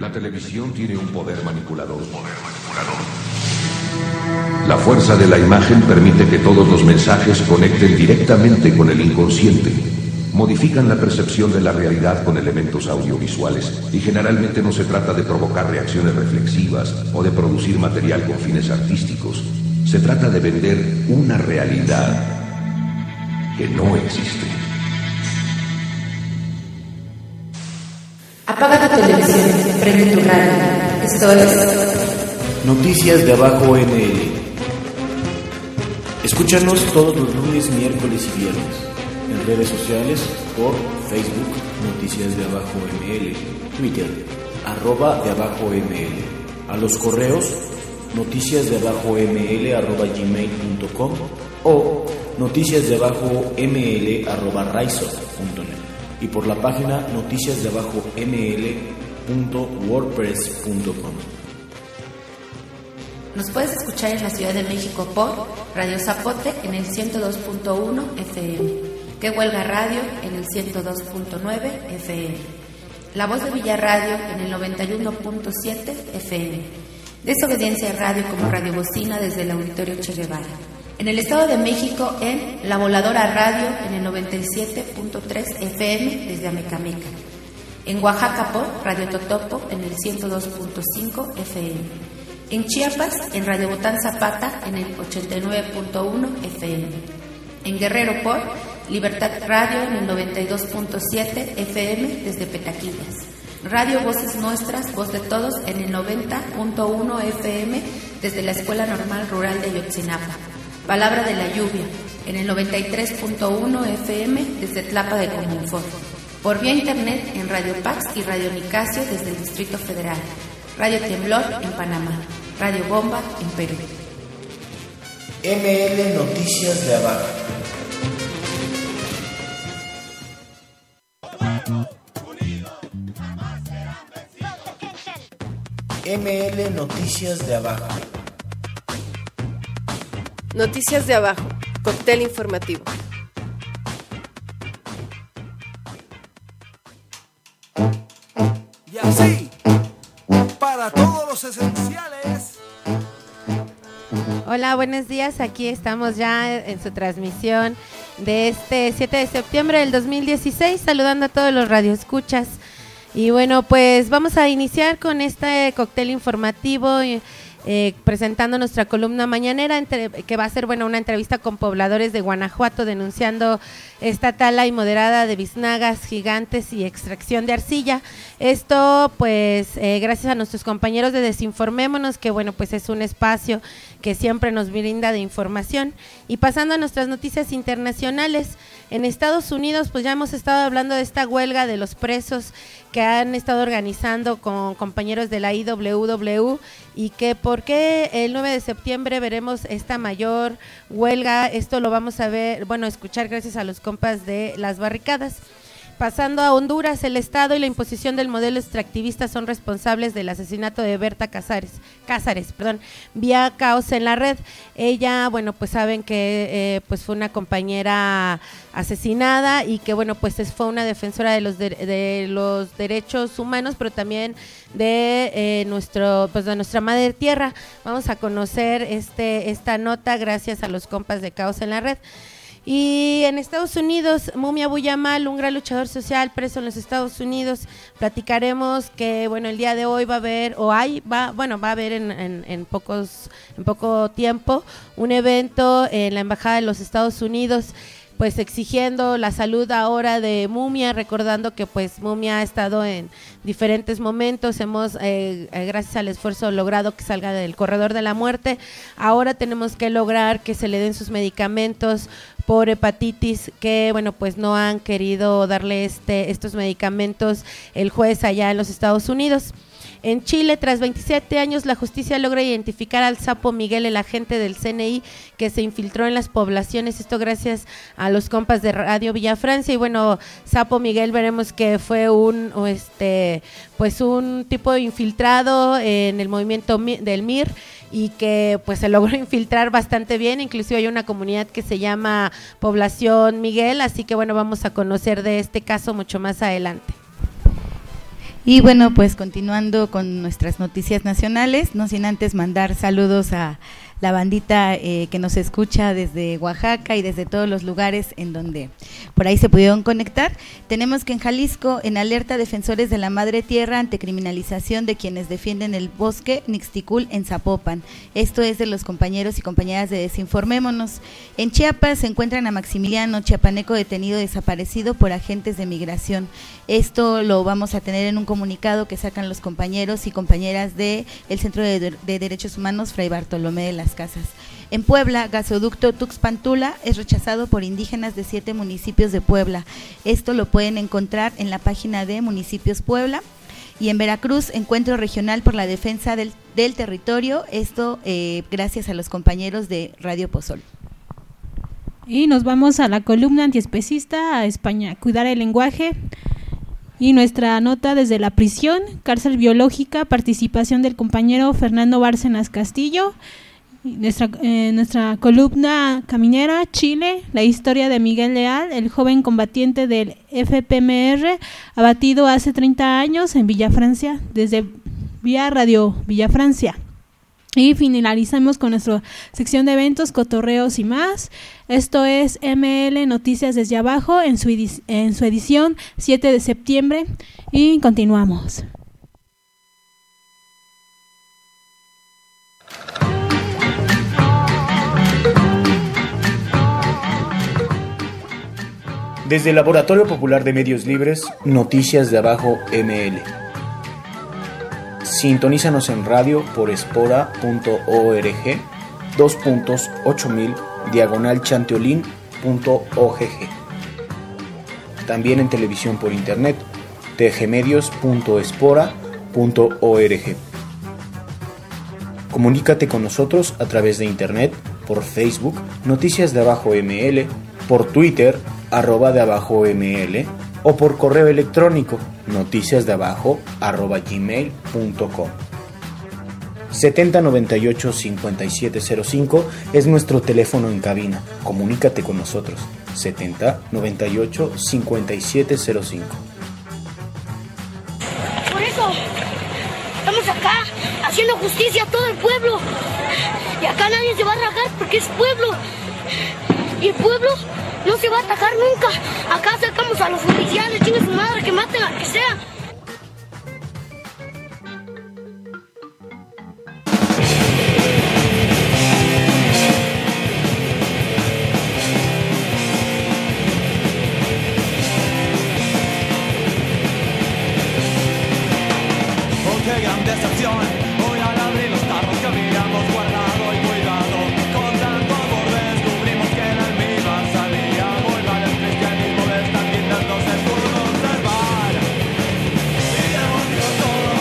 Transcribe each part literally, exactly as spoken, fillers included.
La televisión tiene un poder manipulador. Poder manipulador. La fuerza de la imagen permite que todos los mensajes conecten directamente con el inconsciente. Modifican la percepción de la realidad con elementos audiovisuales y generalmente no se trata de provocar reacciones reflexivas o de producir material con fines artísticos. Se trata de vender una realidad que no existe. Apaga tu televisión, prende tu radio. Esto es Noticias de Abajo M L. Escúchanos todos los lunes, miércoles y viernes en redes sociales por Facebook, Noticias de Abajo M L, Twitter, arroba de Abajo M L, a los correos noticias de abajo ml arroba gmail punto com o noticias de abajo ml arroba raizo punto net y por la página noticias de abajo ml punto wordpress punto com. Nos puedes escuchar en la Ciudad de México por Radio Zapote en el ciento dos punto uno F M, Que Huelga Radio en el ciento dos punto nueve F M, La Voz de Villa Radio en el noventa y uno punto siete F M, Desobediencia Radio como Radio Bocina desde el Auditorio Che Guevara. En el Estado de México en La Voladora Radio en el noventa y siete punto tres F M desde Amecameca. En Oaxaca por Radio Totopo en el ciento dos punto cinco F M. En Chiapas, en Radio Botán Zapata, en el ochenta y nueve punto uno F M. En Guerrero por Libertad Radio, en el noventa y dos punto siete F M, desde Petaquillas. Radio Voces Nuestras, Voz de Todos, en el noventa punto uno F M, desde la Escuela Normal Rural de Ayotzinapa. Palabra de la Lluvia, en el noventa y tres punto uno F M, desde Tlapa de Comunfort. Por vía internet, en Radio Pax y Radio Nicasio, desde el Distrito Federal. Radio Temblor en Panamá, Radio Bomba en Perú. M L Noticias de Abajo. M L Noticias de Abajo. Noticias de Abajo, cóctel informativo. Y así, para todos los esenciales. Hola, buenos días. Aquí estamos ya en su transmisión de este siete de septiembre del dos mil dieciséis, saludando a todos los radioescuchas. Y bueno, pues vamos a iniciar con este cóctel informativo, eh, presentando nuestra columna mañanera, entre, que va a ser, bueno, una entrevista con pobladores de Guanajuato denunciando esta tala inmoderada de biznagas gigantes y extracción de arcilla. Esto, pues, eh, gracias a nuestros compañeros de Desinformémonos, que, bueno, pues es un espacio que siempre nos brinda de información. Y pasando a nuestras noticias internacionales, en Estados Unidos, pues ya hemos estado hablando de esta huelga de los presos que han estado organizando con compañeros de la I W W, y que por qué el nueve de septiembre veremos esta mayor huelga. Esto lo vamos a ver, bueno, escuchar gracias a los compas de Las Barricadas. Pasando a Honduras, el Estado y la imposición del modelo extractivista son responsables del asesinato de Berta Cázares, Cázares, perdón, vía caos en la red. Ella, bueno, pues saben que eh, pues fue una compañera asesinada y que, bueno, pues fue una defensora de los de, de los derechos humanos, pero también de eh, nuestro, pues de nuestra madre tierra. Vamos a conocer este esta nota gracias a los compas de Caos en la Red. Y en Estados Unidos, Mumia Abu Jamal, un gran luchador social preso en los Estados Unidos. Platicaremos que, bueno, el día de hoy va a haber, o hay, va, bueno, va a haber en, en, en pocos, en poco tiempo, un evento en la Embajada de los Estados Unidos, pues exigiendo la salud ahora de Mumia, recordando que pues Mumia ha estado en diferentes momentos, hemos, eh, gracias al esfuerzo logrado que salga del corredor de la muerte. Ahora tenemos que lograr que se le den sus medicamentos por hepatitis, que bueno, pues no han querido darle este estos medicamentos el juez allá en los Estados Unidos. En Chile, tras veintisiete años, la justicia logra identificar al Sapo Miguel, el agente del C N I que se infiltró en las poblaciones, esto gracias a los compas de Radio Villafrancia. Y bueno, Sapo Miguel veremos que fue un este pues un tipo infiltrado en el movimiento del M I R, y que pues se logró infiltrar bastante bien. Inclusive hay una comunidad que se llama Población Miguel, así que bueno, vamos a conocer de este caso mucho más adelante. Y bueno, pues continuando con nuestras noticias nacionales, no sin antes mandar saludos a la bandita eh, que nos escucha desde Oaxaca y desde todos los lugares en donde por ahí se pudieron conectar. Tenemos que en Jalisco, en alerta defensores de la madre tierra ante criminalización de quienes defienden el bosque Nixticul en Zapopan. Esto es de los compañeros y compañeras de Desinformémonos. En Chiapas se encuentran a Maximiliano, chiapaneco detenido desaparecido por agentes de migración. Esto lo vamos a tener en un comunicado que sacan los compañeros y compañeras del Centro de, de Derechos Humanos Fray Bartolomé de las Casas. En Puebla, gasoducto Tuxpantula es rechazado por indígenas de siete municipios de Puebla. Esto lo pueden encontrar en la página de Municipios Puebla. Y en Veracruz, encuentro regional por la defensa del, del territorio, esto eh, gracias a los compañeros de Radio Pozol. Y nos vamos a la columna antiespecista a España, cuidar el lenguaje. Y nuestra nota desde la prisión, cárcel biológica, participación del compañero Fernando Bárcenas Castillo. Nuestra, eh, nuestra columna caminera, Chile, la historia de Miguel Leal, el joven combatiente del F P M R, abatido hace treinta años en Villafrancia, desde vía Radio Villafrancia. Y finalizamos con nuestra sección de eventos, cotorreos y más. Esto es M L Noticias desde abajo en su, edic- en su edición siete de septiembre y continuamos. Desde el Laboratorio Popular de Medios Libres, Noticias de Abajo M L. Sintonízanos en radio por espora punto org, dos puntos ocho mil, diagonal chanteolín punto ogg. También en televisión por internet, tgmedios punto espora punto org. Comunícate con nosotros a través de internet, por Facebook, Noticias de Abajo M L, por Twitter, arroba de abajo ml, o por correo electrónico, noticiasdeabajo arroba gmail punto com. setenta noventa y ocho cincuenta y siete cero cinco es nuestro teléfono en cabina. Comunícate con nosotros. setenta noventa y ocho cincuenta y siete cero cinco. Por eso estamos acá haciendo justicia a todo el pueblo. Y acá nadie se va a rajar porque es pueblo. Y el pueblo no se va a atacar nunca. Acá sacamos a los oficiales, chingue su madre, que maten al que sea. Oh, qué gran decepción. Hoy al abrir los tarros que habíamos guardado y cuidado, con tanto amor descubrimos que la almíbar sabía muy mal el cristianismo de estar quitándose por conservar. Y devolvimos todo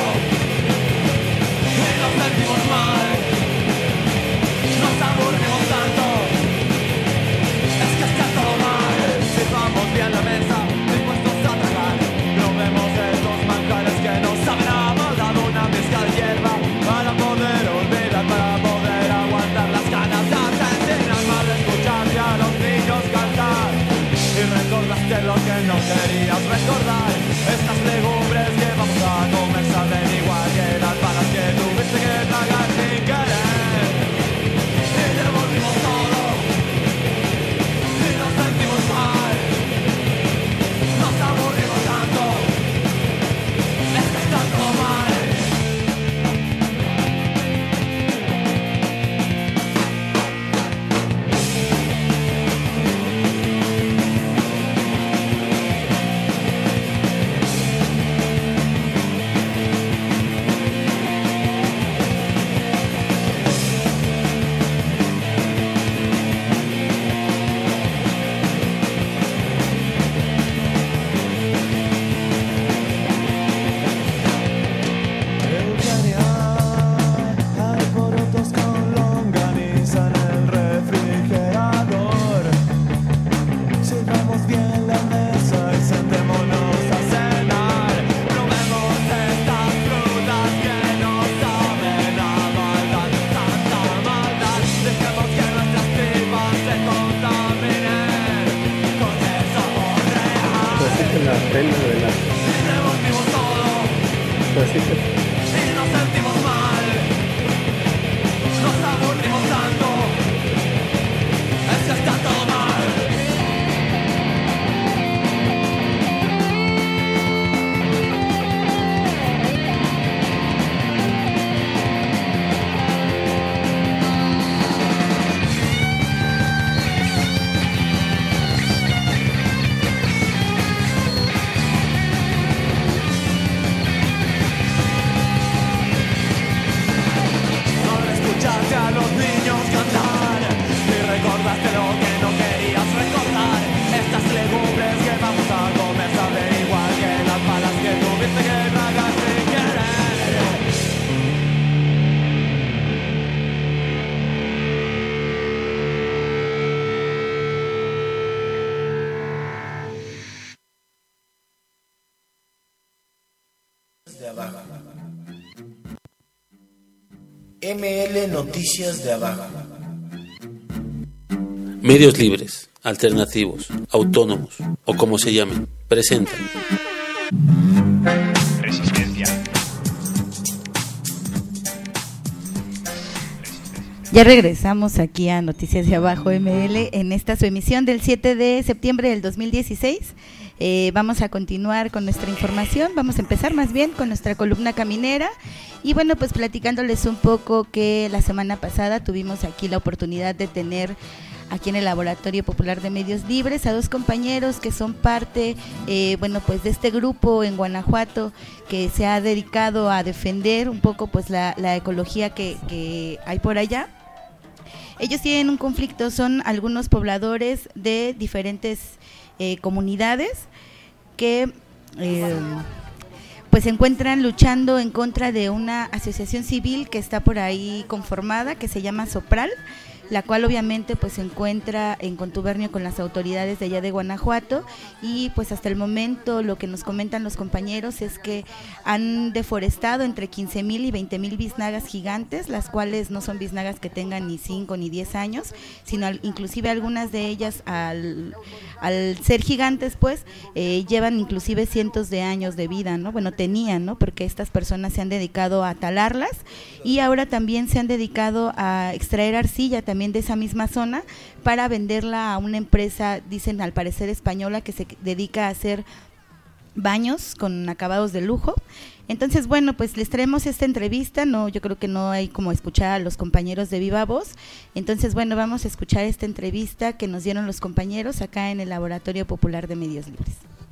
y nos sentimos mal. Nos aburrimos tanto, es que está todo mal. Sirvamos bien la mesa, dispuestos a tragar. Probemos estos manjares que nos saben a maldad. Una mezcla de hierba para poder olvidar, para poder aguantar las ganas de asesinar, mal escucharte a los niños cantar. Y recordaste lo que no querías recordar. Estas legumbres que vamos a comer saben igual que las balas que tuviste que tragar sin querer. Y devolvimos todo y nos sentimos mal. Nos aburrimos tanto, es que está todo mal. Eugenia, hay porotos con longaniza en el refrigerador. Sirvamos bien la mesa y sentémonos a cenar. Probemos estas frutas que no saben a maldad, tanta maldad. Dejemos que nuestras tripas se contaminen con el sabor real. Y devolvimos todo así que... Y nos sentimos mal, nos aburrimos tanto, es que está todo mal. Escuchaste a los niños cantar y recordaste lo que no querías recordar. Estas legumbres que vamos a comer saben igual que las malas que tuviste que tragar sin querer. De abajo. M L Noticias de Abajo. Medios libres, alternativos, autónomos o como se llamen, presentan Resistencia. Ya regresamos aquí a Noticias de Abajo M L en esta su emisión del siete de septiembre del dos mil dieciséis. Eh, vamos a continuar con nuestra información, vamos a empezar más bien con nuestra columna caminera y bueno, pues platicándoles un poco que la semana pasada tuvimos aquí la oportunidad de tener aquí en el Laboratorio Popular de Medios Libres a dos compañeros que son parte, eh, bueno, pues de este grupo en Guanajuato que se ha dedicado a defender un poco pues la, la ecología que, que hay por allá. Ellos tienen un conflicto, son algunos pobladores de diferentes eh, comunidades que eh, pues se encuentran luchando en contra de una asociación civil que está por ahí conformada, que se llama Sopral, la cual obviamente pues se encuentra en contubernio con las autoridades de allá de Guanajuato y pues hasta el momento lo que nos comentan los compañeros es que han deforestado entre quince mil y veinte mil biznagas gigantes, las cuales no son biznagas que tengan ni cinco ni diez años, sino al, inclusive algunas de ellas al, al ser gigantes pues eh, llevan inclusive cientos de años de vida, ¿no? Bueno, tenían, ¿no? Porque estas personas se han dedicado a talarlas y ahora también se han dedicado a extraer arcilla también de esa misma zona para venderla a una empresa, dicen al parecer española, que se dedica a hacer baños con acabados de lujo. Entonces, bueno, pues les traemos esta entrevista, no, yo creo que no hay como escuchar a los compañeros de viva voz, entonces, bueno, vamos a escuchar esta entrevista que nos dieron los compañeros acá en el Laboratorio Popular de Medios Libres.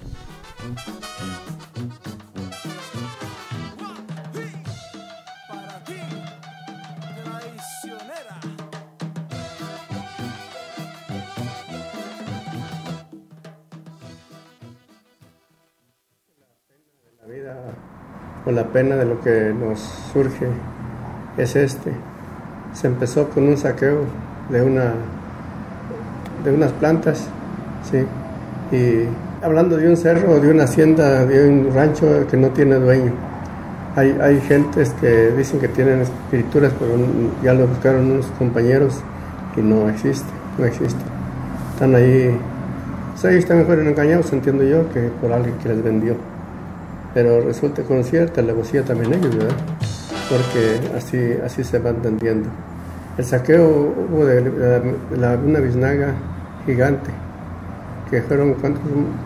O la pena de lo que nos surge es este. Se empezó con un saqueo de una de unas plantas, sí, y hablando de un cerro, de una hacienda, de un rancho que no tiene dueño. Hay, hay gentes que dicen que tienen escrituras, pero ya lo buscaron unos compañeros y no existe, no existe. Están ahí, pues ahí están mejor engañados, entiendo yo, que por alguien que les vendió. Pero resulta con cierta alevosía también ellos, ¿verdad? Porque así, así se va entendiendo. El saqueo hubo de, de, de la, una biznaga gigante, que fueron, ¿cuántos?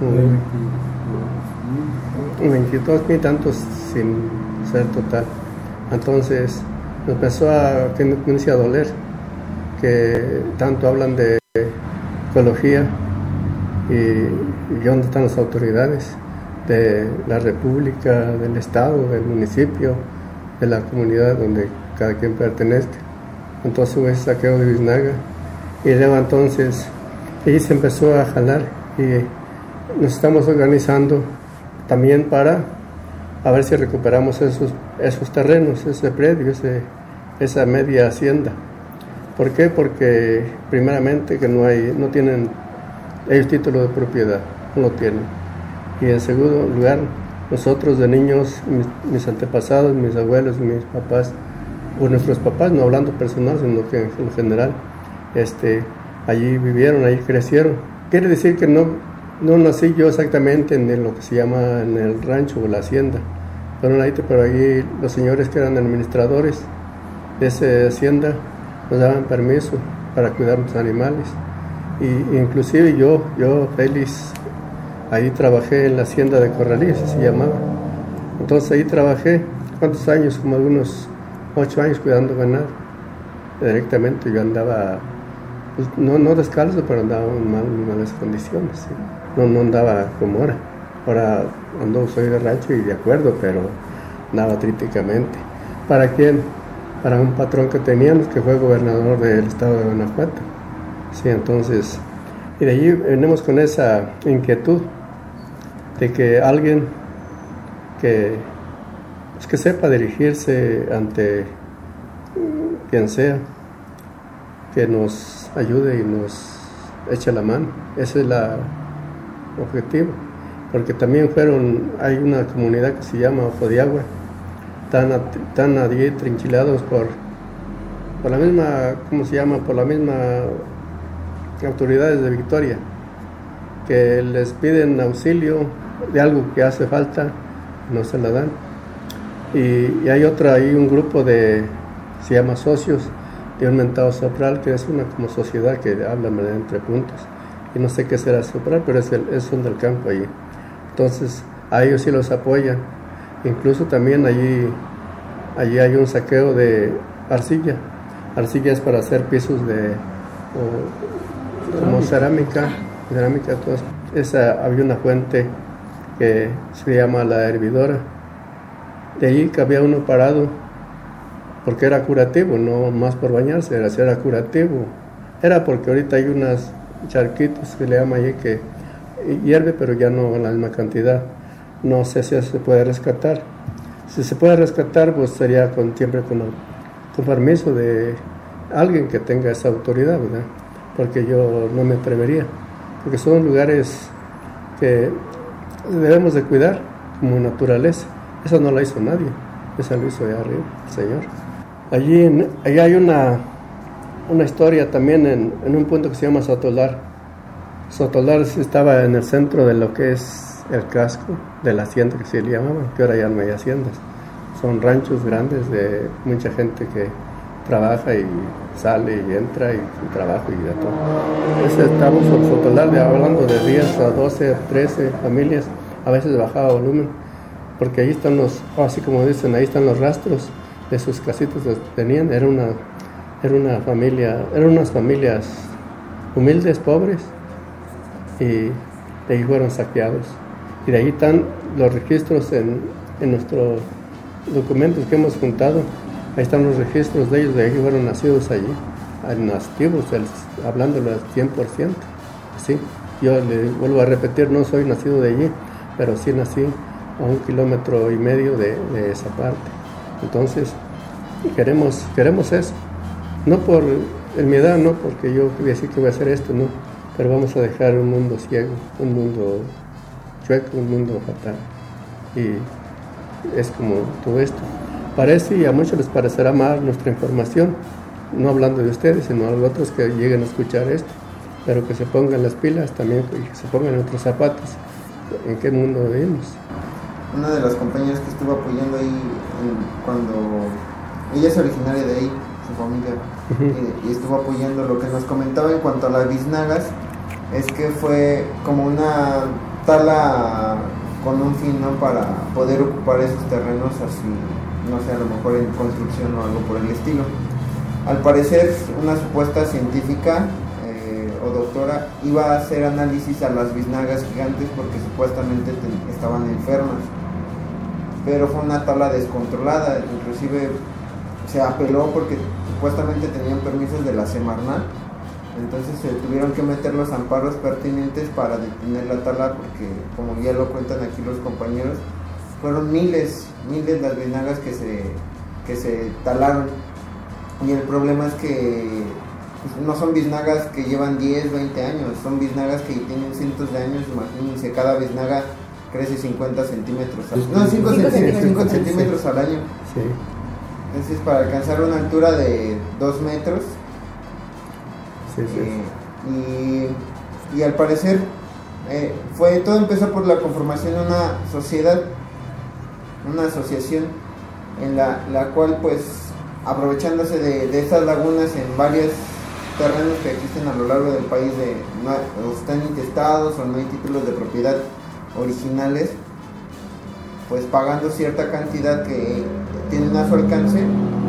veintidós mil tantos sin ser total. Entonces nos empezó a, que nos comienza a doler, que tanto hablan de ecología y, y dónde están las autoridades de la república, del estado, del municipio, de la comunidad donde cada quien pertenezca. Entonces hubo ese saqueo de biznaga y luego entonces y se empezó a jalar y nos estamos organizando también para a ver si recuperamos esos, esos terrenos, ese predio, ese, esa media hacienda. ¿Por qué? Porque primeramente que no hay, no tienen ellos título de propiedad, no lo tienen. Y en segundo lugar, nosotros de niños, mis, mis antepasados, mis abuelos, mis papás, o nuestros papás, no hablando personal, sino que en lo general, este, allí vivieron, allí crecieron. Quiere decir que no, no nací yo exactamente en lo que se llama en el rancho o la hacienda, por un ladito, pero allí los señores que eran administradores de esa hacienda nos daban permiso para cuidar los animales. Y inclusive yo, yo Félix, ahí trabajé en la hacienda de Corralillo, se llamaba. Entonces ahí trabajé, ¿cuántos años? Como algunos ocho años cuidando ganado. Directamente yo andaba, pues, no, no descalzo, pero andaba en mal, malas condiciones. ¿sí? No, no andaba como ahora. Ahora ando, soy de rancho y de acuerdo, pero andaba tríticamente. ¿Para quién? Para un patrón que teníamos que fue gobernador del estado de Guanajuato. Sí, entonces, y de allí venimos con esa inquietud de que alguien que, pues, que sepa dirigirse ante quien sea, que nos ayude y nos eche la mano. Ese es el objetivo, porque también fueron, hay una comunidad que se llama Ojo de Agua, tan, tan allí trinchilados por, por la misma, ¿cómo se llama? Por la misma autoridades de Victoria, que les piden auxilio de algo que hace falta, no se la dan. Y, y hay otra, hay un grupo de, se llama socios, de un mentado Sopral, que es una como sociedad que habla entre puntos, y no sé qué será Sopral, pero es, el, es son del campo allí. Entonces, a ellos sí los apoyan. Incluso también allí, allí hay un saqueo de arcilla. Arcilla es para hacer pisos de, o, como cerámica, cerámica, todas. Esa, había una fuente que se llama la hervidora. De allí que había uno parado, porque era curativo, no más por bañarse, era, era curativo. Era porque ahorita hay unas charquitos que le llaman allí que hierve, pero ya no en la misma cantidad. No sé si se puede rescatar. Si se puede rescatar, pues sería con, siempre con, con permiso de alguien que tenga esa autoridad, ¿verdad? Porque yo no me atrevería, porque son lugares que debemos de cuidar como naturaleza. Esa no la hizo nadie, esa lo hizo allá arriba, el Señor. Allí, en, allí hay una, una historia también en, en un punto que se llama Sotolar. Sotolar estaba en el centro de lo que es el casco de la hacienda, que se le llamaba, que ahora ya no hay haciendas. Son ranchos grandes de mucha gente que trabaja y sale y entra y, y trabaja y de todo. Ese, estamos en Sotolar de, hablando de diez a doce, trece familias, a veces bajaba volumen, porque ahí están los, así como dicen, ahí están los rastros de sus casitas que tenían. Era una, era una familia, eran unas familias humildes, pobres, y de ahí fueron saqueados. Y de ahí están los registros en, en nuestros documentos que hemos juntado. Ahí están los registros de ellos, de ahí fueron nacidos allí, nativos, hablándolo al cien por ciento. ¿sí? Yo le vuelvo a repetir, no soy nacido de allí, pero sí nací a un kilómetro y medio de, de esa parte. Entonces, queremos, queremos eso. No por en mi edad, no porque yo voy a decir que voy a hacer esto, no. Pero vamos a dejar un mundo ciego, un mundo chueco, un mundo fatal. Y es como todo esto. Parece, y a muchos les parecerá mal nuestra información, no hablando de ustedes, sino a los otros que lleguen a escuchar esto, pero que se pongan las pilas también, que se pongan en otros zapatos. ¿En qué mundo vivimos? Una de las compañeras que estuvo apoyando ahí en, cuando ella es originaria de ahí, su familia, uh-huh. y, y estuvo apoyando, lo que nos comentaba en cuanto a las biznagas es que fue como una tala con un fin, ¿no? Para poder ocupar esos terrenos así, no sé, a lo mejor en construcción o algo por el estilo. Al parecer una supuesta científica eh, o doctora iba a hacer análisis a las biznagas gigantes porque supuestamente te, estaban enfermas, pero fue una tala descontrolada. Inclusive se apeló porque supuestamente tenían permisos de la Semarnat, entonces se tuvieron que meter los amparos pertinentes para detener la tala, porque como ya lo cuentan aquí los compañeros, fueron miles, miles las biznagas que se, que se talaron. Y el problema es que pues, no son biznagas que llevan diez, veinte años, son biznagas que tienen cientos de años. Imagínense, cada biznaga crece cincuenta centímetros al año. No, cinco centímetros, centímetros al año. Sí. Entonces, para alcanzar una altura de dos metros, sí, sí. Eh, y, y al parecer, eh, fue todo empezó por la conformación de una sociedad una asociación en la, la cual pues aprovechándose de, de estas lagunas en varios terrenos que existen a lo largo del país, de no, o están intestados o no hay títulos de propiedad originales, pues pagando cierta cantidad que tienen a su alcance,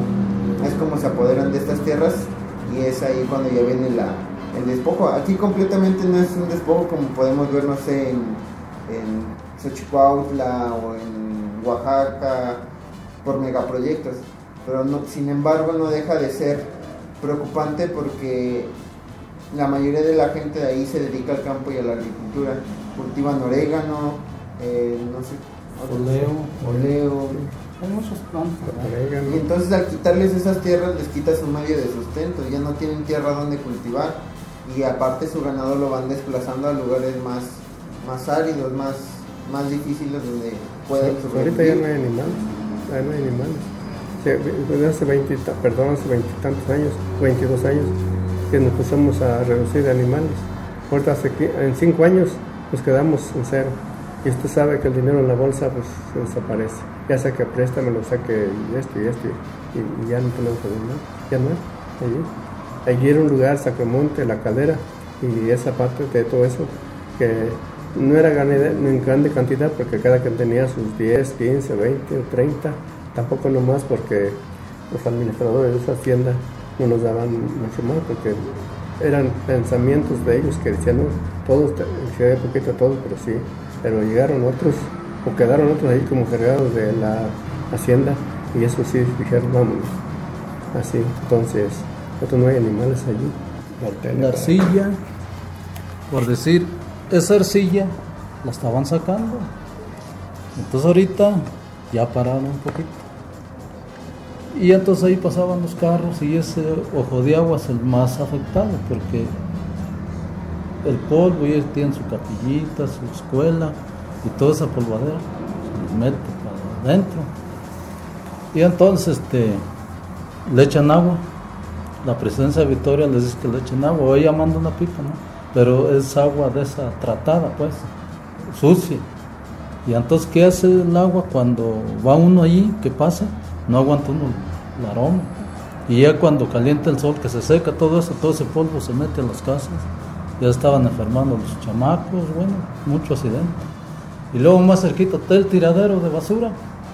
es como se apoderan de estas tierras y es ahí cuando ya viene la, el despojo. Aquí completamente no es un despojo como podemos ver, no sé, en, en Xochicuautla o en Oaxaca por megaproyectos, pero no, sin embargo no deja de ser preocupante porque la mayoría de la gente de ahí se dedica al campo y a la agricultura, cultivan orégano, eh, no sé, oleo, oleo, hay muchas plantas, y entonces al quitarles esas tierras les quitas un medio de sustento, ya no tienen tierra donde cultivar y aparte su ganado lo van desplazando a lugares más, más áridos, más, más difíciles donde pueden sí, sobrevivir. Ahorita ya no hay animales, ya no hay animales. Desde hace veinte, perdón, hace veintitantos años, veintidós años, que nos empezamos a reducir de animales. Ahorita hace, en cinco años nos quedamos en cero. Y usted sabe que el dinero en la bolsa pues se desaparece. Ya sea que préstame, lo saque y esto y esto, y, y ya no tenemos dinero. Ya no hay. Allí. Allí era un lugar, Sacromonte, La Caldera, y esa parte de todo eso, que no era en grande cantidad, porque cada quien tenía sus diez, quince, veinte o treinta. Tampoco nomás porque los administradores de esa hacienda no nos daban mucho más, porque eran pensamientos de ellos que decían, no, todos, se poquito todos, pero sí, pero llegaron otros, o quedaron otros ahí como cargados de la hacienda, y eso sí, dijeron, vámonos, así, entonces, nosotros no hay animales allí. La arcilla, por decir, esa arcilla la estaban sacando, entonces ahorita ya pararon un poquito. Y entonces ahí pasaban los carros y ese ojo de agua es el más afectado porque el polvo, ellos tienen su capillita, su escuela y toda esa polvadera se les mete para adentro. Y entonces este, le echan agua. La presidencia de Victoria les dice que le echen agua, o ella manda una pipa, ¿no? Pero es agua de esa tratada, pues, sucia. Y entonces, ¿qué hace el agua cuando va uno allí? ¿Qué pasa? No aguanta uno el aroma. Y ya cuando calienta el sol, que se seca todo eso, todo ese polvo se mete en las casas. Ya estaban enfermando los chamacos, bueno, mucho accidente. Y luego más cerquita está el tiradero de basura.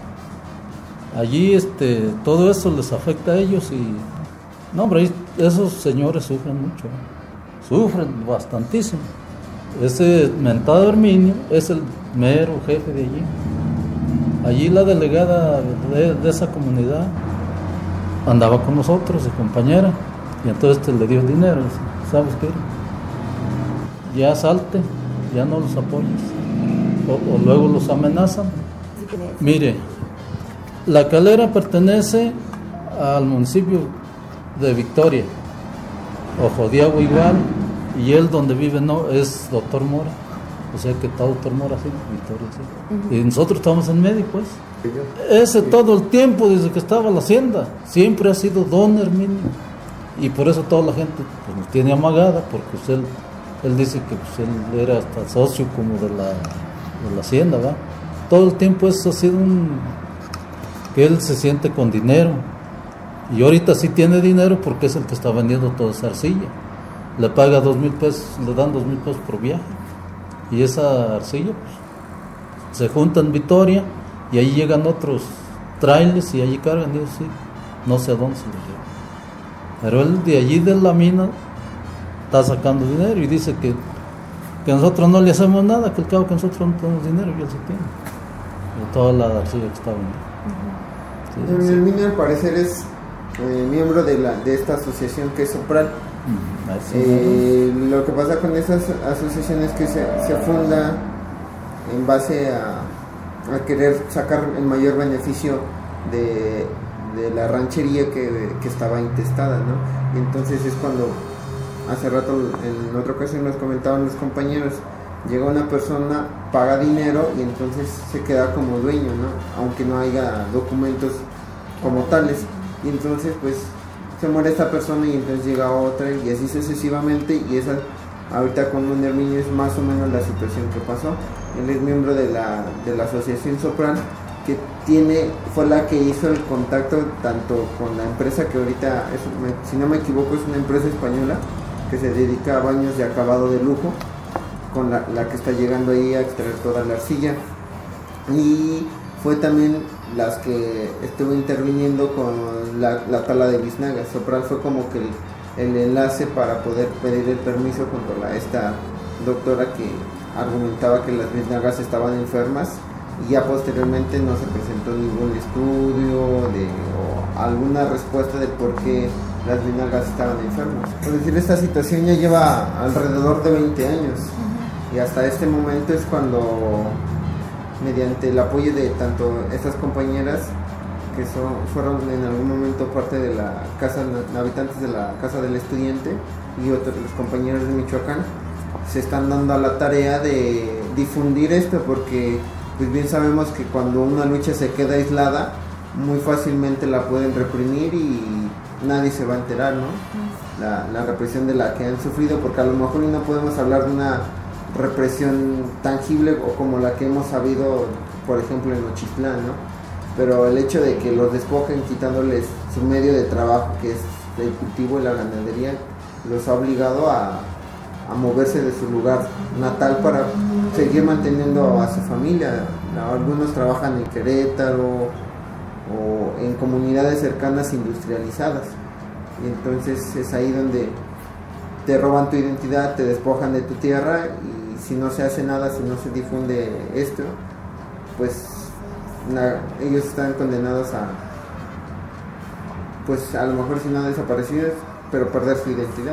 Allí este, todo eso les afecta a ellos y... No, hombre, esos señores sufren mucho. Sufren bastantísimo. Ese mentado Herminio es el mero jefe de allí. Allí la delegada de, de esa comunidad andaba con nosotros, de compañera, y entonces este le dio dinero. ¿Sabes qué? Ya salte, ya no los apoyes. O, o luego los amenazan. Mire, La Calera pertenece al municipio de Victoria, Ojo de Agua igual, y él donde vive no es Doctor Mora, o sea que está Doctor Mora sí, Victoria sí, uh-huh. Y nosotros estamos en medio pues. Ese sí. Todo el tiempo desde que estaba la hacienda siempre ha sido don Herminio, y por eso toda la gente pues, nos tiene amagada, porque pues, él, él dice que pues, él era hasta socio como de la, de la hacienda, ¿va? Todo el tiempo eso ha sido un... que él se siente con dinero. Y ahorita sí tiene dinero porque es el que está vendiendo toda esa arcilla. Le paga dos mil pesos, le dan dos mil pesos por viaje. Y esa arcilla pues, se junta en Vitoria y ahí llegan otros trailers y allí cargan. Y sí, no sé a dónde se los lleva. Pero él de allí de la mina está sacando dinero y dice que, que nosotros no le hacemos nada, que el cabo que nosotros no tenemos dinero y él se tiene. De toda la arcilla que está vendiendo. Uh-huh. Sí, Herminio sí. Al parecer es Eh, miembro de, la, de esta asociación que es Sopral. Mm, eh, lo que pasa con esas asociaciones es que se, se funda en base a, a querer sacar el mayor beneficio de, de la ranchería que, que estaba intestada, ¿no? Y entonces es cuando hace rato en otra ocasión nos comentaban los compañeros, llega una persona, paga dinero y entonces se queda como dueño, ¿no? Aunque no haya documentos como tales. Y entonces pues se muere esta persona y entonces llega otra y así sucesivamente, y esa ahorita con don Herminio es más o menos la situación que pasó. Él es miembro de la, de la asociación Sopral que tiene, fue la que hizo el contacto tanto con la empresa que ahorita, es, si no me equivoco, es una empresa española que se dedica a baños de acabado de lujo, con la, la que está llegando ahí a extraer toda la arcilla. Y fue también las que estuvo interviniendo con la, la tala de biznagas. Sopral fue como que el, el enlace para poder pedir el permiso junto a esta doctora que argumentaba que las biznagas estaban enfermas, y ya posteriormente no se presentó ningún estudio de, o alguna respuesta de por qué las biznagas estaban enfermas. Por decir, esta situación ya lleva alrededor de veinte años, y hasta este momento es cuando, mediante el apoyo de tanto estas compañeras que son, fueron en algún momento parte de la casa, habitantes de la casa del estudiante, y otros los compañeros de Michoacán, se están dando a la tarea de difundir esto, porque pues bien sabemos que cuando una lucha se queda aislada, muy fácilmente la pueden reprimir y nadie se va a enterar, ¿no? La, la represión de la que han sufrido, porque a lo mejor no podemos hablar de una represión tangible o como la que hemos sabido, por ejemplo, en Ochitlán, ¿no? Pero el hecho de que los despojen quitándoles su medio de trabajo, que es el cultivo y la ganadería, los ha obligado a, a moverse de su lugar natal para seguir manteniendo a su familia. Algunos trabajan en Querétaro o en comunidades cercanas industrializadas, y entonces es ahí donde te roban tu identidad, te despojan de tu tierra, y si no se hace nada, si no se difunde esto, pues na, ellos están condenados a, pues a lo mejor si no desaparecidos, pero perder su identidad.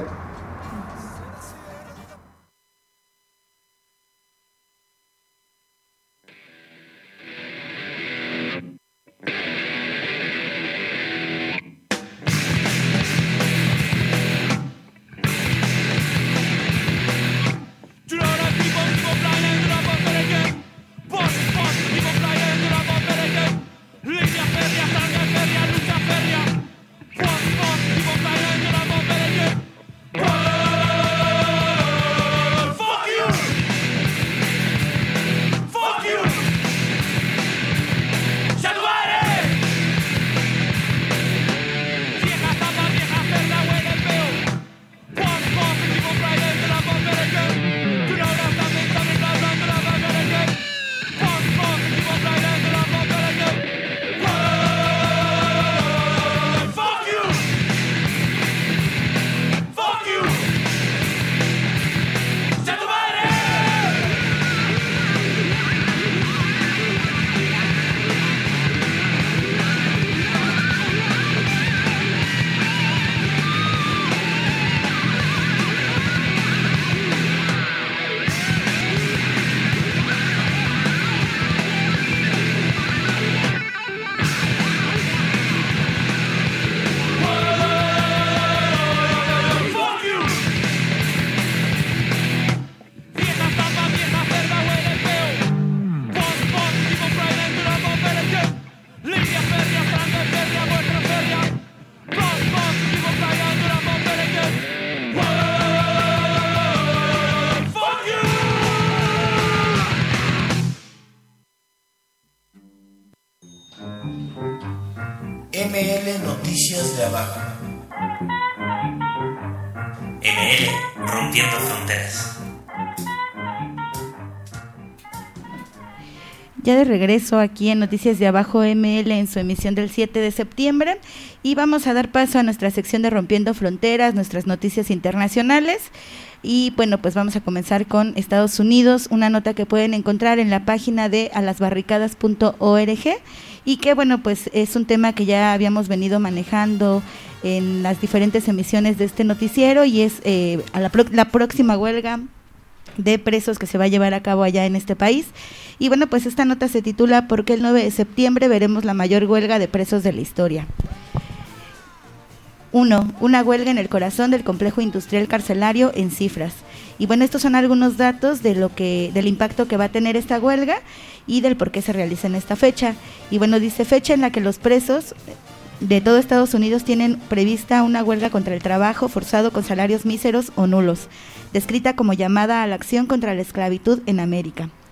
M L Noticias de Abajo. M L Rompiendo Fronteras. Ya de regreso aquí en Noticias de Abajo M L en su emisión del siete de septiembre, y vamos a dar paso a nuestra sección de Rompiendo Fronteras, nuestras noticias internacionales. Y bueno, pues vamos a comenzar con Estados Unidos, una nota que pueden encontrar en la página de a las barricadas punto org, y que bueno, pues es un tema que ya habíamos venido manejando en las diferentes emisiones de este noticiero, y es eh, a la, pro- la próxima huelga de presos que se va a llevar a cabo allá en este país. Y bueno, pues esta nota se titula ¿Por qué el nueve de septiembre veremos la mayor huelga de presos de la historia? Uno, una huelga en el corazón del complejo industrial carcelario en cifras. Y bueno, estos son algunos datos de lo que, del impacto que va a tener esta huelga y del por qué se realiza en esta fecha. Y bueno, dice fecha en la que los presos de todo Estados Unidos tienen prevista una huelga contra el trabajo forzado con salarios míseros o nulos, descrita como llamada a la acción contra la esclavitud en América.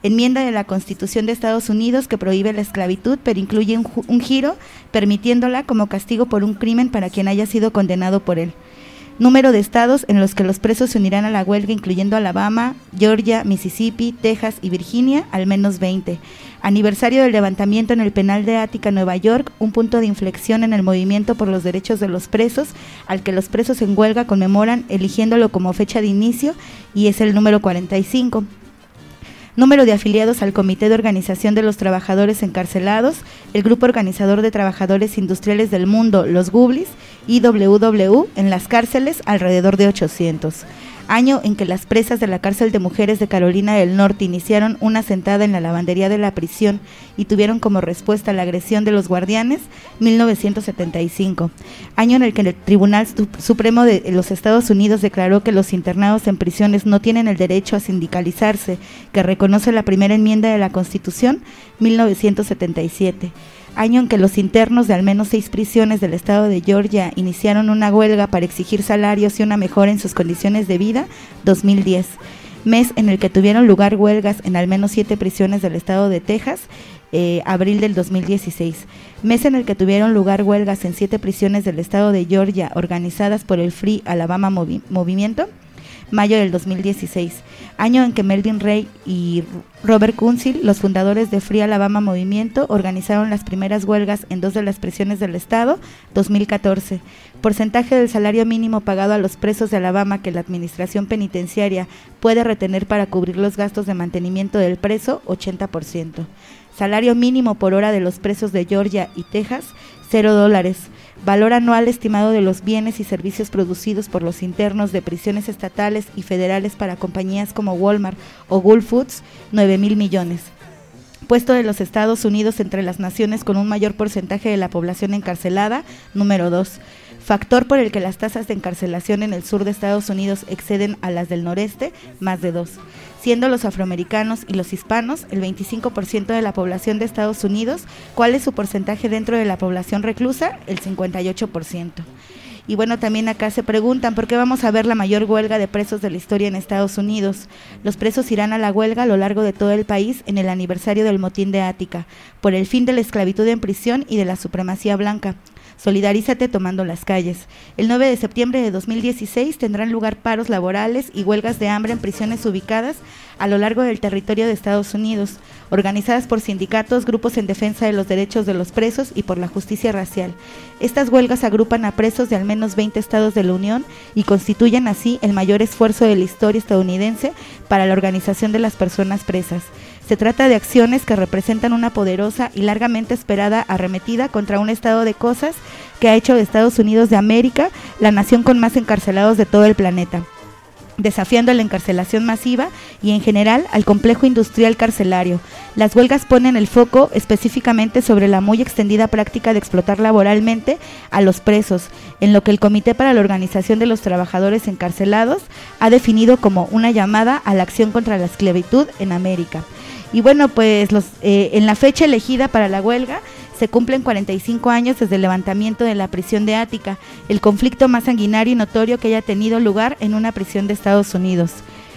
enmienda de la Constitución de Estados Unidos que prohíbe la esclavitud, pero incluye un, un giro permitiéndola como castigo por un crimen para quien haya sido condenado por él. Número de estados en los que los presos se unirán a la huelga, incluyendo Alabama, Georgia, Mississippi, Texas y Virginia, al menos veinte. Aniversario del levantamiento en el penal de Ática, Nueva York, un punto de inflexión en el movimiento por los derechos de los presos, al que los presos en huelga conmemoran eligiéndolo como fecha de inicio, y es el número cuarenta y cinco. Número de afiliados al Comité de Organización de los Trabajadores Encarcelados, el Grupo Organizador de Trabajadores Industriales del Mundo, los Gublis, I W W, en las cárceles, alrededor de ochocientos. Año en que las presas de la cárcel de mujeres de Carolina del Norte iniciaron una sentada en la lavandería de la prisión y tuvieron como respuesta a la agresión de los guardianes, mil novecientos setenta y cinco. Año en el que el Tribunal Supremo de los Estados Unidos declaró que los internados en prisiones no tienen el derecho a sindicalizarse, que reconoce la primera enmienda de la Constitución, mil novecientos setenta y siete. Año en que los internos de al menos seis prisiones del estado de Georgia iniciaron una huelga para exigir salarios y una mejora en sus condiciones de vida, dos mil diez. Mes en el que tuvieron lugar huelgas en al menos siete prisiones del estado de Texas, eh, abril del dos mil dieciséis. Mes en el que tuvieron lugar huelgas en siete prisiones del estado de Georgia organizadas por el Free Alabama Movi- Movimiento, mayo del dos mil dieciséis, año en que Melvin Rey y Robert Council, los fundadores de Free Alabama Movimiento, organizaron las primeras huelgas en dos de las prisiones del estado, dos mil catorce. Porcentaje del salario mínimo pagado a los presos de Alabama que la administración penitenciaria puede retener para cubrir los gastos de mantenimiento del preso, ochenta por ciento. Salario mínimo por hora de los presos de Georgia y Texas, cero dólares. Valor anual estimado de los bienes y servicios producidos por los internos de prisiones estatales y federales para compañías como Walmart o Whole Foods, nueve mil millones. Puesto de los Estados Unidos entre las naciones con un mayor porcentaje de la población encarcelada, número dos. Factor por el que las tasas de encarcelación en el sur de Estados Unidos exceden a las del noreste, más de dos. Siendo los afroamericanos y los hispanos el veinticinco por ciento de la población de Estados Unidos, ¿cuál es su porcentaje dentro de la población reclusa? El cincuenta y ocho por ciento. Y bueno, también acá se preguntan, ¿por qué vamos a ver la mayor huelga de presos de la historia en Estados Unidos? Los presos irán a la huelga a lo largo de todo el país en el aniversario del motín de Ática, por el fin de la esclavitud en prisión y de la supremacía blanca. Solidarízate tomando las calles. El nueve de septiembre de dos mil dieciséis tendrán lugar paros laborales y huelgas de hambre en prisiones ubicadas a lo largo del territorio de Estados Unidos, organizadas por sindicatos, grupos en defensa de los derechos de los presos y por la justicia racial. Estas huelgas agrupan a presos de al menos veinte estados de la Unión y constituyen así el mayor esfuerzo de la historia estadounidense para la organización de las personas presas. Se trata de acciones que representan una poderosa y largamente esperada arremetida contra un estado de cosas que ha hecho de Estados Unidos de América la nación con más encarcelados de todo el planeta, desafiando la encarcelación masiva y en general al complejo industrial carcelario. Las huelgas ponen el foco específicamente sobre la muy extendida práctica de explotar laboralmente a los presos, en lo que el Comité para la Organización de los Trabajadores Encarcelados ha definido como una llamada a la acción contra la esclavitud en América. Y bueno, pues los, eh, en la fecha elegida para la huelga se cumplen cuarenta y cinco años desde el levantamiento de la prisión de Ática, el conflicto más sanguinario y notorio que haya tenido lugar en una prisión de Estados Unidos.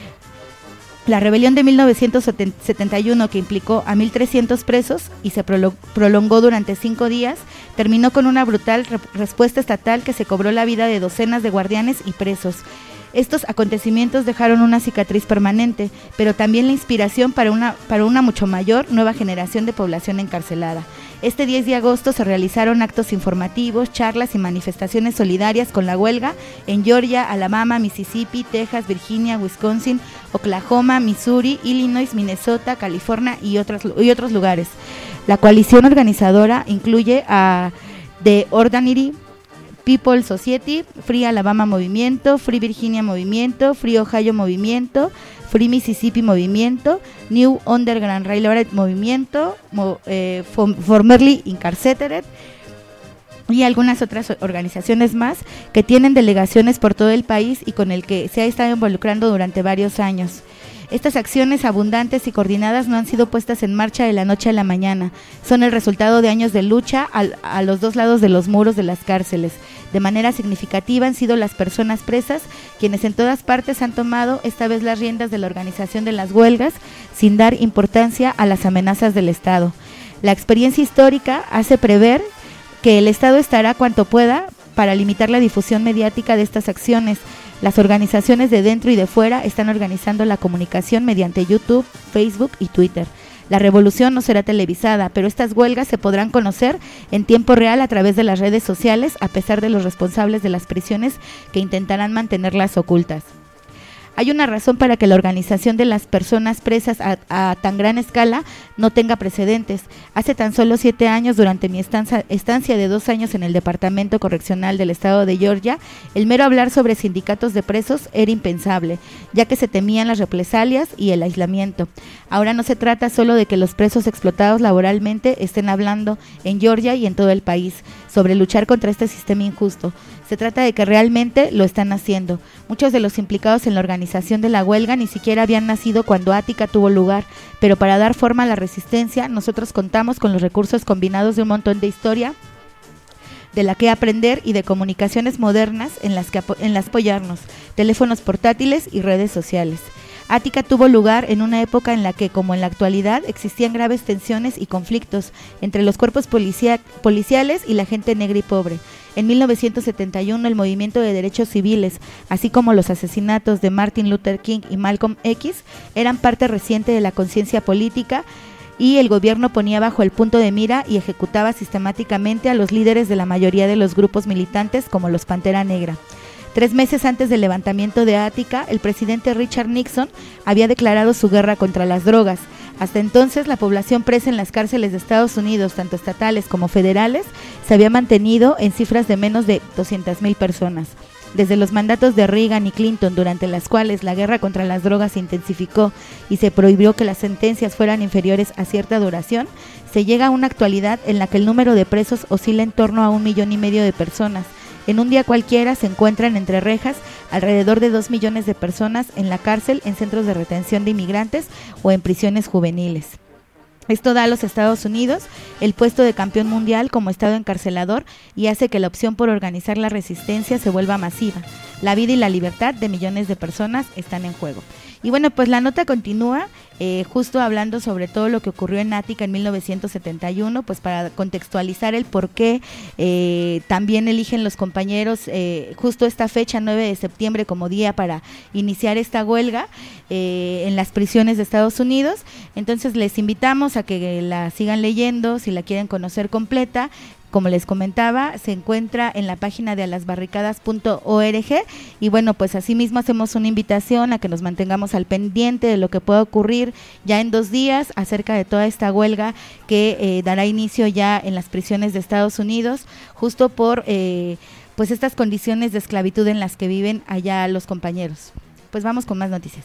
La rebelión de mil novecientos setenta y uno, que implicó a mil trescientos presos y se prolongó durante cinco días, terminó con una brutal re- respuesta estatal que se cobró la vida de docenas de guardianes y presos. Estos acontecimientos dejaron una cicatriz permanente, pero también la inspiración para una, para una mucho mayor nueva generación de población encarcelada. Este diez de agosto se realizaron actos informativos, charlas y manifestaciones solidarias con la huelga en Georgia, Alabama, Mississippi, Texas, Virginia, Wisconsin, Oklahoma, Missouri, Illinois, Minnesota, California y otros, y otros lugares. La coalición organizadora incluye a The Ordinary People Society, Free Alabama Movimiento, Free Virginia Movimiento, Free Ohio Movimiento, Free Mississippi Movimiento, New Underground Railroad Movimiento, mo, eh, Formerly Incarcerated y algunas otras organizaciones más que tienen delegaciones por todo el país y con el que se ha estado involucrando durante varios años. Estas acciones abundantes y coordinadas no han sido puestas en marcha de la noche a la mañana. Son el resultado de años de lucha al, a los dos lados de los muros de las cárceles, De manera significativa han sido las personas presas, quienes en todas partes han tomado esta vez las riendas de la organización de las huelgas, sin dar importancia a las amenazas del Estado. La experiencia histórica hace prever que el Estado estará cuanto pueda para limitar la difusión mediática de estas acciones. Las organizaciones de dentro y de fuera están organizando la comunicación mediante YouTube, Facebook y Twitter. La revolución no será televisada, pero estas huelgas se podrán conocer en tiempo real a través de las redes sociales, a pesar de los responsables de las prisiones que intentarán mantenerlas ocultas. Hay una razón para que la organización de las personas presas a, a tan gran escala no tenga precedentes. Hace tan solo siete años, durante mi estancia, estancia de dos años en el Departamento Correccional del Estado de Georgia, el mero hablar sobre sindicatos de presos era impensable, ya que se temían las represalias y el aislamiento. Ahora no se trata solo de que los presos explotados laboralmente estén hablando en Georgia y en todo el país sobre luchar contra este sistema injusto. Se trata de que realmente lo están haciendo. Muchos de los implicados en la organización de la huelga ni siquiera habían nacido cuando Ática tuvo lugar, pero para dar forma a la resistencia, nosotros contamos con los recursos combinados de un montón de historia de la que aprender y de comunicaciones modernas en las que en las apoyarnos, teléfonos portátiles y redes sociales. Ática tuvo lugar en una época en la que, como en la actualidad, existían graves tensiones y conflictos entre los cuerpos policia- policiales y la gente negra y pobre. En mil novecientos setenta y uno, el movimiento de derechos civiles, así como los asesinatos de Martin Luther King y Malcolm X, eran parte reciente de la conciencia política, y el gobierno ponía bajo el punto de mira y ejecutaba sistemáticamente a los líderes de la mayoría de los grupos militantes, como los Pantera Negra. Tres meses antes del levantamiento de Ática, el presidente Richard Nixon había declarado su guerra contra las drogas. Hasta entonces, la población presa en las cárceles de Estados Unidos, tanto estatales como federales, se había mantenido en cifras de menos de doscientas mil personas. Desde los mandatos de Reagan y Clinton, durante las cuales la guerra contra las drogas se intensificó y se prohibió que las sentencias fueran inferiores a cierta duración, se llega a una actualidad en la que el número de presos oscila en torno a un millón y medio de personas. En un día cualquiera se encuentran entre rejas alrededor de dos millones de personas en la cárcel, en centros de retención de inmigrantes o en prisiones juveniles. Esto da a los Estados Unidos el puesto de campeón mundial como estado encarcelador y hace que la opción por organizar la resistencia se vuelva masiva. La vida y la libertad de millones de personas están en juego. Y bueno, pues la nota continúa, eh, justo hablando sobre todo lo que ocurrió en Ática en mil novecientos setenta y uno, pues para contextualizar el por qué eh, también eligen los compañeros eh, justo esta fecha, nueve de septiembre, como día para iniciar esta huelga eh, en las prisiones de Estados Unidos. Entonces les invitamos a que la sigan leyendo, si la quieren conocer completa. Como les comentaba, se encuentra en la página de alasbarricadas punto org y bueno, pues asimismo hacemos una invitación a que nos mantengamos al pendiente de lo que pueda ocurrir ya en dos días acerca de toda esta huelga que eh, dará inicio ya en las prisiones de Estados Unidos, justo por eh, pues estas condiciones de esclavitud en las que viven allá los compañeros. Pues vamos con más noticias.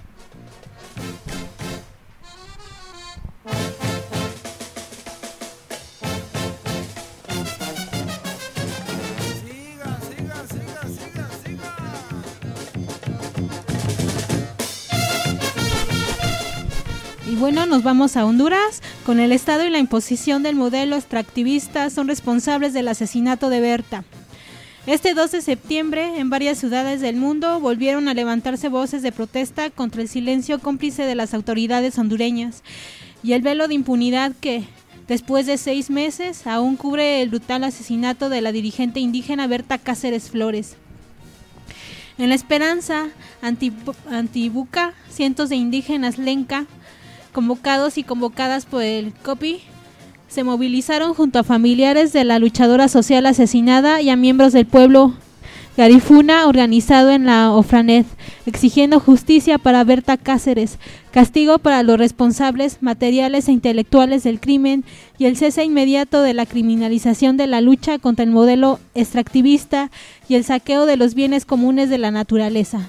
Y bueno, nos vamos a Honduras. Con el Estado y la imposición del modelo extractivista son responsables del asesinato de Berta. Este dos de septiembre, en varias ciudades del mundo, volvieron a levantarse voces de protesta contra el silencio cómplice de las autoridades hondureñas y el velo de impunidad que, después de seis meses, aún cubre el brutal asesinato de la dirigente indígena Berta Cáceres Flores. En La Esperanza, Antibuca, cientos de indígenas lenca, convocados y convocadas por el COPI, se movilizaron junto a familiares de la luchadora social asesinada y a miembros del pueblo Garifuna organizado en la Ofranet, exigiendo justicia para Berta Cáceres, castigo para los responsables materiales e intelectuales del crimen y el cese inmediato de la criminalización de la lucha contra el modelo extractivista y el saqueo de los bienes comunes de la naturaleza.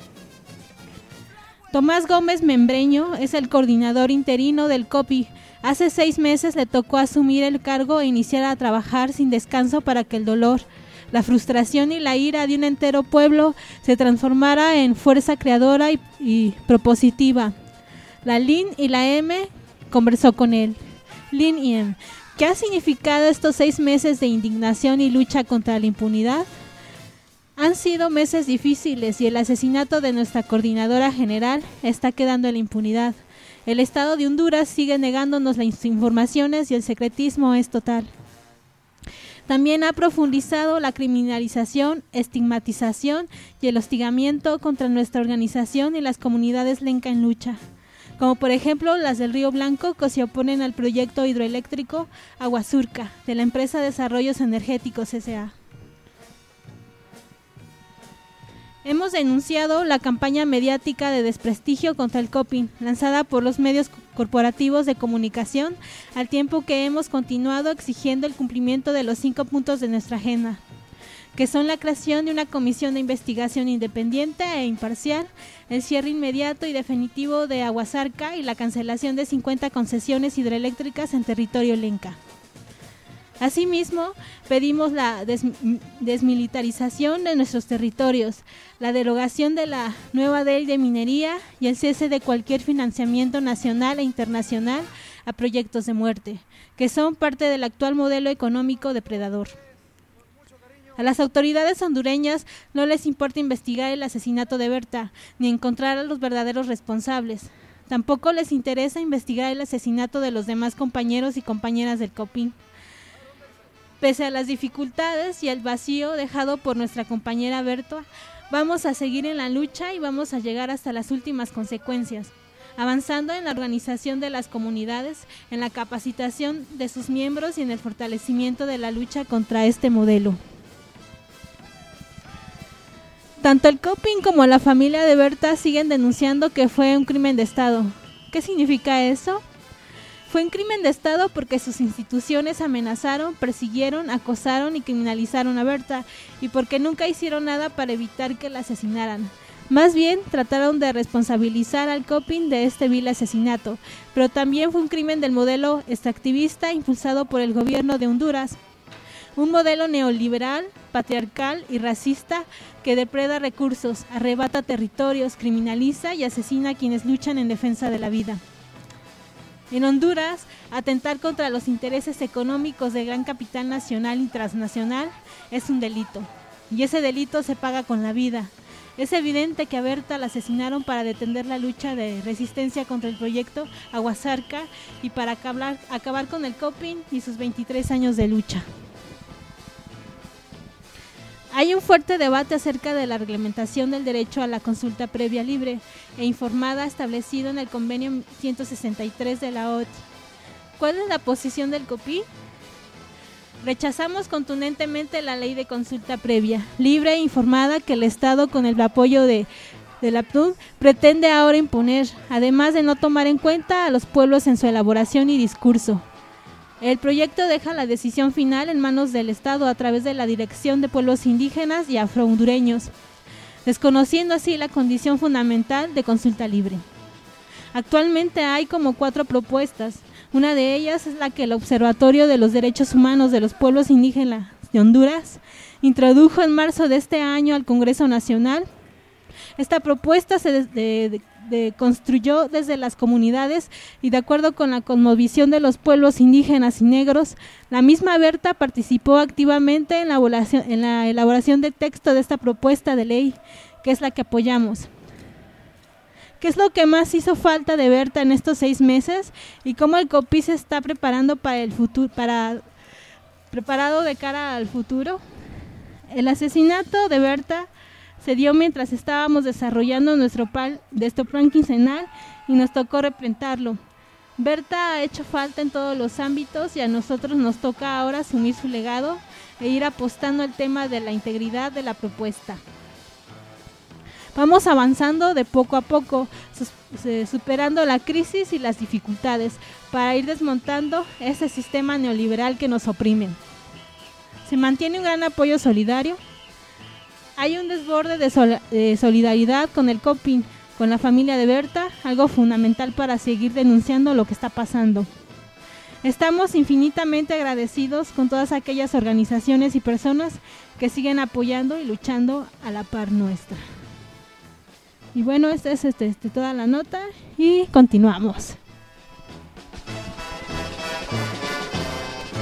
Tomás Gómez Membreño es el coordinador interino del COPI. Hace seis meses le tocó asumir el cargo e iniciar a trabajar sin descanso para que el dolor, la frustración y la ira de un entero pueblo se transformara en fuerza creadora y, y propositiva. La L I N y la M conversó con él. L I N y M. ¿Qué ha significado estos seis meses de indignación y lucha contra la impunidad? Han sido meses difíciles y el asesinato de nuestra coordinadora general está quedando en la impunidad. El Estado de Honduras sigue negándonos las informaciones y el secretismo es total. También ha profundizado la criminalización, estigmatización y el hostigamiento contra nuestra organización y las comunidades lenca en lucha, como por ejemplo las del Río Blanco, que se oponen al proyecto hidroeléctrico Aguazurca de la empresa Desarrollos Energéticos S A Hemos denunciado la campaña mediática de desprestigio contra el COPIN, lanzada por los medios corporativos de comunicación, al tiempo que hemos continuado exigiendo el cumplimiento de los cinco puntos de nuestra agenda, que son la creación de una comisión de investigación independiente e imparcial, el cierre inmediato y definitivo de Aguazarca y la cancelación de cincuenta concesiones hidroeléctricas en territorio lenca. Asimismo, pedimos la des- desmilitarización de nuestros territorios, la derogación de la nueva ley de minería y el cese de cualquier financiamiento nacional e internacional a proyectos de muerte, que son parte del actual modelo económico depredador. A las autoridades hondureñas no les importa investigar el asesinato de Berta, ni encontrar a los verdaderos responsables. Tampoco les interesa investigar el asesinato de los demás compañeros y compañeras del COPIN. Pese a las dificultades y el vacío dejado por nuestra compañera Berta, vamos a seguir en la lucha y vamos a llegar hasta las últimas consecuencias, avanzando en la organización de las comunidades, en la capacitación de sus miembros y en el fortalecimiento de la lucha contra este modelo. Tanto el COPIN como la familia de Berta siguen denunciando que fue un crimen de Estado. ¿Qué significa eso? Fue un crimen de Estado porque sus instituciones amenazaron, persiguieron, acosaron y criminalizaron a Berta, y porque nunca hicieron nada para evitar que la asesinaran. Más bien, trataron de responsabilizar al COPIN de este vil asesinato, pero también fue un crimen del modelo extractivista impulsado por el gobierno de Honduras. Un modelo neoliberal, patriarcal y racista que depreda recursos, arrebata territorios, criminaliza y asesina a quienes luchan en defensa de la vida. En Honduras, atentar contra los intereses económicos del gran capital nacional y transnacional es un delito, y ese delito se paga con la vida. Es evidente que a Berta la asesinaron para detener la lucha de resistencia contra el proyecto Aguazarca y para acabar, acabar con el COPIN y sus veintitrés años de lucha. Hay un fuerte debate acerca de la reglamentación del derecho a la consulta previa libre e informada establecido en el convenio ciento sesenta y tres de la O T I. ¿Cuál es la posición del COPIN? Rechazamos contundentemente la ley de consulta previa, libre e informada que el Estado, con el apoyo de, de la P N U D, pretende ahora imponer, además de no tomar en cuenta a los pueblos en su elaboración y discurso. El proyecto deja la decisión final en manos del Estado a través de la Dirección de Pueblos Indígenas y Afrohondureños, desconociendo así la condición fundamental de consulta libre. Actualmente hay como cuatro propuestas. Una de ellas es la que el Observatorio de los Derechos Humanos de los Pueblos Indígenas de Honduras introdujo en marzo de este año al Congreso Nacional. Esta propuesta se de, de, de construyó desde las comunidades y de acuerdo con la cosmovisión de los pueblos indígenas y negros, la misma Berta participó activamente en la elaboración, en la elaboración del texto de esta propuesta de ley, que es la que apoyamos. ¿Qué es lo que más hizo falta de Berta en estos seis meses y cómo el COPIN se está preparando para el futuro, para preparado de cara al futuro? El asesinato de Berta se dio mientras estábamos desarrollando nuestro plan, nuestro plan quincenal y nos tocó reprenderlo. Berta ha hecho falta en todos los ámbitos y a nosotros nos toca ahora asumir su legado e ir apostando al tema de la integridad de la propuesta. Vamos avanzando de poco a poco, superando la crisis y las dificultades para ir desmontando ese sistema neoliberal que nos oprime. Se mantiene un gran apoyo solidario. Hay un desborde de, sol- de solidaridad con el COPIN, con la familia de Berta, algo fundamental para seguir denunciando lo que está pasando. Estamos infinitamente agradecidos con todas aquellas organizaciones y personas que siguen apoyando y luchando a la par nuestra. Y bueno, esta es este, este, toda la nota y continuamos.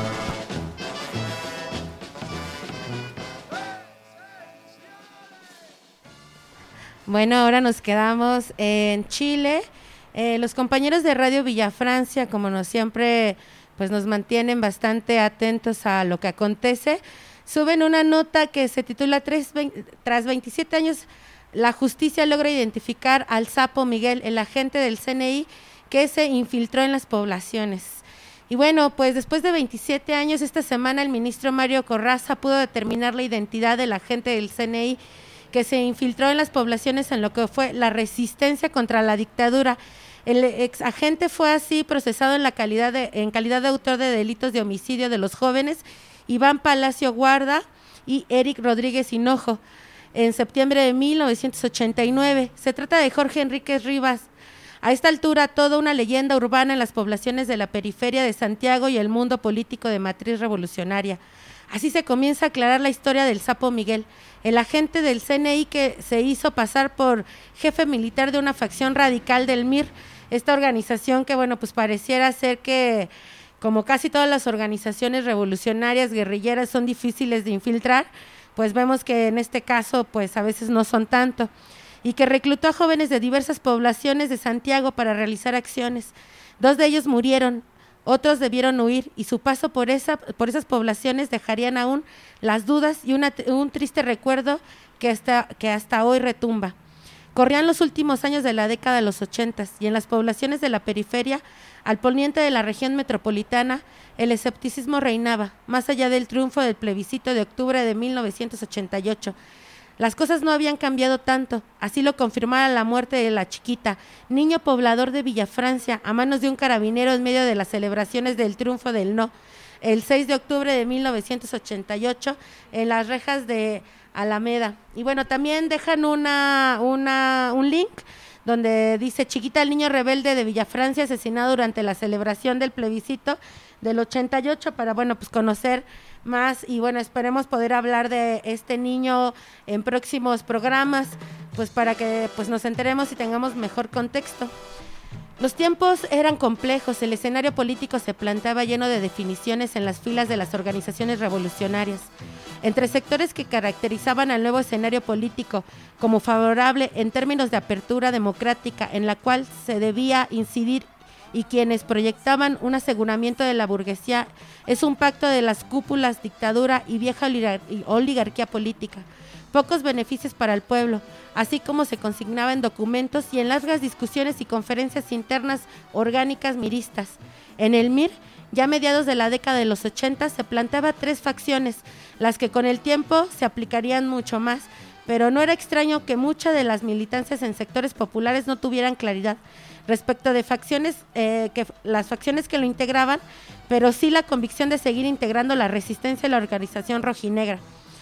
Bueno, ahora nos quedamos en Chile. Eh, los compañeros de Radio Villafrancia, como nos siempre, pues nos mantienen bastante atentos a lo que acontece, suben una nota que se titula Tras veintisiete años, la justicia logra identificar al Sapo Miguel, el agente del C N I que se infiltró en las poblaciones. Y bueno, pues después de veintisiete años, esta semana el ministro Mario Corraza pudo determinar la identidad del agente del C N I que se infiltró en las poblaciones en lo que fue la resistencia contra la dictadura. El ex agente fue así procesado en la calidad de, en calidad de autor de delitos de homicidio de los jóvenes Iván Palacio Guarda y Eric Rodríguez Hinojo en septiembre de mil novecientos ochenta y nueve. Se trata de Jorge Enríquez Rivas. A esta altura, toda una leyenda urbana en las poblaciones de la periferia de Santiago y el mundo político de matriz revolucionaria. Así se comienza a aclarar la historia del Sapo Miguel, el agente del C N I que se hizo pasar por jefe militar de una facción radical del M I R, esta organización que, bueno, pues pareciera ser que, como casi todas las organizaciones revolucionarias, guerrilleras, son difíciles de infiltrar, pues vemos que en este caso, pues a veces no son tanto, y que reclutó a jóvenes de diversas poblaciones de Santiago para realizar acciones. Dos de ellos murieron, otros debieron huir, y su paso por esa por esas poblaciones dejarían aún las dudas y una, un triste recuerdo que hasta, que hasta hoy retumba. Corrían los últimos años de la década de los ochentas, y en las poblaciones de la periferia, al poniente de la región metropolitana, el escepticismo reinaba, más allá del triunfo del plebiscito de octubre de mil novecientos ochenta y ocho. Las cosas no habían cambiado tanto, así lo confirmaba la muerte de la Chiquita, niño poblador de Villafrancia, a manos de un carabinero en medio de las celebraciones del triunfo del no, el seis de octubre de mil novecientos ochenta y ocho, en las rejas de Alameda. Y bueno, también dejan una, una, un link donde dice: Chiquita, el niño rebelde de Villafrancia, asesinado durante la celebración del plebiscito del ochenta y ocho, para, bueno, pues conocer más, y bueno, esperemos poder hablar de este niño en próximos programas, pues para que pues nos enteremos y tengamos mejor contexto. Los tiempos eran complejos, el escenario político se planteaba lleno de definiciones en las filas de las organizaciones revolucionarias. Entre sectores que caracterizaban al nuevo escenario político como favorable en términos de apertura democrática en la cual se debía incidir, y quienes proyectaban un aseguramiento de la burguesía, es un pacto de las cúpulas, dictadura y vieja oligarquía política. Pocos beneficios para el pueblo, así como se consignaba en documentos y en largas discusiones y conferencias internas orgánicas miristas. En el M I R, ya a mediados de la década de los ochenta, se planteaba tres facciones, las que con el tiempo se aplicarían mucho más, pero no era extraño que muchas de las militancias en sectores populares no tuvieran claridad respecto de facciones, eh, que las facciones que lo integraban, pero sí la convicción de seguir integrando la resistencia a la organización rojinegra,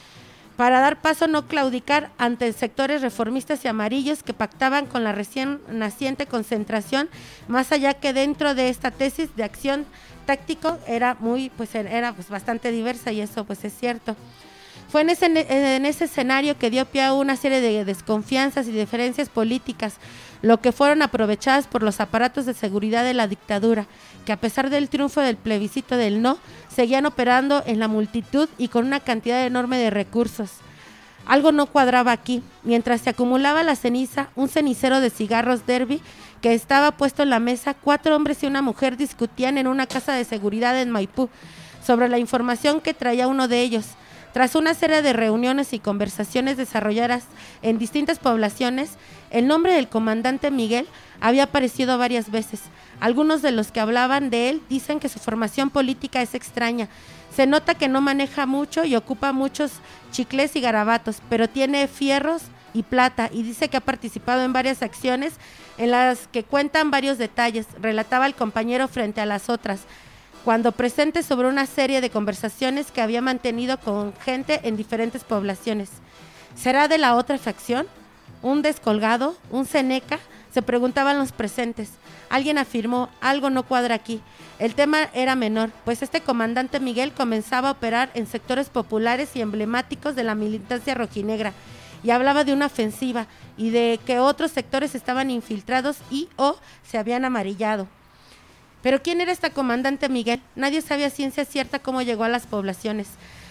para dar paso a no claudicar ante sectores reformistas y amarillos que pactaban con la recién naciente concentración, más allá que dentro de esta tesis de acción táctico era muy, pues era pues bastante diversa, y eso pues es cierto. Fue en ese, en ese escenario que dio pie a una serie de desconfianzas y diferencias políticas, lo que fueron aprovechadas por los aparatos de seguridad de la dictadura, que a pesar del triunfo del plebiscito del no, seguían operando en la multitud y con una cantidad enorme de recursos. Algo no cuadraba aquí. Mientras se acumulaba la ceniza, un cenicero de cigarros Derby que estaba puesto en la mesa, cuatro hombres y una mujer discutían en una casa de seguridad en Maipú sobre la información que traía uno de ellos. Tras una serie de reuniones y conversaciones desarrolladas en distintas poblaciones, el nombre del comandante Miguel había aparecido varias veces. Algunos de los que hablaban de él dicen que su formación política es extraña. Se nota que no maneja mucho y ocupa muchos chicles y garabatos, pero tiene fierros y plata, y dice que ha participado en varias acciones en las que cuentan varios detalles, relataba el compañero frente a las otras, cuando presente sobre una serie de conversaciones que había mantenido con gente en diferentes poblaciones. ¿Será de la otra facción? ¿Un descolgado? ¿Un ceneca? Se preguntaban los presentes. Alguien afirmó: algo no cuadra aquí. El tema era menor, pues este comandante Miguel comenzaba a operar en sectores populares y emblemáticos de la militancia rojinegra, y hablaba de una ofensiva y de que otros sectores estaban infiltrados y o se habían amarillado. Pero ¿quién era este comandante Miguel? Nadie sabía a ciencia cierta cómo llegó a las poblaciones.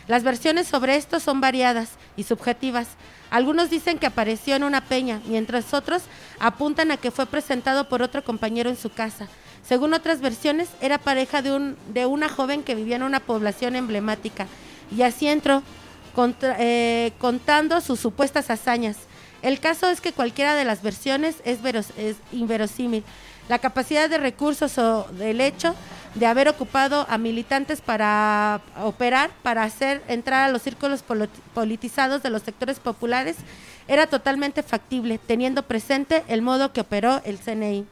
Las versiones sobre esto son variadas y subjetivas. Algunos dicen que apareció en una peña, mientras otros apuntan a que fue presentado por otro compañero en su casa. Según otras versiones, era pareja de, un, de una joven que vivía en una población emblemática, y así entró, contra, eh, contando sus supuestas hazañas. El caso es que cualquiera de las versiones es, veros, es inverosímil. La capacidad de recursos o del hecho de haber ocupado a militantes para operar, para hacer entrar a los círculos politizados de los sectores populares, era totalmente factible, teniendo presente el modo que operó el C N I.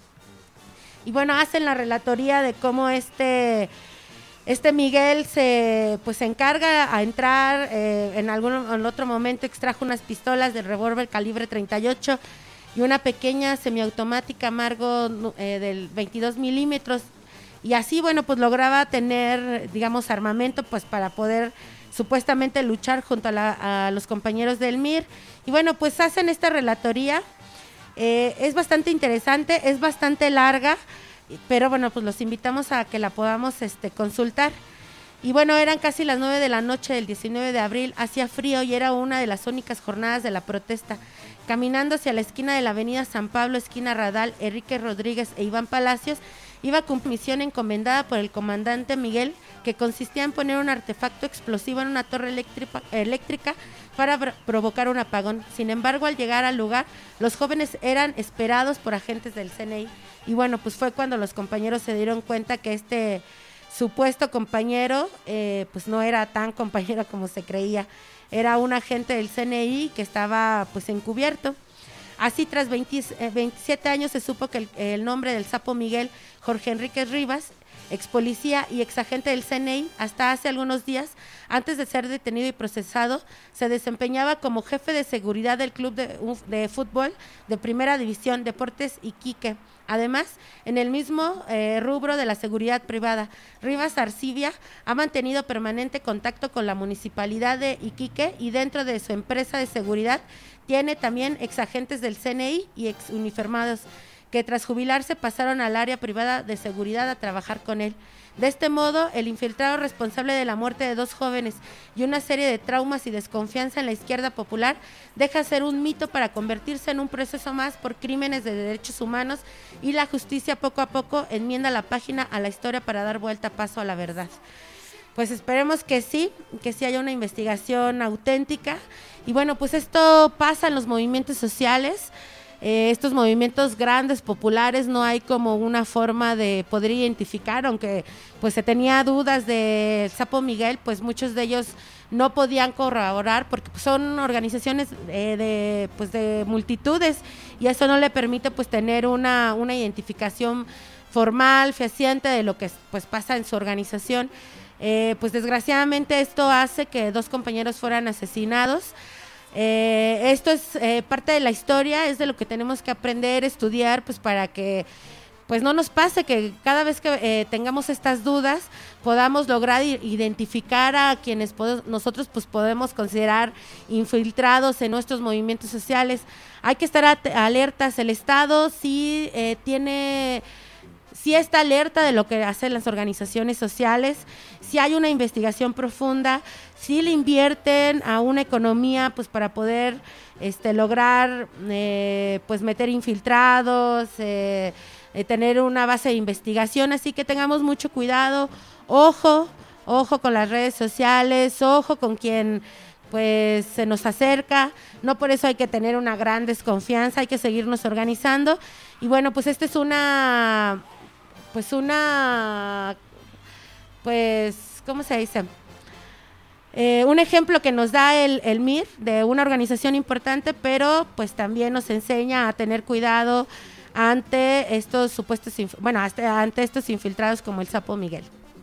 Y bueno, hacen la relatoría de cómo este, este Miguel se pues se encarga a entrar, eh, en algún en otro momento extrajo unas pistolas de revólver calibre treinta y ocho y una pequeña semiautomática Margo eh, del veintidós milímetros, y así, bueno, pues lograba tener, digamos, armamento pues para poder supuestamente luchar junto a, la, a los compañeros del M I R. Y bueno, pues hacen esta relatoría, eh, es bastante interesante, es bastante larga, pero bueno, pues los invitamos a que la podamos este, consultar. Y bueno, eran casi las nueve de la noche del diecinueve de abril, hacía frío y era una de las únicas jornadas de la protesta. Caminando hacia la esquina de la avenida San Pablo, esquina Radal, Enrique Rodríguez e Iván Palacios, iba con misión encomendada por el comandante Miguel, que consistía en poner un artefacto explosivo en una torre eléctrica, eléctrica para pr- provocar un apagón. Sin embargo, al llegar al lugar, los jóvenes eran esperados por agentes del C N I, y bueno, pues fue cuando los compañeros se dieron cuenta que este supuesto compañero, eh, pues no era tan compañero como se creía, era un agente del C N I que estaba pues encubierto. Así, tras veinte, veintisiete años, se supo que el, el nombre del Sapo Miguel, Jorge Enrique Rivas, ex policía y ex agente del C N I, hasta hace algunos días, antes de ser detenido y procesado, se desempeñaba como jefe de seguridad del club de, de fútbol de Primera División, Deportes Iquique. Además, en el mismo eh, rubro de la seguridad privada, Rivas Arcibia ha mantenido permanente contacto con la municipalidad de Iquique, y dentro de su empresa de seguridad tiene también exagentes del C N I y ex uniformados, que tras jubilarse pasaron al área privada de seguridad a trabajar con él. De este modo, el infiltrado responsable de la muerte de dos jóvenes y una serie de traumas y desconfianza en la izquierda popular deja ser un mito para convertirse en un proceso más por crímenes de derechos humanos, y la justicia poco a poco enmienda la página a la historia para dar vuelta paso a la verdad. Pues esperemos que sí, que sí haya una investigación auténtica. Y bueno, pues esto pasa en los movimientos sociales. Eh, estos movimientos grandes, populares, no hay como una forma de poder identificar, aunque pues se tenía dudas del Sapo Miguel, pues muchos de ellos no podían corroborar porque pues, son organizaciones eh, de pues de multitudes, y eso no le permite pues tener una, una identificación formal, fehaciente de lo que pues pasa en su organización. Eh, pues desgraciadamente esto hace que dos compañeros fueran asesinados. Eh, esto es eh, parte de la historia, es de lo que tenemos que aprender, estudiar, pues para que pues no nos pase que cada vez que eh, tengamos estas dudas podamos lograr identificar a quienes pod- nosotros pues podemos considerar infiltrados en nuestros movimientos sociales. Hay que estar at- alertas. El Estado sí eh, tiene sí está alerta de lo que hacen las organizaciones sociales, sí hay una investigación profunda, sí le invierten a una economía pues para poder este lograr eh, pues meter infiltrados, eh, eh, tener una base de investigación, así que tengamos mucho cuidado, ojo, ojo con las redes sociales, ojo con quien pues se nos acerca, no por eso hay que tener una gran desconfianza, hay que seguirnos organizando. Y bueno, pues esta es una pues una pues ¿cómo se dice? Eh, un ejemplo que nos da el, el M I R de una organización importante, pero pues también nos enseña a tener cuidado ante estos supuestos, bueno, hasta ante estos infiltrados como el Sapo Miguel.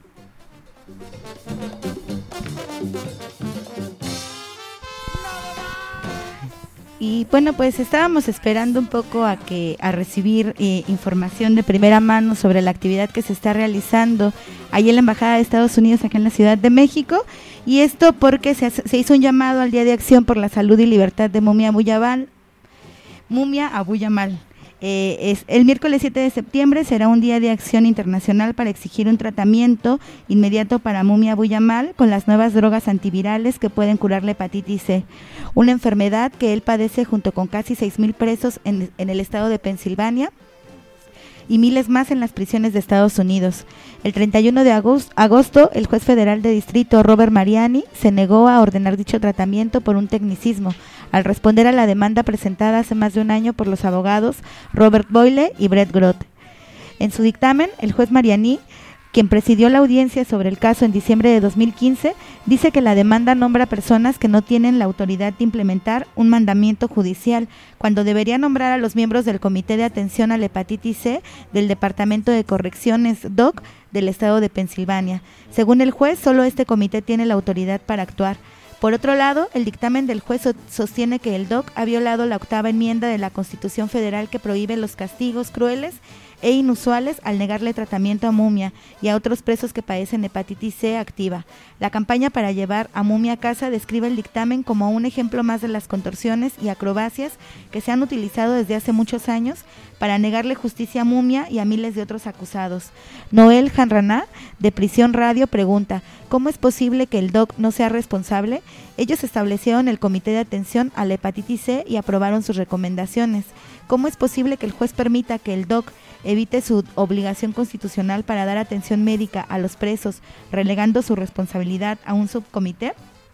Y bueno, pues estábamos esperando un poco a que a recibir eh, información de primera mano sobre la actividad que se está realizando ahí en la Embajada de Estados Unidos acá en la Ciudad de México, y esto porque se, se hizo un llamado al Día de Acción por la Salud y Libertad de Mumia Abu Jamal, Mumia Abu Jamal. Eh, es, el miércoles siete de septiembre será un día de acción internacional para exigir un tratamiento inmediato para Mumia Abu Jamal con las nuevas drogas antivirales que pueden curar la hepatitis C, una enfermedad que él padece junto con casi seis mil presos en, en el estado de Pensilvania y miles más en las prisiones de Estados Unidos. El treinta y uno de agosto, el juez federal de distrito Robert Mariani se negó a ordenar dicho tratamiento por un tecnicismo, al responder a la demanda presentada hace más de un año por los abogados Robert Boyle y Brett Grote. En su dictamen, el juez Mariani, quien presidió la audiencia sobre el caso en diciembre de dos mil quince, dice que la demanda nombra personas que no tienen la autoridad de implementar un mandamiento judicial, cuando debería nombrar a los miembros del Comité de Atención a la Hepatitis C del Departamento de Correcciones D O C del estado de Pensilvania. Según el juez, solo este comité tiene la autoridad para actuar. Por otro lado, el dictamen del juez sostiene que el D O C ha violado la octava enmienda de la Constitución Federal que prohíbe los castigos crueles e inusuales al negarle tratamiento a Mumia y a otros presos que padecen hepatitis C activa. La campaña para llevar a Mumia a casa describe el dictamen como un ejemplo más de las contorsiones y acrobacias que se han utilizado desde hace muchos años para negarle justicia a Mumia y a miles de otros acusados. Noel Hanraná, de Prisión Radio, pregunta: ¿cómo es posible que el D O C no sea responsable? Ellos establecieron el Comité de Atención a la Hepatitis C y aprobaron sus recomendaciones. ¿Cómo es posible que el juez permita que el D O C evite su obligación constitucional para dar atención médica a los presos, relegando su responsabilidad a un subcomité?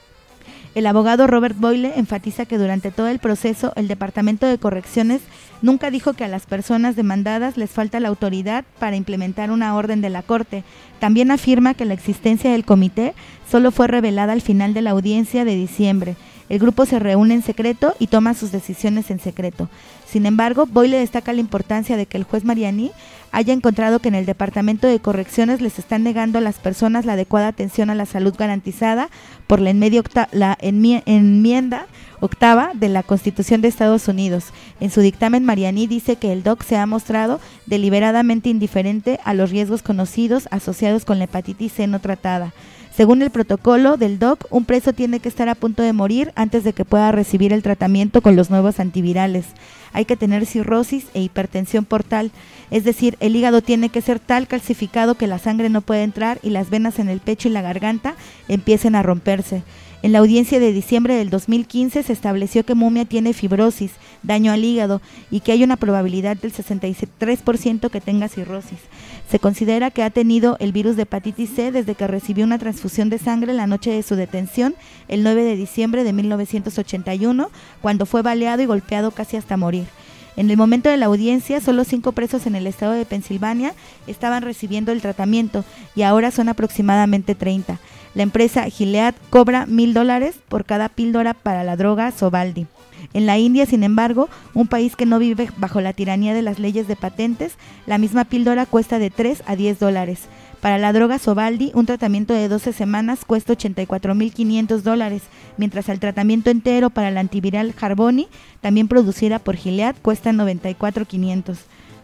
El abogado Robert Boyle enfatiza que durante todo el proceso el Departamento de Correcciones nunca dijo que a las personas demandadas les falta la autoridad para implementar una orden de la Corte. También afirma que la existencia del comité solo fue revelada al final de la audiencia de diciembre. El grupo se reúne en secreto y toma sus decisiones en secreto. Sin embargo, Boyle destaca la importancia de que el juez Mariani haya encontrado que en el Departamento de Correcciones les están negando a las personas la adecuada atención a la salud garantizada por la, octa- la enmi- enmienda octava de la Constitución de Estados Unidos. En su dictamen, Mariani dice que el D O C se ha mostrado deliberadamente indiferente a los riesgos conocidos asociados con la hepatitis C no tratada. Según el protocolo del D O C, un preso tiene que estar a punto de morir antes de que pueda recibir el tratamiento con los nuevos antivirales. Hay que tener cirrosis e hipertensión portal, es decir, el hígado tiene que ser tal calcificado que la sangre no puede entrar y las venas en el pecho y la garganta empiecen a romperse. En la audiencia de diciembre del dos mil quince se estableció que Mumia tiene fibrosis, daño al hígado y que hay una probabilidad del sesenta y tres por ciento que tenga cirrosis. Se considera que ha tenido el virus de hepatitis C desde que recibió una transfusión de sangre la noche de su detención, el nueve de diciembre de mil novecientos ochenta y uno, cuando fue baleado y golpeado casi hasta morir. En el momento de la audiencia, solo cinco presos en el estado de Pensilvania estaban recibiendo el tratamiento y ahora son aproximadamente treinta. La empresa Gilead cobra mil dólares por cada píldora para la droga Sovaldi. En la India, sin embargo, un país que no vive bajo la tiranía de las leyes de patentes, la misma píldora cuesta de tres a diez dólares. Para la droga Sovaldi, un tratamiento de doce semanas cuesta ochenta y cuatro mil quinientos dólares, mientras el tratamiento entero para la antiviral Harvoni, también producida por Gilead, cuesta noventa y cuatro mil quinientos.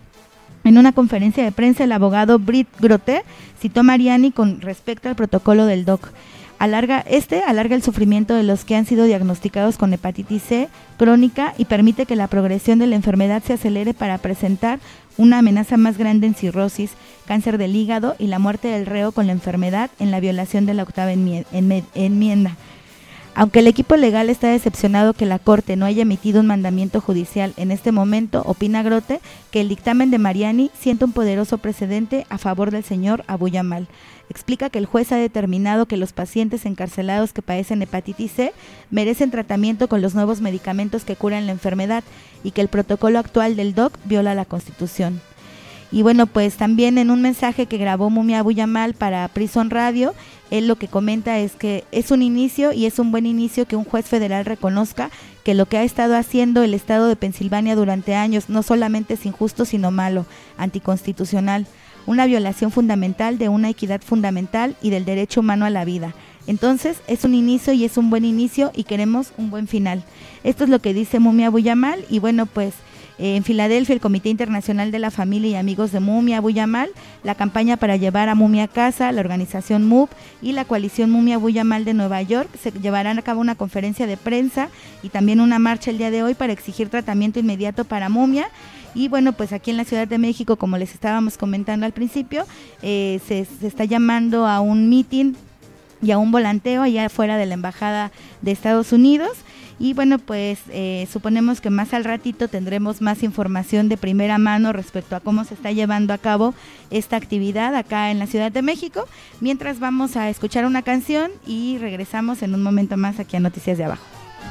En una conferencia de prensa, el abogado Brett Grote citó a Mariani con respecto al protocolo del D O C. Alarga, este alarga el sufrimiento de los que han sido diagnosticados con hepatitis C crónica y permite que la progresión de la enfermedad se acelere para presentar una amenaza más grande en cirrosis, cáncer del hígado y la muerte del reo con la enfermedad en la violación de la octava enmienda. Aunque el equipo legal está decepcionado que la Corte no haya emitido un mandamiento judicial en este momento, opina Grote que el dictamen de Mariani siente un poderoso precedente a favor del señor Abu Jamal. Explica que el juez ha determinado que los pacientes encarcelados que padecen hepatitis C merecen tratamiento con los nuevos medicamentos que curan la enfermedad y que el protocolo actual del D O C viola la Constitución. Y bueno, pues también en un mensaje que grabó Mumia Abu Jamal para Prison Radio, él lo que comenta es que es un inicio y es un buen inicio que un juez federal reconozca que lo que ha estado haciendo el estado de Pensilvania durante años no solamente es injusto sino malo, anticonstitucional, una violación fundamental de una equidad fundamental y del derecho humano a la vida. Entonces es un inicio y es un buen inicio y queremos un buen final. Esto es lo que dice Mumia Abu Jamal y bueno, pues En Filadelfia, el Comité Internacional de la Familia y Amigos de Mumia Buya Mal, la campaña para llevar a Mumia a casa, la organización M U B y la coalición Mumia Buya Mal de Nueva York se llevarán a cabo una conferencia de prensa y también una marcha el día de hoy para exigir tratamiento inmediato para Mumia. Y bueno, pues aquí en la Ciudad de México, como les estábamos comentando al principio, eh, se, se está llamando a un mitin y a un volanteo allá afuera de la Embajada de Estados Unidos. Y bueno, pues eh, suponemos que más al ratito tendremos más información de primera mano respecto a cómo se está llevando a cabo esta actividad acá en la Ciudad de México. Mientras vamos a escuchar una canción y regresamos en un momento más aquí a Noticias de Abajo.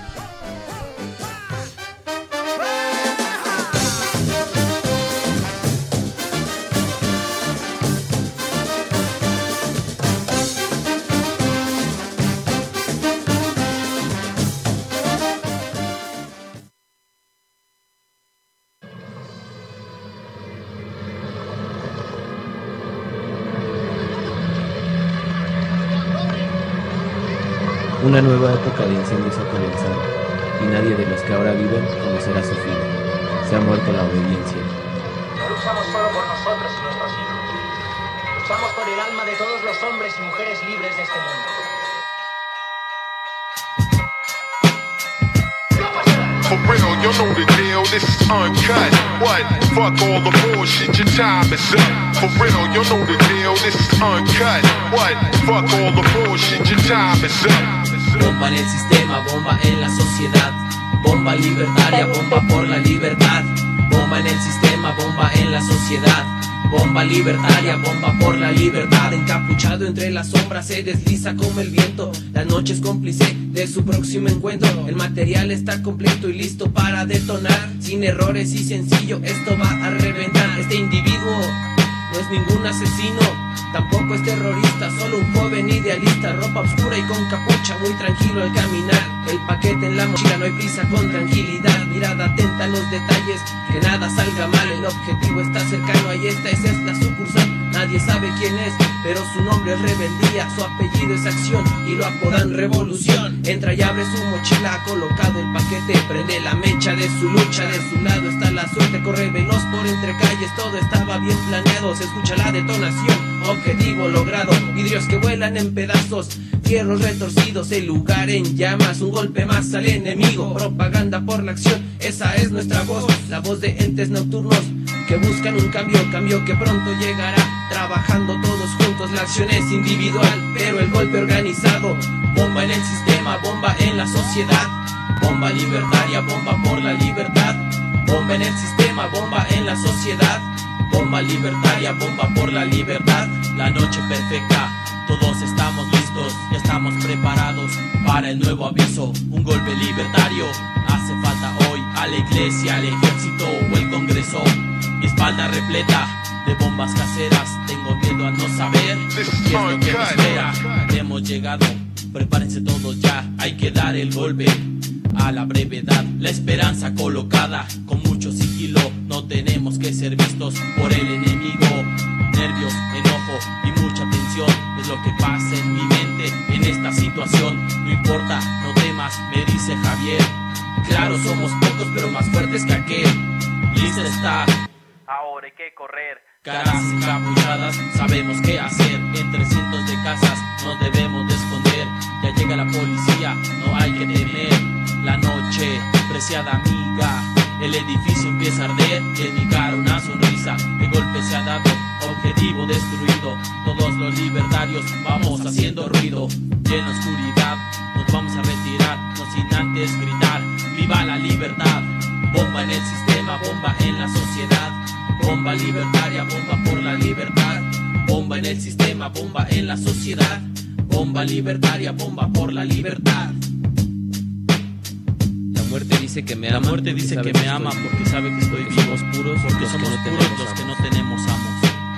Una nueva época de incendios ha comenzado, y nadie de los que ahora viven conocerá su fin. Se ha muerto la obediencia. No luchamos solo por nosotros y nuestros hijos. Luchamos por el alma de todos los hombres y mujeres libres de este mundo. For real, you know the deal, this is uncut. What? Fuck all the bullshit, your time is up. For real, you know the deal, this is uncut. What? Fuck all the bullshit, your time is up. Bomba en el sistema, bomba en la sociedad. Bomba libertaria, bomba por la libertad. Bomba en el sistema, bomba en la sociedad. Bomba libertaria, bomba por la libertad. Encapuchado entre las sombras se desliza como el viento. La noche es cómplice de su próximo encuentro. El material está completo y listo para detonar. Sin errores y sencillo, esto va a reventar. Este individuo no es ningún asesino, tampoco es terrorista, solo un joven idealista. Ropa oscura y con capucha, muy tranquilo al caminar. El paquete en la mochila, no hay prisa, con tranquilidad. Mirada atenta a los detalles, que nada salga mal. El objetivo está cercano, ahí está, esa es la sucursal. Nadie sabe quién es, pero su nombre es rebeldía. Su apellido es acción y lo apodan revolución. Entra y abre su mochila, ha colocado el paquete. Prende la mecha de su lucha, de su lado está la suerte. Corre veloz por entre calles, todo estaba bien planeado. Se escucha la detonación, objetivo logrado. Vidrios que vuelan en pedazos, fierros retorcidos, el lugar en llamas. Un golpe más al enemigo, propaganda por la acción. Esa es nuestra voz, la voz de entes nocturnos que buscan un cambio, cambio que pronto llegará. Trabajando todos juntos, la acción es individual, pero el golpe organizado. Bomba en el sistema, bomba en la sociedad. Bomba libertaria, bomba por la libertad. Bomba en el sistema, bomba en la sociedad. Bomba libertaria, bomba por la libertad. La noche perfecta, todos estamos listos, ya estamos preparados para el nuevo aviso. Un golpe libertario hace falta hoy a la iglesia, al ejército o el congreso. Mi espalda repleta de bombas caseras, tengo miedo a no saber qué es lo que me espera. Hemos llegado, prepárense todos ya, hay que dar el golpe a la brevedad. La esperanza colocada con mucho sigilo, no tenemos que ser vistos por el enemigo. Nervios, enojo y mucha tensión es lo que pasa en mi mente en esta situación. No importa, no temas, me dice Javier. Claro, somos pocos pero más fuertes que aquel. Lista está, ahora hay que correr. Caras encapuchadas, sabemos qué hacer. Entre cientos de casas nos debemos de esconder. Ya llega la policía, no hay que temer. La noche, preciada amiga, el edificio empieza a arder. En mi cara una sonrisa, el golpe se ha dado, objetivo destruido. Todos los libertarios vamos haciendo ruido. Y en la oscuridad nos vamos a retirar, no sin antes gritar: ¡viva la libertad! Bomba en el sistema, bomba en la sociedad. Bomba libertaria, bomba por la libertad. Bomba en el sistema, bomba en la sociedad. Bomba libertaria, bomba por la libertad. La muerte dice que me ama, la muerte dice que me ama porque sabe que estoy vivo. Somos puros, porque los somos que no puros tenemos los que no amos. tenemos amos.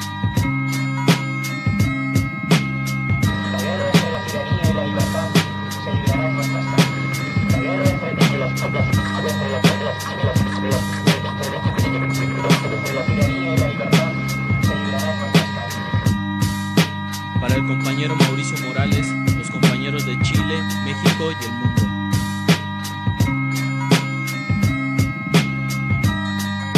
Para el compañero Mauricio Morales, los compañeros de Chile, México y el mundo.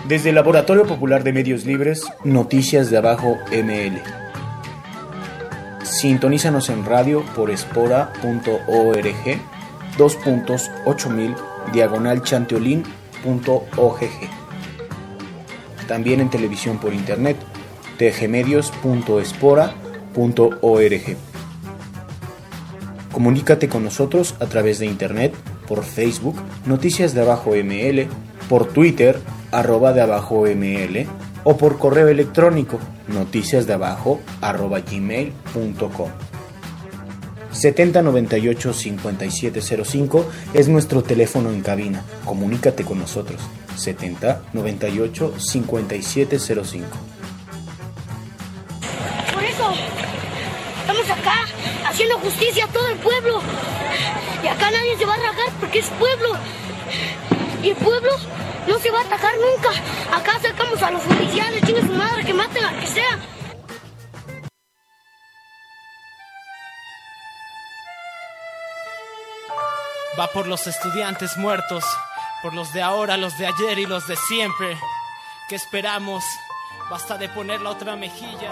Desde el Laboratorio Popular de Medios Libres, Noticias de Abajo M L. Sintonízanos en radio por espora punto org, dos puntos ocho mil, diagonal chanteolín punto ogg. También en televisión por internet, tgmedios punto espora punto org. Comunícate con nosotros a través de internet, por Facebook, Noticias de Abajo M L, por Twitter, arroba de abajo ml, o por correo electrónico, noticiasdeabajo arroba gmail punto com. setenta noventa y ocho cincuenta y siete cero cinco es nuestro teléfono en cabina. Comunícate con nosotros. setenta noventa y ocho cincuenta y siete cero cinco. Por eso, estamos acá haciendo justicia a todo el pueblo. Y acá nadie se va a rajar porque es pueblo. Y el pueblo no se va a atacar nunca. Acá sacamos a los oficiales, chingue su madre, que maten al que sea. Va por los estudiantes muertos, por los de ahora, los de ayer y los de siempre. ¿Qué esperamos? Basta de poner la otra mejilla.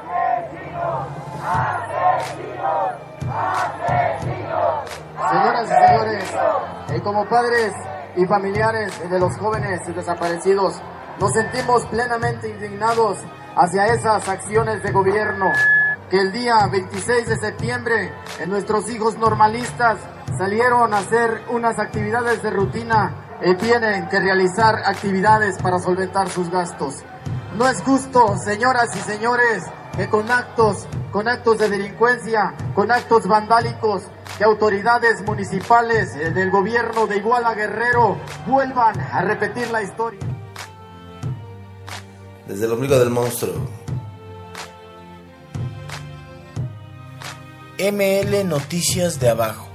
Señoras y señores, eh, como padres y familiares de los jóvenes desaparecidos, nos sentimos plenamente indignados hacia esas acciones de gobierno que el día veintiséis de septiembre eh, nuestros hijos normalistas salieron a hacer unas actividades de rutina y tienen que realizar actividades para solventar sus gastos. No es justo, señoras y señores, que con actos, con actos de delincuencia, con actos vandálicos, que autoridades municipales eh, del gobierno de Iguala Guerrero vuelvan a repetir la historia. Desde el ombligo del monstruo. M L Noticias de Abajo.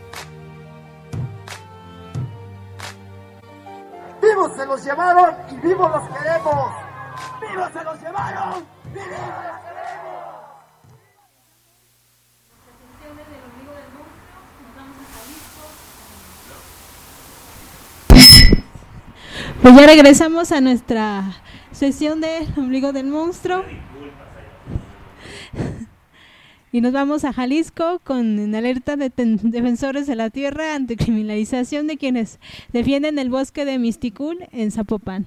¡Vivos se los llevaron y vivos los queremos! ¡Vivos se los llevaron y vivos los queremos! Pues ya regresamos a nuestra sesión de Ombligo del Monstruo. Y nos vamos a Jalisco con alerta de ten- defensores de la tierra ante criminalización de quienes defienden el bosque de Misticul en Zapopan.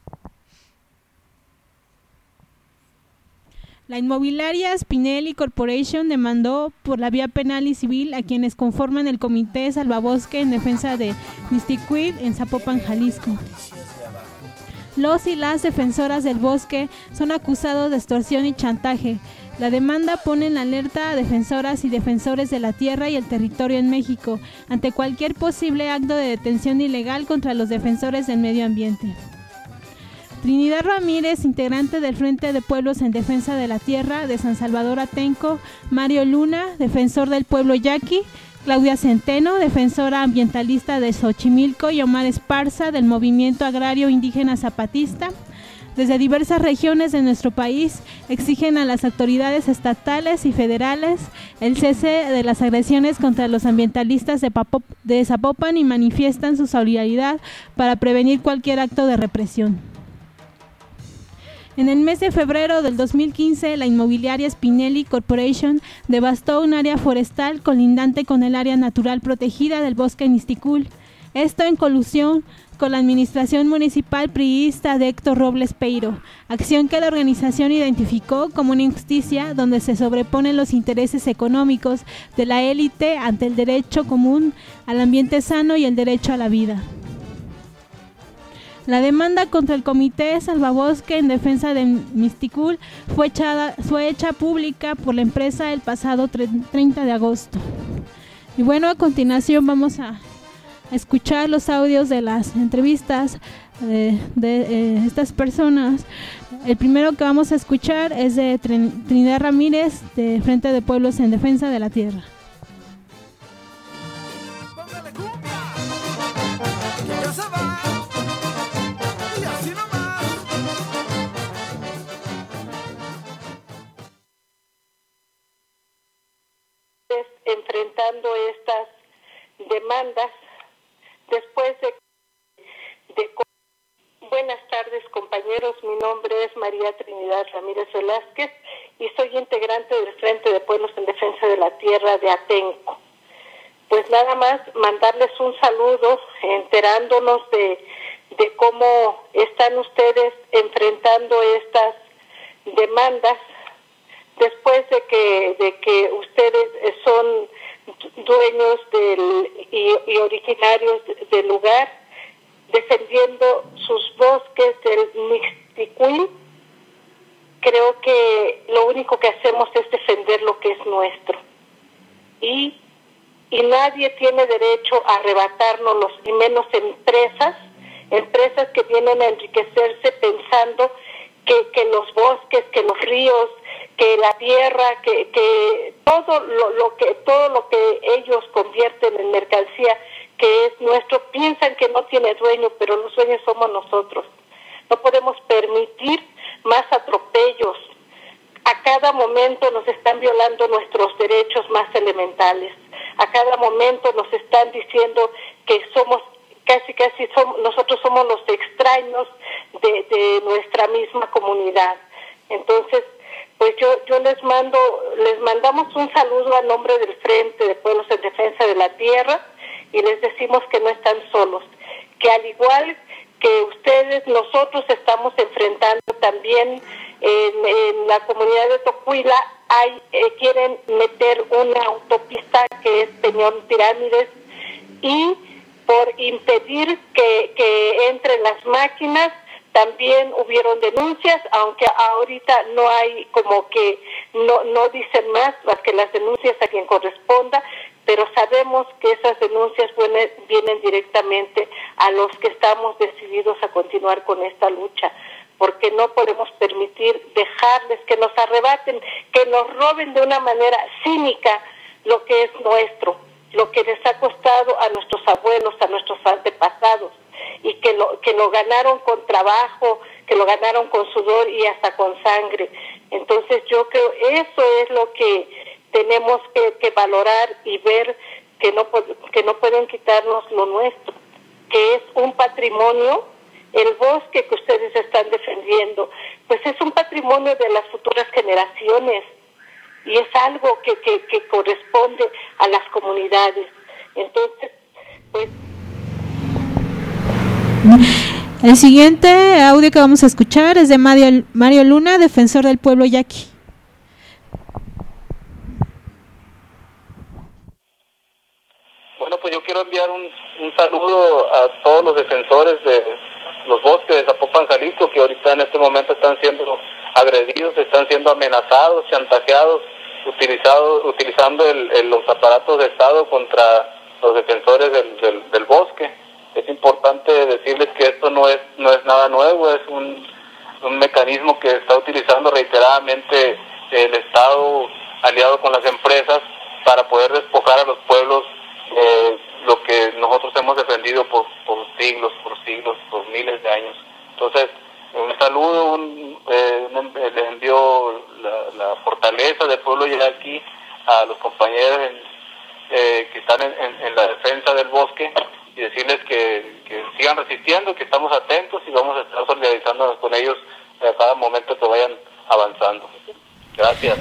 La inmobiliaria Spinelli Corporation demandó por la vía penal y civil a quienes conforman el Comité Salvabosque en defensa de Misticul en Zapopan, Jalisco. Los y las defensoras del bosque son acusados de extorsión y chantaje. La demanda pone en alerta a defensoras y defensores de la tierra y el territorio en México ante cualquier posible acto de detención ilegal contra los defensores del medio ambiente. Trinidad Ramírez, integrante del Frente de Pueblos en Defensa de la Tierra de San Salvador Atenco, Mario Luna, defensor del pueblo yaqui, Claudia Centeno, defensora ambientalista de Xochimilco, y Omar Esparza, del Movimiento Agrario Indígena Zapatista, desde diversas regiones de nuestro país, exigen a las autoridades estatales y federales el cese de las agresiones contra los ambientalistas de, Papo- de Zapopan y manifiestan su solidaridad para prevenir cualquier acto de represión. En el mes de febrero del dos mil quince, la inmobiliaria Spinelli Corporation devastó un área forestal colindante con el área natural protegida del bosque Misticul. Esto en colusión con la administración municipal priista de Héctor Robles Peiro, acción que la organización identificó como una injusticia donde se sobreponen los intereses económicos de la élite ante el derecho común al ambiente sano y el derecho a la vida. La demanda contra el Comité Salvabosque en defensa de Misticul fue, echada, fue hecha pública por la empresa el pasado treinta de agosto. Y bueno, a continuación vamos a escuchar los audios de las entrevistas eh, de eh, estas personas. El primero que vamos a escuchar es de Trin- Trinidad Ramírez, de Frente de Pueblos en Defensa de la Tierra. Enfrentando estas demandas después de, de bueno buenas tardes, compañeros. Mi nombre es María Trinidad Ramírez Velázquez y soy integrante del Frente de Pueblos en Defensa de la Tierra de Atenco. Pues nada más mandarles un saludo, enterándonos de, de cómo están ustedes enfrentando estas demandas después de que, de que ustedes son dueños del, y, y originarios del lugar, defendiendo sus bosques del Mixtiquil. Creo que lo único que hacemos es defender lo que es nuestro. Y, y nadie tiene derecho a arrebatárnoslos, y menos empresas, empresas que vienen a enriquecerse pensando que, que los bosques, que los ríos, que la tierra, que, que todo lo, lo que todo lo que ellos convierten en mercancía que es nuestro, piensan que no tiene dueño, pero los dueños somos nosotros. No podemos permitir más atropellos. A cada momento nos están violando nuestros derechos más elementales. A cada momento nos están diciendo que somos, casi casi somos, nosotros somos los extraños de, de nuestra misma comunidad. Entonces, pues yo yo les mando, les mandamos un saludo a nombre del Frente de Pueblos en Defensa de la Tierra y les decimos que no están solos, que al igual que ustedes, nosotros estamos enfrentando también en, en la comunidad de Tocuila, hay, eh, quieren meter una autopista que es Peñón Pirámides, y por impedir que, que entren las máquinas, también hubieron denuncias, aunque ahorita no hay como que, no, no dicen más más que las denuncias a quien corresponda, pero sabemos que esas denuncias vienen, vienen directamente a los que estamos decididos a continuar con esta lucha, porque no podemos permitir dejarles que nos arrebaten, que nos roben de una manera cínica lo que es nuestro, lo que les ha costado a nuestros abuelos, a nuestros antepasados, y que lo que lo ganaron con trabajo, que lo ganaron con sudor y hasta con sangre. Entonces yo creo eso es lo que tenemos que, que valorar y ver, que no que no pueden quitarnos lo nuestro, que es un patrimonio. El bosque que ustedes están defendiendo, pues es un patrimonio de las futuras generaciones y es algo que, que, que corresponde a las comunidades. Entonces, pues... El siguiente audio que vamos a escuchar es de Mario, Mario Luna, defensor del pueblo yaqui. Bueno, pues yo quiero enviar un, un saludo a todos los defensores de los bosques de Zapopan, Jalisco, que ahorita en este momento están siendo agredidos, están siendo amenazados, chantajeados, utilizados, utilizando el, el, los aparatos de Estado contra los defensores del, del, del bosque. Es importante decirles que esto no es no es nada nuevo, es un, un mecanismo que está utilizando reiteradamente el Estado aliado con las empresas para poder despojar a los pueblos eh, lo que nosotros hemos defendido por, por siglos, por siglos, por miles de años. Entonces, un saludo, un, eh, un, les envío la, la fortaleza del pueblo yaqui a los compañeros en, eh, que están en, en, en la defensa del bosque, y decirles que, que sigan resistiendo, que estamos atentos y vamos a estar solidarizándonos con ellos a cada momento que vayan avanzando. Gracias.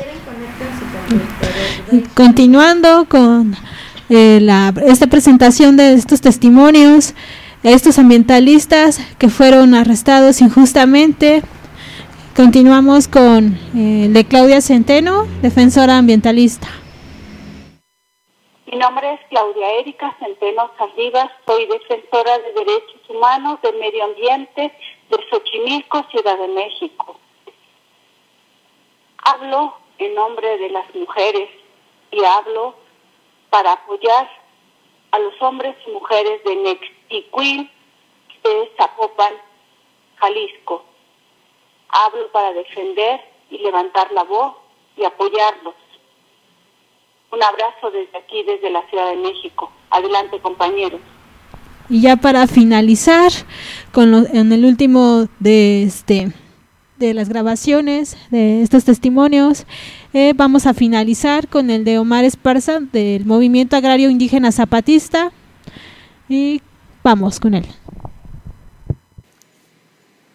Continuando con eh, la, esta presentación de estos testimonios, estos ambientalistas que fueron arrestados injustamente, continuamos con eh, de Claudia Centeno, defensora ambientalista. Mi nombre es Claudia Erika Centeno Saldívar, soy defensora de derechos humanos, del medio ambiente, de Xochimilco, Ciudad de México. Hablo en nombre de las mujeres y hablo para apoyar a los hombres y mujeres de Mixtiquil, de Zapopan, Jalisco. Hablo para defender y levantar la voz y apoyarlos. Un abrazo desde aquí, desde la Ciudad de México. Adelante, compañeros. Y ya para finalizar, con lo, en el último de este de las grabaciones de estos testimonios, eh, vamos a finalizar con el de Omar Esparza del Movimiento Agrario Indígena Zapatista, y vamos con él.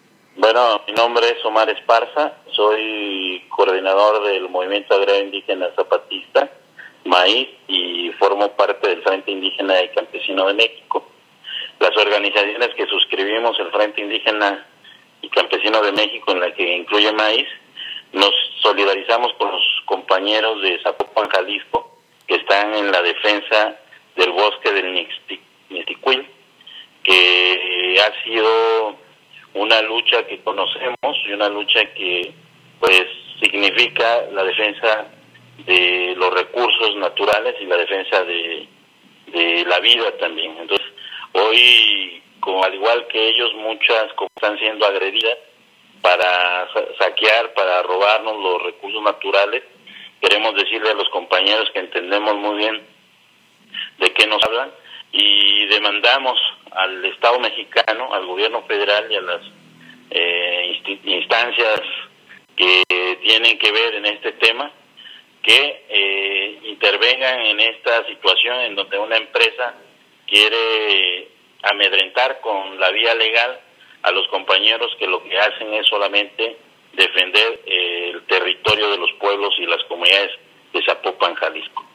Bueno, mi nombre es Omar Esparza, soy coordinador del Movimiento Agrario Indígena Zapatista, Maíz, y formo parte del Frente Indígena y Campesino de México. Las organizaciones que suscribimos el Frente Indígena y Campesino de México, en la que incluye Maíz, nos solidarizamos con los compañeros de Zapopan, Jalisco, que están en la defensa del bosque del Nixtiquil, que ha sido una lucha que conocemos y una lucha que pues significa la defensa de los recursos naturales y la defensa de, de la vida también. Entonces, hoy, como al igual que ellos, muchas como están siendo agredidas para saquear, para robarnos los recursos naturales. Queremos decirle a los compañeros que entendemos muy bien de qué nos hablan y demandamos al Estado mexicano, al gobierno federal y a las eh, instancias que tienen que ver en este tema, que eh, intervengan en esta situación en donde una empresa quiere amedrentar con la vía legal a los compañeros que lo que hacen es solamente defender eh, el territorio de los pueblos y las comunidades de Zapopan, Jalisco.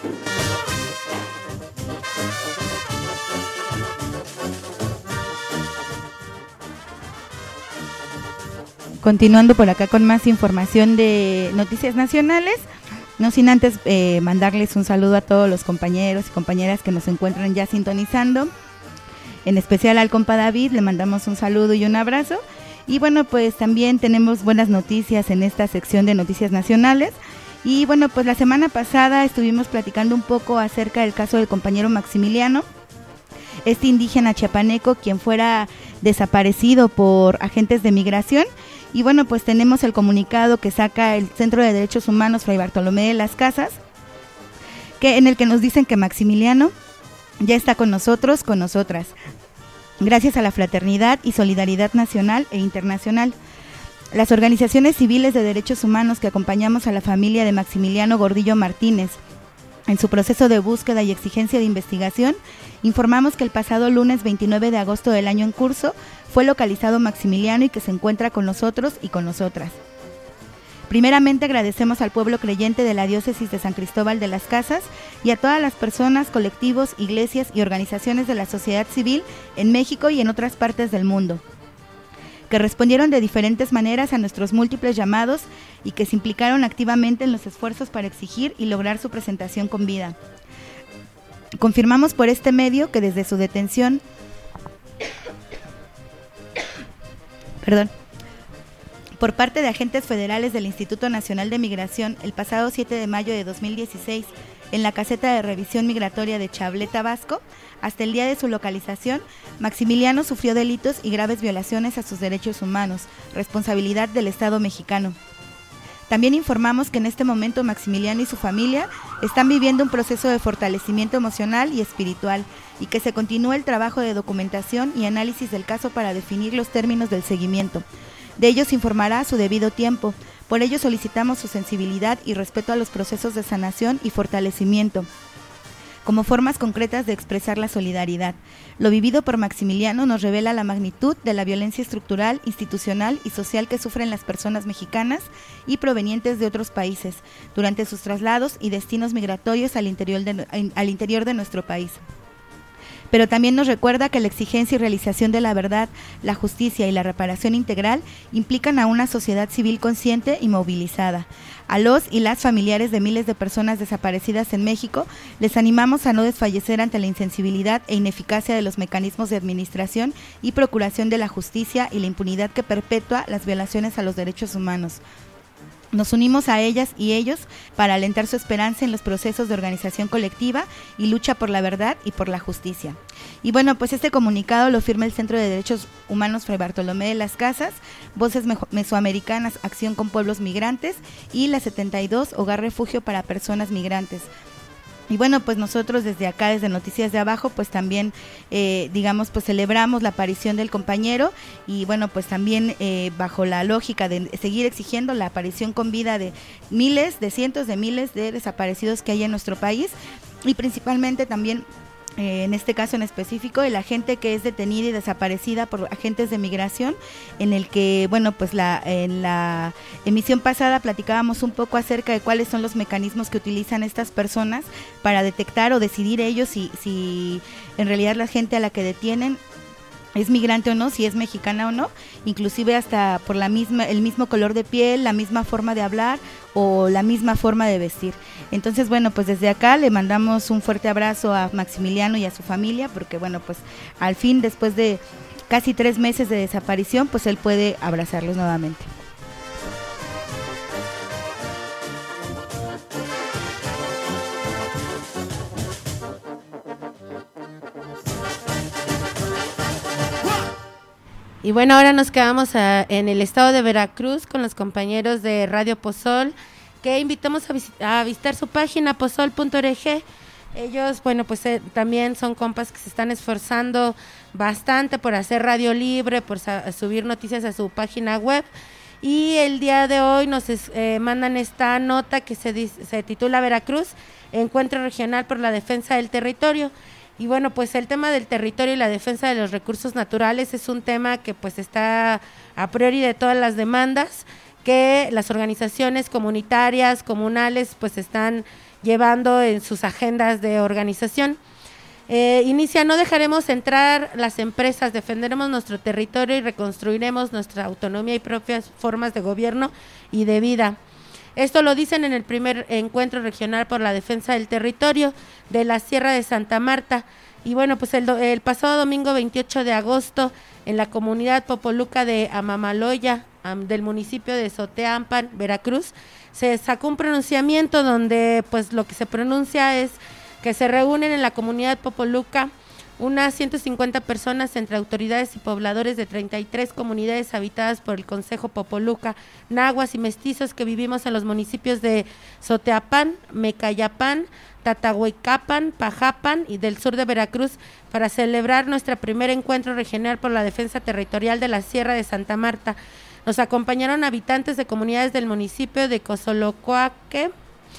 Continuando por acá con más información de noticias nacionales, no sin antes eh, mandarles un saludo a todos los compañeros y compañeras que nos encuentran ya sintonizando, en especial al compa David, le mandamos un saludo y un abrazo. Y bueno, pues también tenemos buenas noticias en esta sección de noticias nacionales. Y bueno, pues la semana pasada estuvimos platicando un poco acerca del caso del compañero Maximiliano, este indígena chiapaneco quien fuera desaparecido por agentes de migración. Y bueno, pues tenemos el comunicado que saca el Centro de Derechos Humanos Fray Bartolomé de las Casas, que en el que nos dicen que Maximiliano ya está con nosotros, con nosotras, gracias a la fraternidad y solidaridad nacional e internacional. Las organizaciones civiles de derechos humanos que acompañamos a la familia de Maximiliano Gordillo Martínez en su proceso de búsqueda y exigencia de investigación, informamos que el pasado lunes veintinueve de agosto del año en curso fue localizado Maximiliano y que se encuentra con nosotros y con nosotras. Primeramente agradecemos al pueblo creyente de la diócesis de San Cristóbal de las Casas y a todas las personas, colectivos, iglesias y organizaciones de la sociedad civil en México y en otras partes del mundo, que respondieron de diferentes maneras a nuestros múltiples llamados y que se implicaron activamente en los esfuerzos para exigir y lograr su presentación con vida. Confirmamos por este medio que desde su detención, perdón, por parte de agentes federales del Instituto Nacional de Migración el pasado siete de mayo de dos mil dieciséis en la caseta de revisión migratoria de Chablé, Tabasco, hasta el día de su localización, Maximiliano sufrió delitos y graves violaciones a sus derechos humanos, responsabilidad del Estado mexicano. También informamos que en este momento Maximiliano y su familia están viviendo un proceso de fortalecimiento emocional y espiritual y que se continúa el trabajo de documentación y análisis del caso para definir los términos del seguimiento. De ello se informará a su debido tiempo. Por ello solicitamos su sensibilidad y respeto a los procesos de sanación y fortalecimiento, como formas concretas de expresar la solidaridad. Lo vivido por Maximiliano nos revela la magnitud de la violencia estructural, institucional y social que sufren las personas mexicanas y provenientes de otros países durante sus traslados y destinos migratorios al interior de, al interior de nuestro país. Pero también nos recuerda que la exigencia y realización de la verdad, la justicia y la reparación integral implican a una sociedad civil consciente y movilizada. A los y las familiares de miles de personas desaparecidas en México, les animamos a no desfallecer ante la insensibilidad e ineficacia de los mecanismos de administración y procuración de la justicia y la impunidad que perpetúa las violaciones a los derechos humanos. Nos unimos a ellas y ellos para alentar su esperanza en los procesos de organización colectiva y lucha por la verdad y por la justicia. Y bueno, pues este comunicado lo firma el Centro de Derechos Humanos Fray Bartolomé de las Casas, Voces Mesoamericanas, Acción con Pueblos Migrantes y la setenta y dos, Hogar Refugio para Personas Migrantes. Y bueno, pues nosotros desde acá, desde Noticias de Abajo, pues también, eh, digamos, pues celebramos la aparición del compañero y bueno, pues también eh, bajo la lógica de seguir exigiendo la aparición con vida de miles, de cientos de miles de desaparecidos que hay en nuestro país y principalmente también Eh, en este caso en específico, el agente que es detenida y desaparecida por agentes de migración, en el que, bueno, pues la en la emisión pasada platicábamos un poco acerca de cuáles son los mecanismos que utilizan estas personas para detectar o decidir ellos si, si en realidad la gente a la que detienen es migrante o no, si es mexicana o no, inclusive hasta por la misma, el mismo color de piel, la misma forma de hablar o la misma forma de vestir. Entonces, bueno, pues desde acá le mandamos un fuerte abrazo a Maximiliano y a su familia, porque bueno, pues al fin, después de casi tres meses de desaparición, pues él puede abrazarlos nuevamente. Y bueno, ahora nos quedamos a, en el estado de Veracruz con los compañeros de Radio Pozol, que invitamos a, visit, a visitar su página pozol punto org. Ellos, bueno, pues eh, también son compas que se están esforzando bastante por hacer radio libre, por sa- subir noticias a su página web. Y el día de hoy nos es, eh, mandan esta nota que se, dice, se titula Veracruz, Encuentro Regional por la Defensa del Territorio. Y bueno, pues el tema del territorio y la defensa de los recursos naturales es un tema que pues está a priori de todas las demandas que las organizaciones comunitarias, comunales, pues están llevando en sus agendas de organización. Eh, inicia, no dejaremos entrar las empresas, defenderemos nuestro territorio y reconstruiremos nuestra autonomía y propias formas de gobierno y de vida. Esto lo dicen en el primer encuentro regional por la defensa del territorio de la Sierra de Santa Marta. Y bueno, pues el, do, el pasado domingo veintiocho de agosto, en la comunidad popoluca de Amamaloya, um, del municipio de Soteampan, Veracruz, se sacó un pronunciamiento donde pues lo que se pronuncia es que se reúnen en la comunidad popoluca unas ciento cincuenta personas entre autoridades y pobladores de treinta y tres comunidades habitadas por el Consejo Popoluca, náhuas y mestizos que vivimos en los municipios de Soteapán, Mecayapán, Tatahuicapan, Pajapan y del sur de Veracruz para celebrar nuestro primer encuentro regional por la defensa territorial de la Sierra de Santa Marta. Nos acompañaron habitantes de comunidades del municipio de Cozolocuaque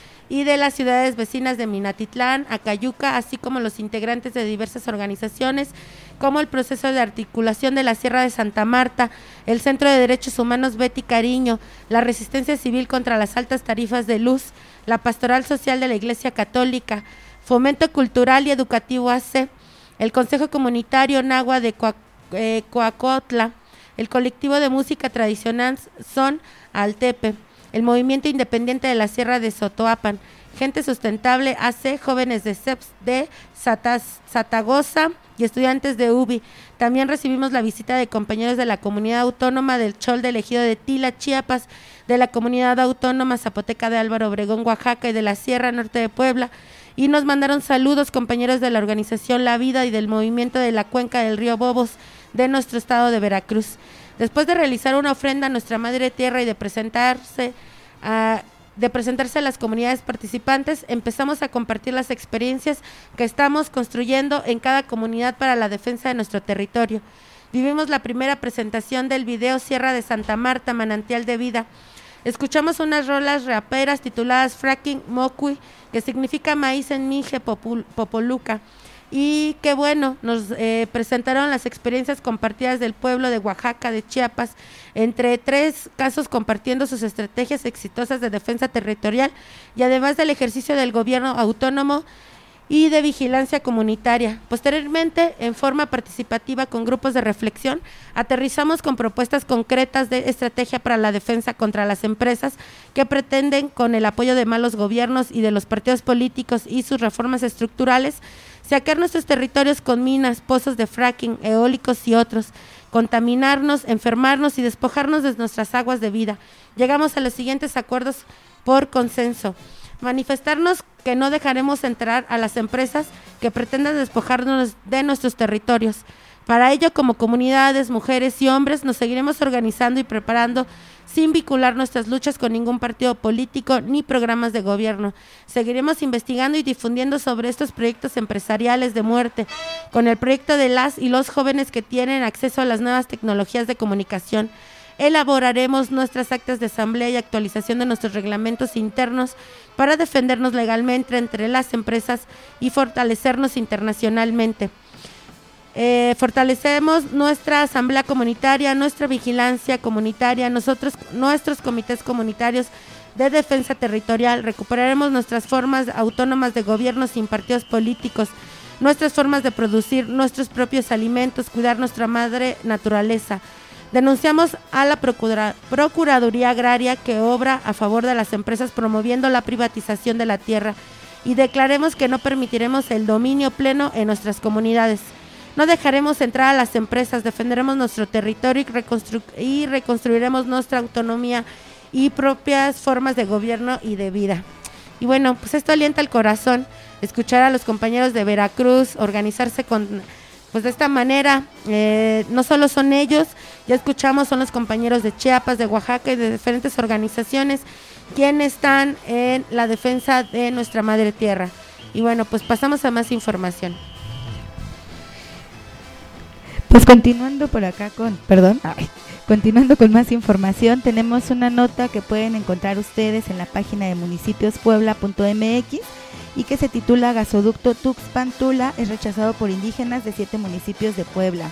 y de las ciudades vecinas de Minatitlán, Acayuca, así como los integrantes de diversas organizaciones, como el proceso de articulación de la Sierra de Santa Marta, el Centro de Derechos Humanos Betty Cariño, la Resistencia Civil contra las Altas Tarifas de Luz, la Pastoral Social de la Iglesia Católica, Fomento Cultural y Educativo A C, el Consejo Comunitario Nahua de Coa, eh, Coacotla, el Colectivo de Música Tradicional Son Altepe, el Movimiento Independiente de la Sierra de Sotoapan, Gente Sustentable A C, jóvenes de C E P S de Satas, Satagosa y estudiantes de U B I. También recibimos la visita de compañeros de la Comunidad Autónoma del Chol del Ejido de Tila, Chiapas, de la Comunidad Autónoma Zapoteca de Álvaro Obregón, Oaxaca y de la Sierra Norte de Puebla. Y nos mandaron saludos compañeros de la organización La Vida y del Movimiento de la Cuenca del Río Bobos de nuestro estado de Veracruz. Después de realizar una ofrenda a nuestra Madre Tierra y de presentarse a, de presentarse a las comunidades participantes, empezamos a compartir las experiencias que estamos construyendo en cada comunidad para la defensa de nuestro territorio. Vivimos la primera presentación del video Sierra de Santa Marta, Manantial de Vida. Escuchamos unas rolas raperas tituladas Fracking Mocui, que significa maíz en Mije Popul, Popoluca. Y qué bueno, nos eh, presentaron las experiencias compartidas del pueblo de Oaxaca, de Chiapas, entre tres casos compartiendo sus estrategias exitosas de defensa territorial y además del ejercicio del gobierno autónomo y de vigilancia comunitaria. Posteriormente, en forma participativa con grupos de reflexión, aterrizamos con propuestas concretas de estrategia para la defensa contra las empresas que pretenden, con el apoyo de malos gobiernos y de los partidos políticos y sus reformas estructurales, sacar nuestros territorios con minas, pozos de fracking, eólicos y otros, contaminarnos, enfermarnos y despojarnos de nuestras aguas de vida. Llegamos a los siguientes acuerdos por consenso. Manifestarnos que no dejaremos entrar a las empresas que pretendan despojarnos de nuestros territorios. Para ello, como comunidades, mujeres y hombres, nos seguiremos organizando y preparando sin vincular nuestras luchas con ningún partido político ni programas de gobierno. Seguiremos investigando y difundiendo sobre estos proyectos empresariales de muerte, con el proyecto de las y los jóvenes que tienen acceso a las nuevas tecnologías de comunicación. elaboraremos nuestras actas de asamblea y actualización de nuestros reglamentos internos para defendernos legalmente entre las empresas y fortalecernos internacionalmente. Eh, fortalecemos nuestra asamblea comunitaria, nuestra vigilancia comunitaria, nosotros, nuestros comités comunitarios de defensa territorial, recuperaremos nuestras formas autónomas de gobierno sin partidos políticos, nuestras formas de producir nuestros propios alimentos, cuidar nuestra madre naturaleza. Denunciamos a la Procura- Procuraduría Agraria que obra a favor de las empresas promoviendo la privatización de la tierra y declaremos que no permitiremos el dominio pleno en nuestras comunidades. No dejaremos entrar a las empresas, defenderemos nuestro territorio y, reconstru- y reconstruiremos nuestra autonomía y propias formas de gobierno y de vida. Y bueno, pues esto alienta el corazón, escuchar a los compañeros de Veracruz, organizarse con, pues de esta manera. Eh, no solo son ellos, ya escuchamos, son los compañeros de Chiapas, de Oaxaca y de diferentes organizaciones quienes están en la defensa de nuestra madre tierra. Y bueno, pues pasamos a más información. Pues continuando por acá con, perdón, ay, continuando con más información, tenemos una nota que pueden encontrar ustedes en la página de municipios puebla punto m x y que se titula Gasoducto Tuxpan-Tula es rechazado por indígenas de siete municipios de Puebla.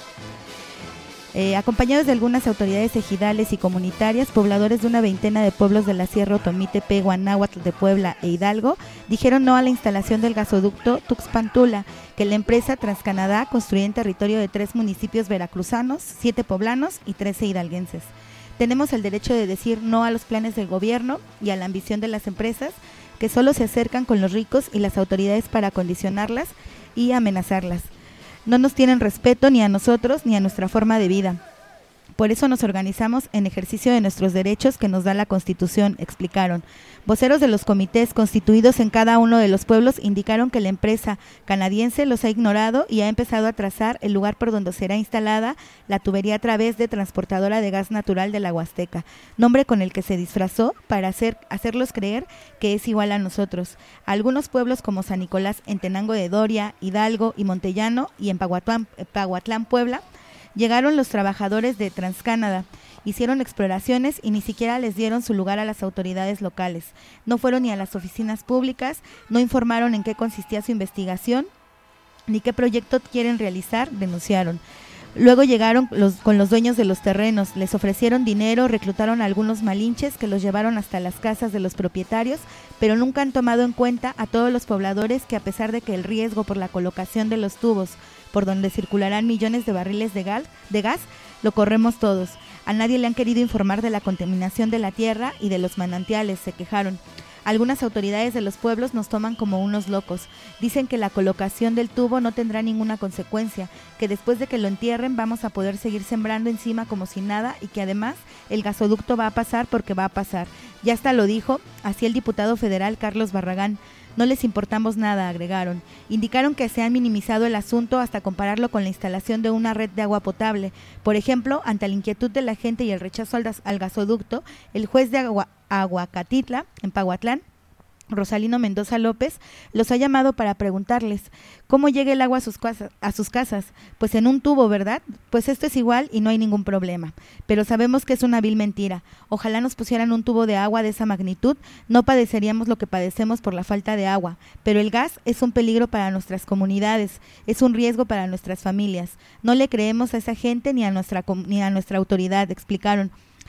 Eh, acompañados de algunas autoridades ejidales y comunitarias, pobladores de una veintena de pueblos de la Sierra Otomí, Tepe, Guanáhuatl de Puebla e Hidalgo dijeron no a la instalación del gasoducto Tuxpan-Tula, que la empresa Transcanadá construye en territorio de tres municipios veracruzanos, siete poblanos y trece hidalguenses. Tenemos el derecho de decir no a los planes del gobierno y a la ambición de las empresas que solo se acercan con los ricos y las autoridades para condicionarlas y amenazarlas. No nos tienen respeto ni a nosotros ni a nuestra forma de vida. Por eso nos organizamos en ejercicio de nuestros derechos que nos da la Constitución, explicaron. Voceros de los comités constituidos en cada uno de los pueblos indicaron que la empresa canadiense los ha ignorado y ha empezado a trazar el lugar por donde será instalada la tubería a través de Transportadora de Gas Natural de la Huasteca, nombre con el que se disfrazó para hacer, hacerlos creer que es igual a nosotros. A algunos pueblos como San Nicolás en Tenango de Doria, Hidalgo y Montellano y en Pahuatlán, Pahuatlán, Puebla, llegaron los trabajadores de Transcanada, hicieron exploraciones y ni siquiera les dieron su lugar a las autoridades locales. No fueron ni a las oficinas públicas, no informaron en qué consistía su investigación, ni qué proyecto quieren realizar, denunciaron. Luego llegaron los, con los dueños de los terrenos, les ofrecieron dinero, reclutaron a algunos malinches que los llevaron hasta las casas de los propietarios, pero nunca han tomado en cuenta a todos los pobladores que a pesar de que el riesgo por la colocación de los tubos por donde circularán millones de barriles de gas, de gas, lo corremos todos. A nadie le han querido informar de la contaminación de la tierra y de los manantiales, se quejaron. Algunas autoridades de los pueblos nos toman como unos locos. Dicen que la colocación del tubo no tendrá ninguna consecuencia, que después de que lo entierren vamos a poder seguir sembrando encima como si nada y que además el gasoducto va a pasar porque va a pasar. Ya hasta lo dijo así el diputado federal Carlos Barragán. No les importamos nada, agregaron. Indicaron que se han minimizado el asunto hasta compararlo con la instalación de una red de agua potable. Por ejemplo, ante la inquietud de la gente y el rechazo al, al gasoducto, el juez de Agua, Aguacatitla, en Pahuatlán, Rosalino Mendoza López, los ha llamado para preguntarles ¿cómo llega el agua a sus, casas, a sus casas? Pues en un tubo, ¿verdad? Pues esto es igual y no hay ningún problema. Pero sabemos que es una vil mentira. Ojalá nos pusieran un tubo de agua de esa magnitud, no padeceríamos lo que padecemos por la falta de agua. Pero el gas es un peligro para nuestras comunidades, es un riesgo para nuestras familias. No le creemos a esa gente ni a nuestra, ni a nuestra autoridad, explicaron.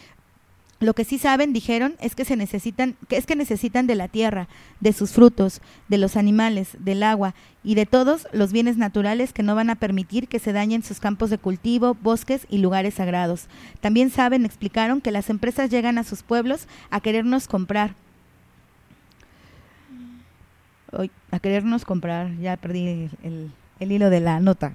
Lo que sí saben, dijeron, es que se necesitan, que es que necesitan de la tierra, de sus frutos, de los animales, del agua y de todos los bienes naturales que no van a permitir que se dañen sus campos de cultivo, bosques y lugares sagrados. También saben, explicaron, que las empresas llegan a sus pueblos a querernos comprar. Hoy, a querernos comprar, ya perdí el, el, el hilo de la nota.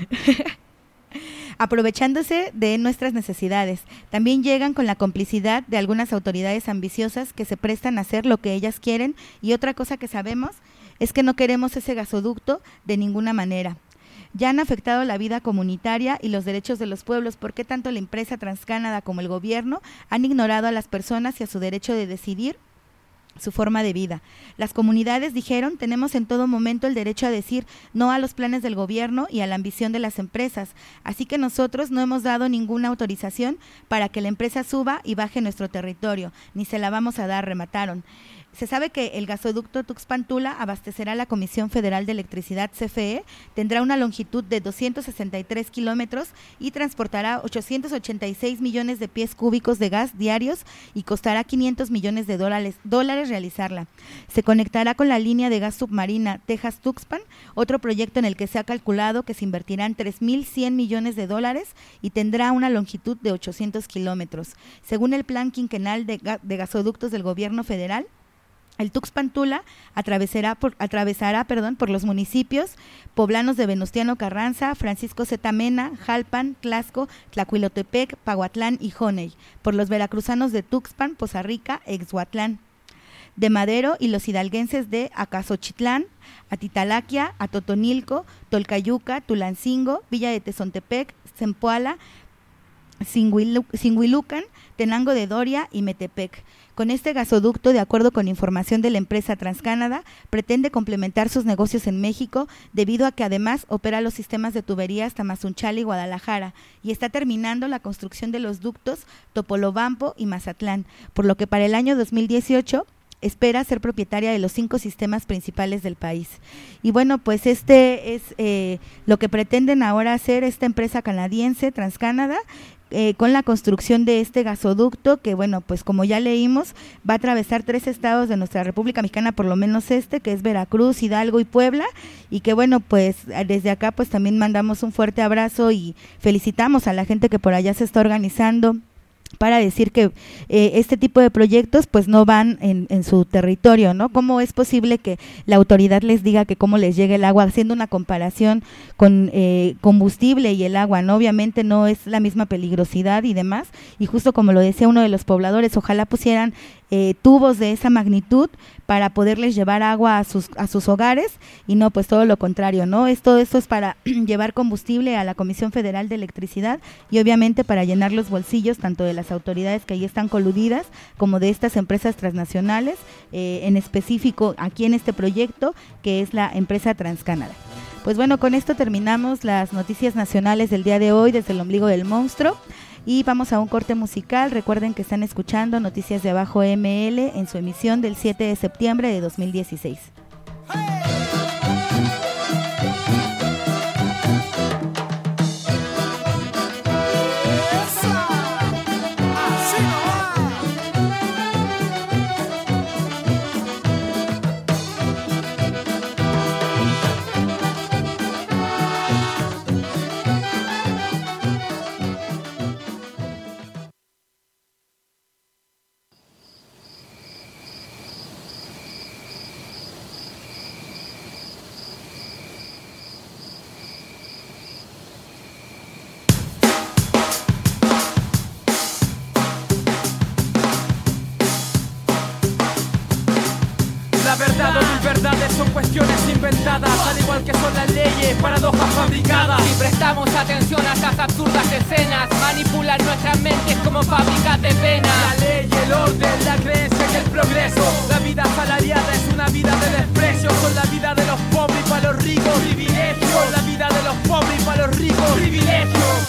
Aprovechándose de nuestras necesidades. También llegan con la complicidad de algunas autoridades ambiciosas que se prestan a hacer lo que ellas quieren y otra cosa que sabemos es que no queremos ese gasoducto de ninguna manera. Ya han afectado la vida comunitaria y los derechos de los pueblos. ¿Por qué tanto la empresa Transcanada como el gobierno han ignorado a las personas y a su derecho de decidir su forma de vida. Las comunidades dijeron, tenemos en todo momento el derecho a decir no a los planes del gobierno y a la ambición de las empresas, así que nosotros no hemos dado ninguna autorización para que la empresa suba y baje nuestro territorio, ni se la vamos a dar, remataron. Se sabe que el gasoducto Tuxpan-Tula abastecerá la Comisión Federal de Electricidad, C F E, tendrá una longitud de doscientos sesenta y tres kilómetros y transportará ochocientos ochenta y seis millones de pies cúbicos de gas diarios y costará quinientos millones de dólares, dólares realizarla. Se conectará con la línea de gas submarina Texas-Tuxpan, otro proyecto en el que se ha calculado que se invertirán tres mil cien millones de dólares y tendrá una longitud de ochocientos kilómetros. Según el plan quinquenal de, ga- de gasoductos del gobierno federal, el Tuxpan-Tula atravesará, por, atravesará perdón, por los municipios poblanos de Venustiano Carranza, Francisco Zeta Mena, Jalpan, Tlaxco, Tlacuilotepec, Pahuatlán y Joney, por los veracruzanos de Tuxpan, Poza Rica e Ixhuatlán, de Madero y los hidalguenses de Acasochitlán, Atitalaquia, Atotonilco, Tolcayuca, Tulancingo, Villa de Tezontepec, Zempoala, Sinhuilucan, Tenango de Doria y Metepec. Con este gasoducto, de acuerdo con información de la empresa TransCanada, pretende complementar sus negocios en México, debido a que además opera los sistemas de tuberías Tamazunchale y Guadalajara, y está terminando la construcción de los ductos Topolobampo y Mazatlán, por lo que para el año dos mil dieciocho espera ser propietaria de los cinco sistemas principales del país. Y bueno, pues este es eh, lo que pretenden ahora hacer esta empresa canadiense, TransCanada, Eh, con la construcción de este gasoducto que, bueno, pues como ya leímos, va a atravesar tres estados de nuestra República Mexicana, por lo menos este, que es Veracruz, Hidalgo y Puebla, y que, bueno, pues desde acá pues también mandamos un fuerte abrazo y felicitamos a la gente que por allá se está organizando para decir que eh, este tipo de proyectos pues no van en, en su territorio, ¿no? ¿Cómo es posible que la autoridad les diga que cómo les llega el agua, haciendo una comparación con eh, combustible y el agua, ¿no? Obviamente no es la misma peligrosidad y demás, y justo como lo decía uno de los pobladores, ojalá pusieran eh, tubos de esa magnitud para poderles llevar agua a sus a sus hogares, y no, pues todo lo contrario, ¿no? Esto, esto es para llevar combustible a la Comisión Federal de Electricidad y obviamente para llenar los bolsillos tanto de las autoridades que ahí están coludidas como de estas empresas transnacionales, eh, en específico aquí en este proyecto que es la empresa TransCanada. Pues bueno, con esto terminamos las noticias nacionales del día de hoy desde el ombligo del monstruo. Y vamos a un corte musical. Recuerden que están escuchando Noticias de Abajo M L en su emisión del siete de septiembre de dos mil dieciséis. Son cuestiones inventadas, al igual que son las leyes, paradojas fabricadas. Si prestamos atención a estas absurdas escenas, manipulan nuestras mentes como fábricas de penas. La ley, el orden, la creencia y el progreso. La vida asalariada es una vida de desprecio. Son la vida de los pobres y para los ricos, privilegios. Son la vida de los pobres y para los ricos, privilegios.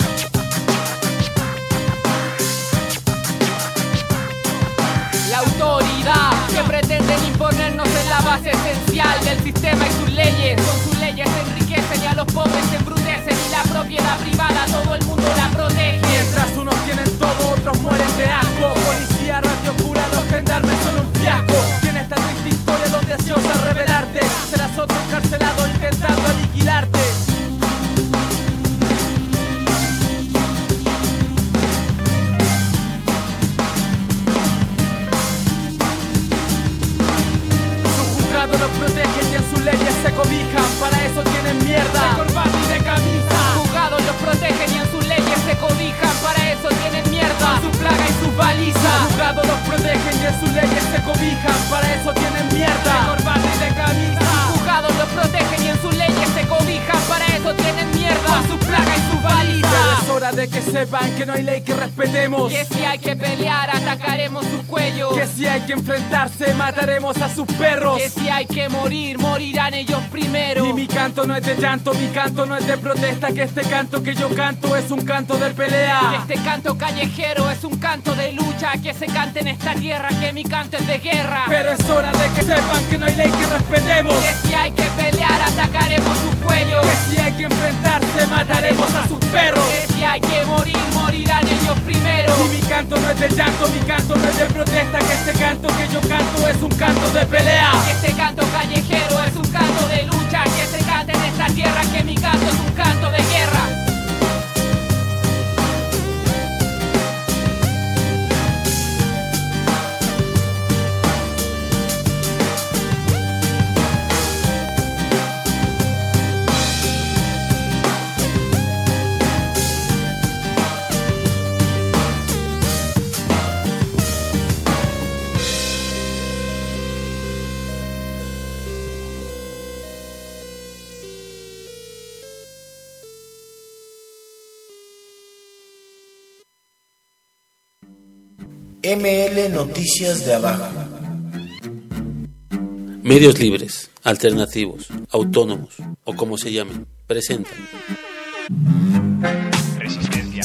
La autoridad que pretenden imponernos es la base esencial del sistema y sus leyes. Con sus leyes se enriquecen y a los pobres se embrutecen, y la propiedad privada todo el mundo la protege. Mientras unos tienen todo, otros mueren de asco. Policía, radio cura, los gendarmes son un fiasco. Tiene esta triste historia donde se osa revelarte. Serás otro encarcelado intentando aniquilarte. Los protegen y en sus leyes se cobijan, para eso tienen mierda de corbata y de camisa. Juzgados los protegen y en sus leyes se cobijan, para eso hora de que sepan que no hay ley que respetemos. Que si hay que pelear, atacaremos su cuello. Que si hay que enfrentarse, mataremos a sus perros. Que si hay que morir, morirán ellos primero. Y mi canto no es de llanto, mi canto no es de protesta. Que este canto que yo canto es un canto de pelea. Que este canto callejero es un canto de lucha. Que se cante en esta tierra, que mi canto es de guerra. Pero es hora de que sepan que no hay ley que respetemos. Que si hay que pelear, atacaremos su cuello. Que si hay que enfrentarse, mataremos a sus perros. Que si hay que morir, morirán ellos primero. Y mi canto no es de llanto, mi canto no es de protesta. Que este canto que yo canto es un canto de pelea. Que este canto callejero es un canto de lucha. Que se cante en esta tierra, que mi canto es un canto de guerra. M L Noticias de Abajo. Medios libres, alternativos, autónomos o como se llamen, presentan Resistencia.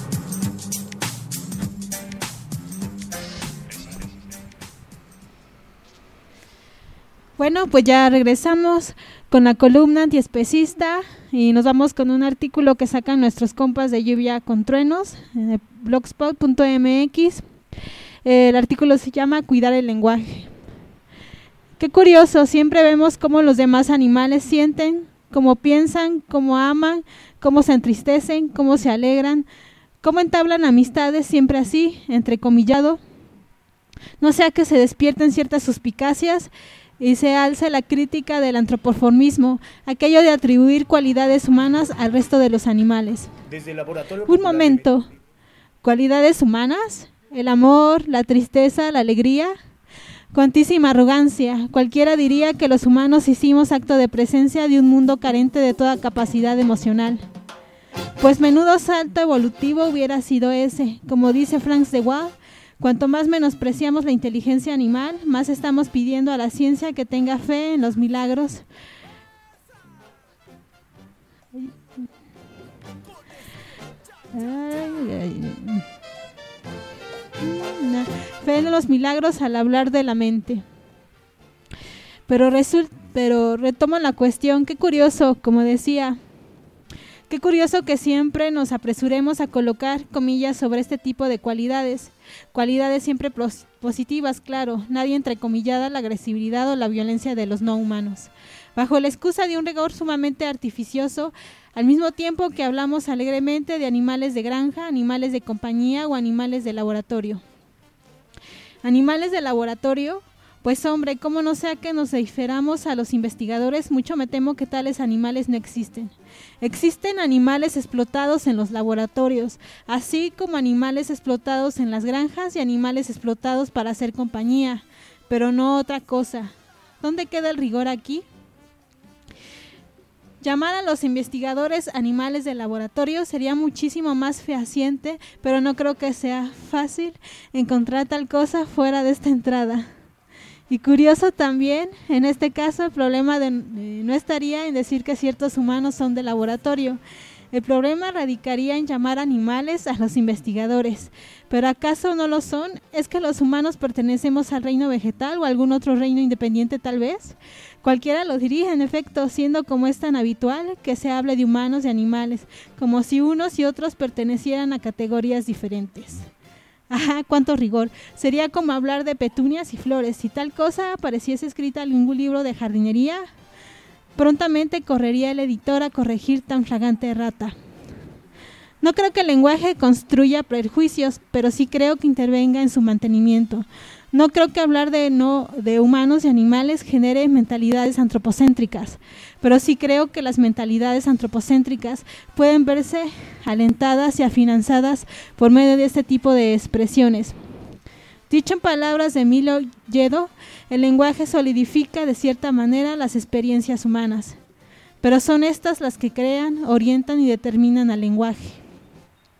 Bueno, pues ya regresamos con la columna antiespecista y nos vamos con un artículo que sacan nuestros compas de Lluvia con Truenos en blogspot punto m x. El artículo se llama Cuidar el lenguaje. Qué curioso, siempre vemos cómo los demás animales sienten, cómo piensan, cómo aman, cómo se entristecen, cómo se alegran, cómo entablan amistades, siempre así, entrecomillado. No sea que se despierten ciertas suspicacias y se alce la crítica del antropoformismo, aquello de atribuir cualidades humanas al resto de los animales. Desde el laboratorio Un momento, ¿cualidades humanas? ¿El amor, la tristeza, la alegría? Cuantísima arrogancia, cualquiera diría que los humanos hicimos acto de presencia de un mundo carente de toda capacidad emocional. Pues menudo salto evolutivo hubiera sido ese, como dice Franz de Waal. Cuanto más menospreciamos la inteligencia animal, más estamos pidiendo a la ciencia que tenga fe en los milagros. Ay, ay, ay. Fe en los milagros al hablar de la mente. Pero, result, pero retomo la cuestión, qué curioso, como decía, qué curioso que siempre nos apresuremos a colocar comillas sobre este tipo de cualidades. Cualidades siempre pros, positivas, claro, nadie entrecomillada la agresividad o la violencia de los no humanos. Bajo la excusa de un rigor sumamente artificioso, al mismo tiempo que hablamos alegremente de animales de granja, animales de compañía o animales de laboratorio. Animales de laboratorio, pues hombre, como no sea que nos diferamos a los investigadores, mucho me temo que tales animales no existen. Existen animales explotados en los laboratorios, así como animales explotados en las granjas y animales explotados para hacer compañía, pero no otra cosa. ¿Dónde queda el rigor aquí? Llamar a los investigadores animales de laboratorio sería muchísimo más fehaciente, pero no creo que sea fácil encontrar tal cosa fuera de esta entrada. Y curioso también, en este caso el problema de, eh, no estaría en decir que ciertos humanos son de laboratorio. El problema radicaría en llamar animales a los investigadores. ¿Pero acaso no lo son? ¿Es que los humanos pertenecemos al reino vegetal o a algún otro reino independiente tal vez? Cualquiera lo diría, en efecto, siendo como es tan habitual que se hable de humanos y animales, como si unos y otros pertenecieran a categorías diferentes. Ajá, cuánto rigor. Sería como hablar de petunias y flores. Si tal cosa apareciese escrita en algún libro de jardinería, prontamente correría el editor a corregir tan flagrante errata. No creo que el lenguaje construya prejuicios, pero sí creo que intervenga en su mantenimiento. No creo que hablar de, no, de humanos y animales genere mentalidades antropocéntricas, pero sí creo que las mentalidades antropocéntricas pueden verse alentadas y afinanzadas por medio de este tipo de expresiones. Dicho en palabras de Milo Yedo, el lenguaje solidifica de cierta manera las experiencias humanas, pero son estas las que crean, orientan y determinan al lenguaje.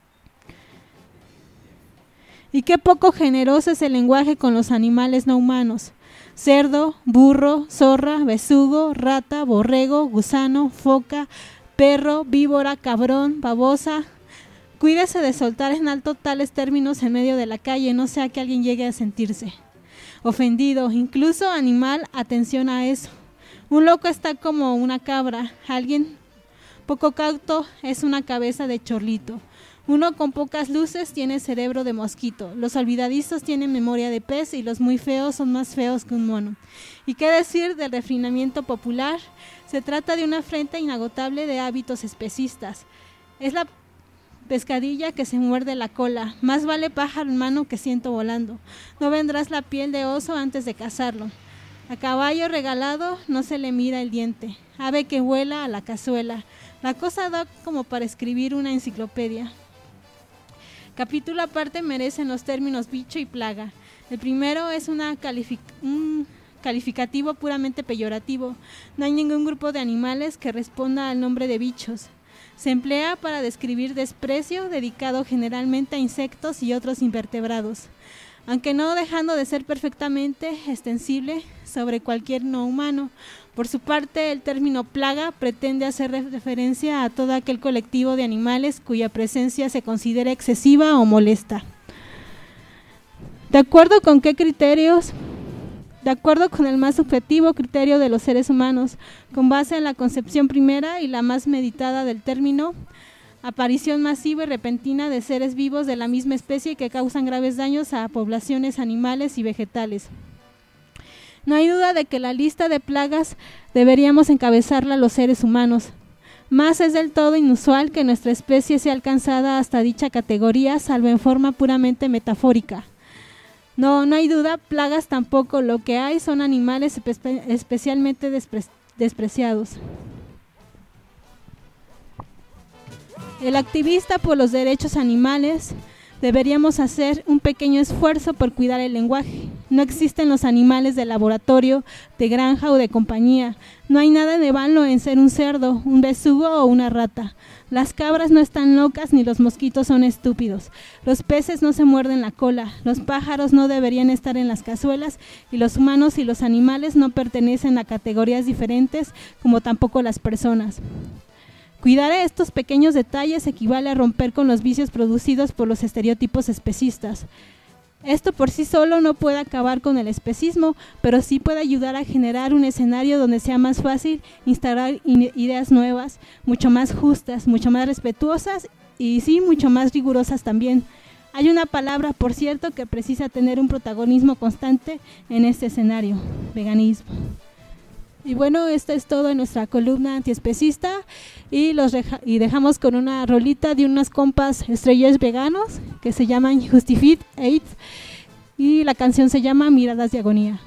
Y qué poco generoso es el lenguaje con los animales no humanos. Cerdo, burro, zorra, besugo, rata, borrego, gusano, foca, perro, víbora, cabrón, babosa. Cuídese de soltar en alto tales términos en medio de la calle, no sea que alguien llegue a sentirse ofendido. Incluso animal, atención a eso. Un loco está como una cabra, alguien poco cauto es una cabeza de chorlito. Uno con pocas luces tiene cerebro de mosquito. Los olvidadizos tienen memoria de pez y los muy feos son más feos que un mono. ¿Y qué decir del refinamiento popular? Se trata de una afrenta inagotable de hábitos especistas. Es la pescadilla que se muerde la cola. Más vale pájaro en mano que ciento volando. No vendrás la piel de oso antes de cazarlo. A caballo regalado no se le mira el diente. Ave que vuela a la cazuela. La cosa da como para escribir una enciclopedia. Capítulo aparte merecen los términos bicho y plaga. El primero es una calific- un calificativo puramente peyorativo. No hay ningún grupo de animales que responda al nombre de bichos. Se emplea para describir desprecio dedicado generalmente a insectos y otros invertebrados, aunque no dejando de ser perfectamente extensible sobre cualquier no humano. Por su parte, el término plaga pretende hacer referencia a todo aquel colectivo de animales cuya presencia se considera excesiva o molesta. ¿De acuerdo con qué criterios? De acuerdo con el más subjetivo criterio de los seres humanos, con base en la concepción primera y la más meditada del término, aparición masiva y repentina de seres vivos de la misma especie que causan graves daños a poblaciones animales y vegetales. No hay duda de que la lista de plagas deberíamos encabezarla los seres humanos. Más es del todo inusual que nuestra especie sea alcanzada hasta dicha categoría, salvo en forma puramente metafórica. No, no hay duda, plagas tampoco, lo que hay son animales espe- especialmente despre- despreciados. El activista por los derechos animales deberíamos hacer un pequeño esfuerzo por cuidar el lenguaje. No existen los animales de laboratorio, de granja o de compañía. No hay nada de malo en ser un cerdo, un besugo o una rata. Las cabras no están locas ni los mosquitos son estúpidos. Los peces no se muerden la cola. Los pájaros no deberían estar en las cazuelas y los humanos y los animales no pertenecen a categorías diferentes como tampoco las personas. Cuidar a estos pequeños detalles equivale a romper con los vicios producidos por los estereotipos especistas. Esto por sí solo no puede acabar con el especismo, pero sí puede ayudar a generar un escenario donde sea más fácil instaurar ideas nuevas, mucho más justas, mucho más respetuosas y sí, mucho más rigurosas también. Hay una palabra, por cierto, que precisa tener un protagonismo constante en este escenario: veganismo. Y bueno, esto es todo en nuestra columna antiespecista y los reja- y dejamos con una rolita de unas compas estrellas veganos que se llaman Justifit Eight y la canción se llama Miradas de Agonía.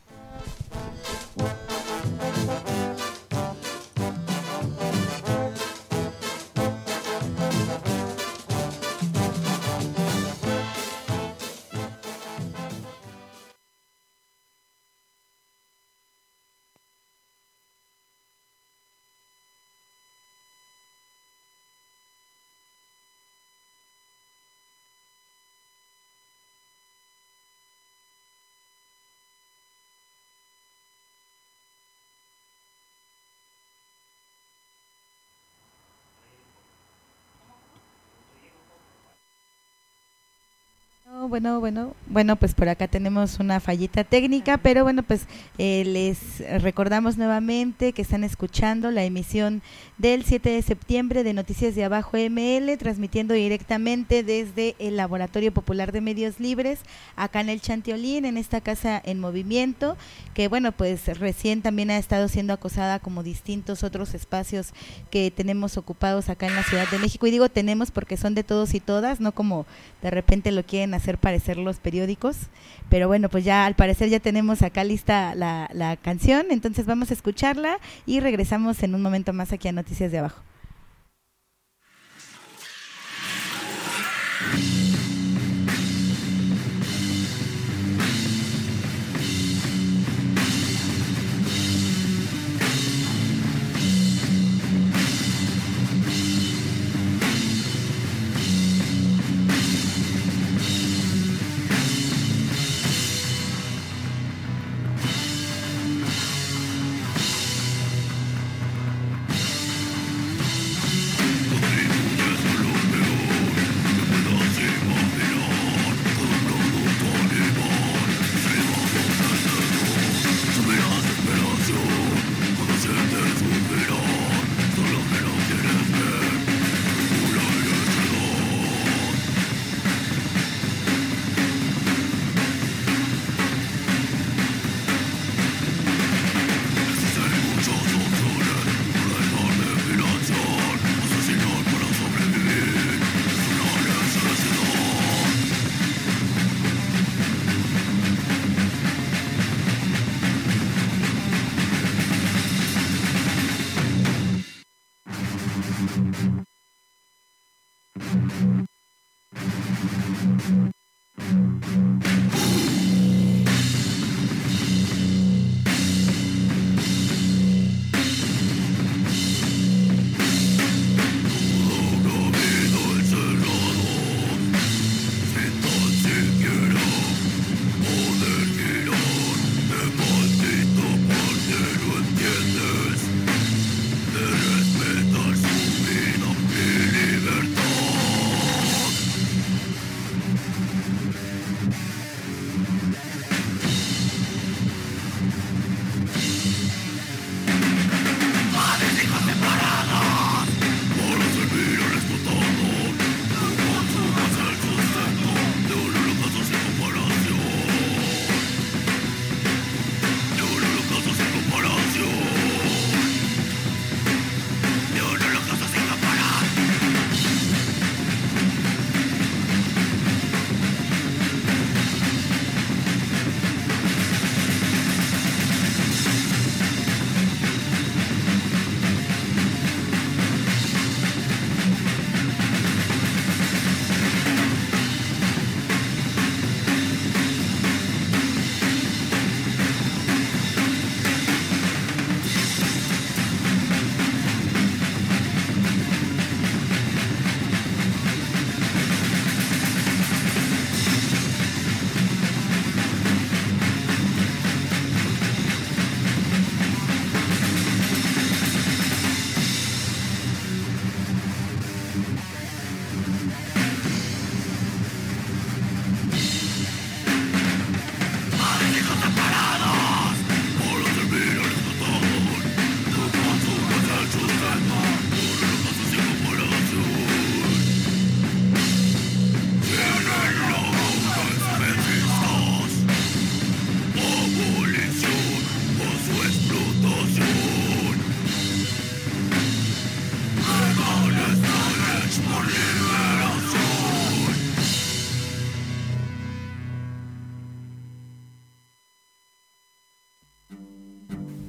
Bueno, bueno, bueno, pues por acá tenemos una fallita técnica, pero bueno, pues eh, les recordamos nuevamente que están escuchando la emisión del siete de septiembre de Noticias de Abajo M L, transmitiendo directamente desde el Laboratorio Popular de Medios Libres, acá en el Chantiolín, en esta casa en movimiento, que bueno, pues recién también ha estado siendo acosada como distintos otros espacios que tenemos ocupados acá en la Ciudad de México, y digo tenemos porque son de todos y todas, no como de repente lo quieren hacer parecer los periódicos, pero bueno, pues ya al parecer ya tenemos acá lista la, la canción, entonces vamos a escucharla y regresamos en un momento más aquí a Noticias de Abajo.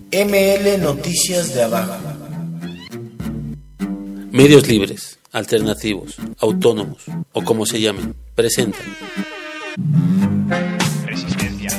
M L Noticias de Abajo. Medios libres, alternativos, autónomos o como se llamen, presentan Resistencia.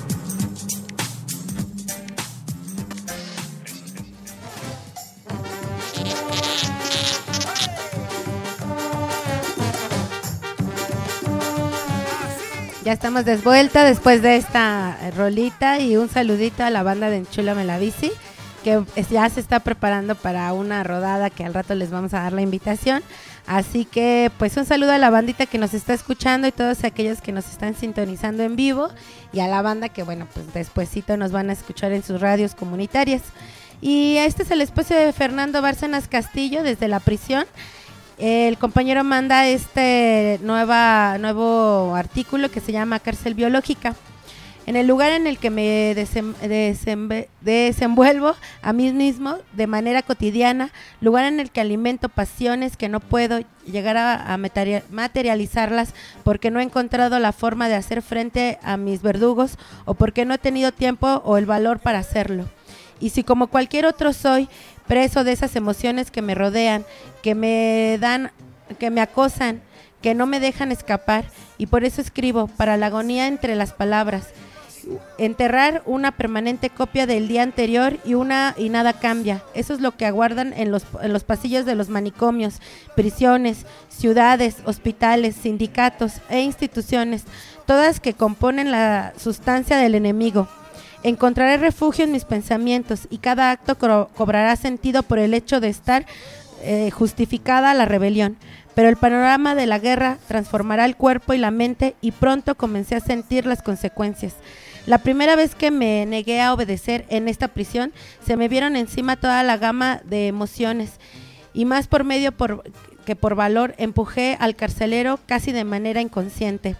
Ya estamos de vuelta después de esta rolita y un saludito a la banda de Enchúlame la Bici, que ya se está preparando para una rodada que al rato les vamos a dar la invitación. Así que pues un saludo a la bandita que nos está escuchando y todos aquellos que nos están sintonizando en vivo, y a la banda que bueno pues despuesito nos van a escuchar en sus radios comunitarias. Y este es el espacio de Fernando Bárcenas Castillo desde la prisión. El compañero manda este nueva, nuevo artículo que se llama Cárcel Biológica. En el lugar en el que me desem, desem, desenvuelvo a mí mismo de manera cotidiana, lugar en el que alimento pasiones que no puedo llegar a, a materializarlas porque no he encontrado la forma de hacer frente a mis verdugos o porque no he tenido tiempo o el valor para hacerlo. Y si como cualquier otro soy preso de esas emociones que me rodean, que me dan, que me acosan, que no me dejan escapar, y por eso escribo para la agonía entre las palabras, enterrar una permanente copia del día anterior y una y nada cambia. Eso es lo que aguardan en los, en los pasillos de los manicomios, prisiones, ciudades, hospitales, sindicatos e instituciones, todas que componen la sustancia del enemigo. Encontraré refugio en mis pensamientos y cada acto co- cobrará sentido por el hecho de estar eh, justificada la rebelión. Pero el panorama de la guerra transformará el cuerpo y la mente y pronto comencé a sentir las consecuencias. La primera vez que me negué a obedecer en esta prisión, se me vieron encima toda la gama de emociones y más por medio por, que por valor empujé al carcelero casi de manera inconsciente.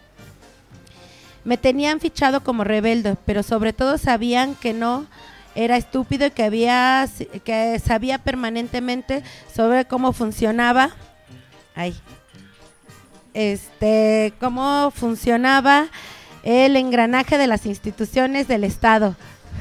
Me tenían fichado como rebelde, pero sobre todo sabían que no era estúpido y que había que sabía permanentemente sobre cómo funcionaba, ay, este, cómo funcionaba el engranaje de las instituciones del Estado.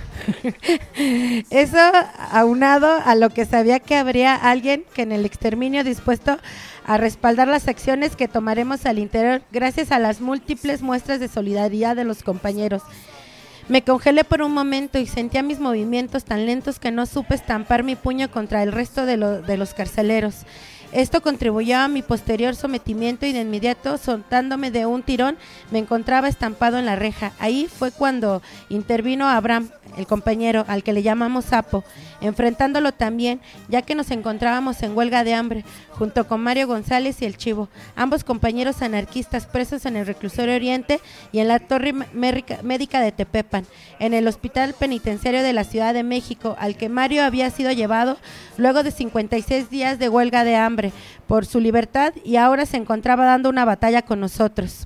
Eso aunado a lo que sabía que habría alguien que en el exterminio dispuesto a respaldar las acciones que tomaremos al interior gracias a las múltiples muestras de solidaridad de los compañeros. Me congelé por un momento y sentía mis movimientos tan lentos que no supe estampar mi puño contra el resto de, lo, de los carceleros. Esto contribuyó a mi posterior sometimiento y de inmediato, soltándome de un tirón, me encontraba estampado en la reja. Ahí fue cuando intervino Abraham, el compañero al que le llamamos Sapo, enfrentándolo también, ya que nos encontrábamos en huelga de hambre, junto con Mario González y el Chivo, ambos compañeros anarquistas presos en el reclusorio Oriente y en la torre médica de Tepepan, en el hospital penitenciario de la Ciudad de México, al que Mario había sido llevado luego de cincuenta y seis días de huelga de hambre por su libertad, y ahora se encontraba dando una batalla con nosotros.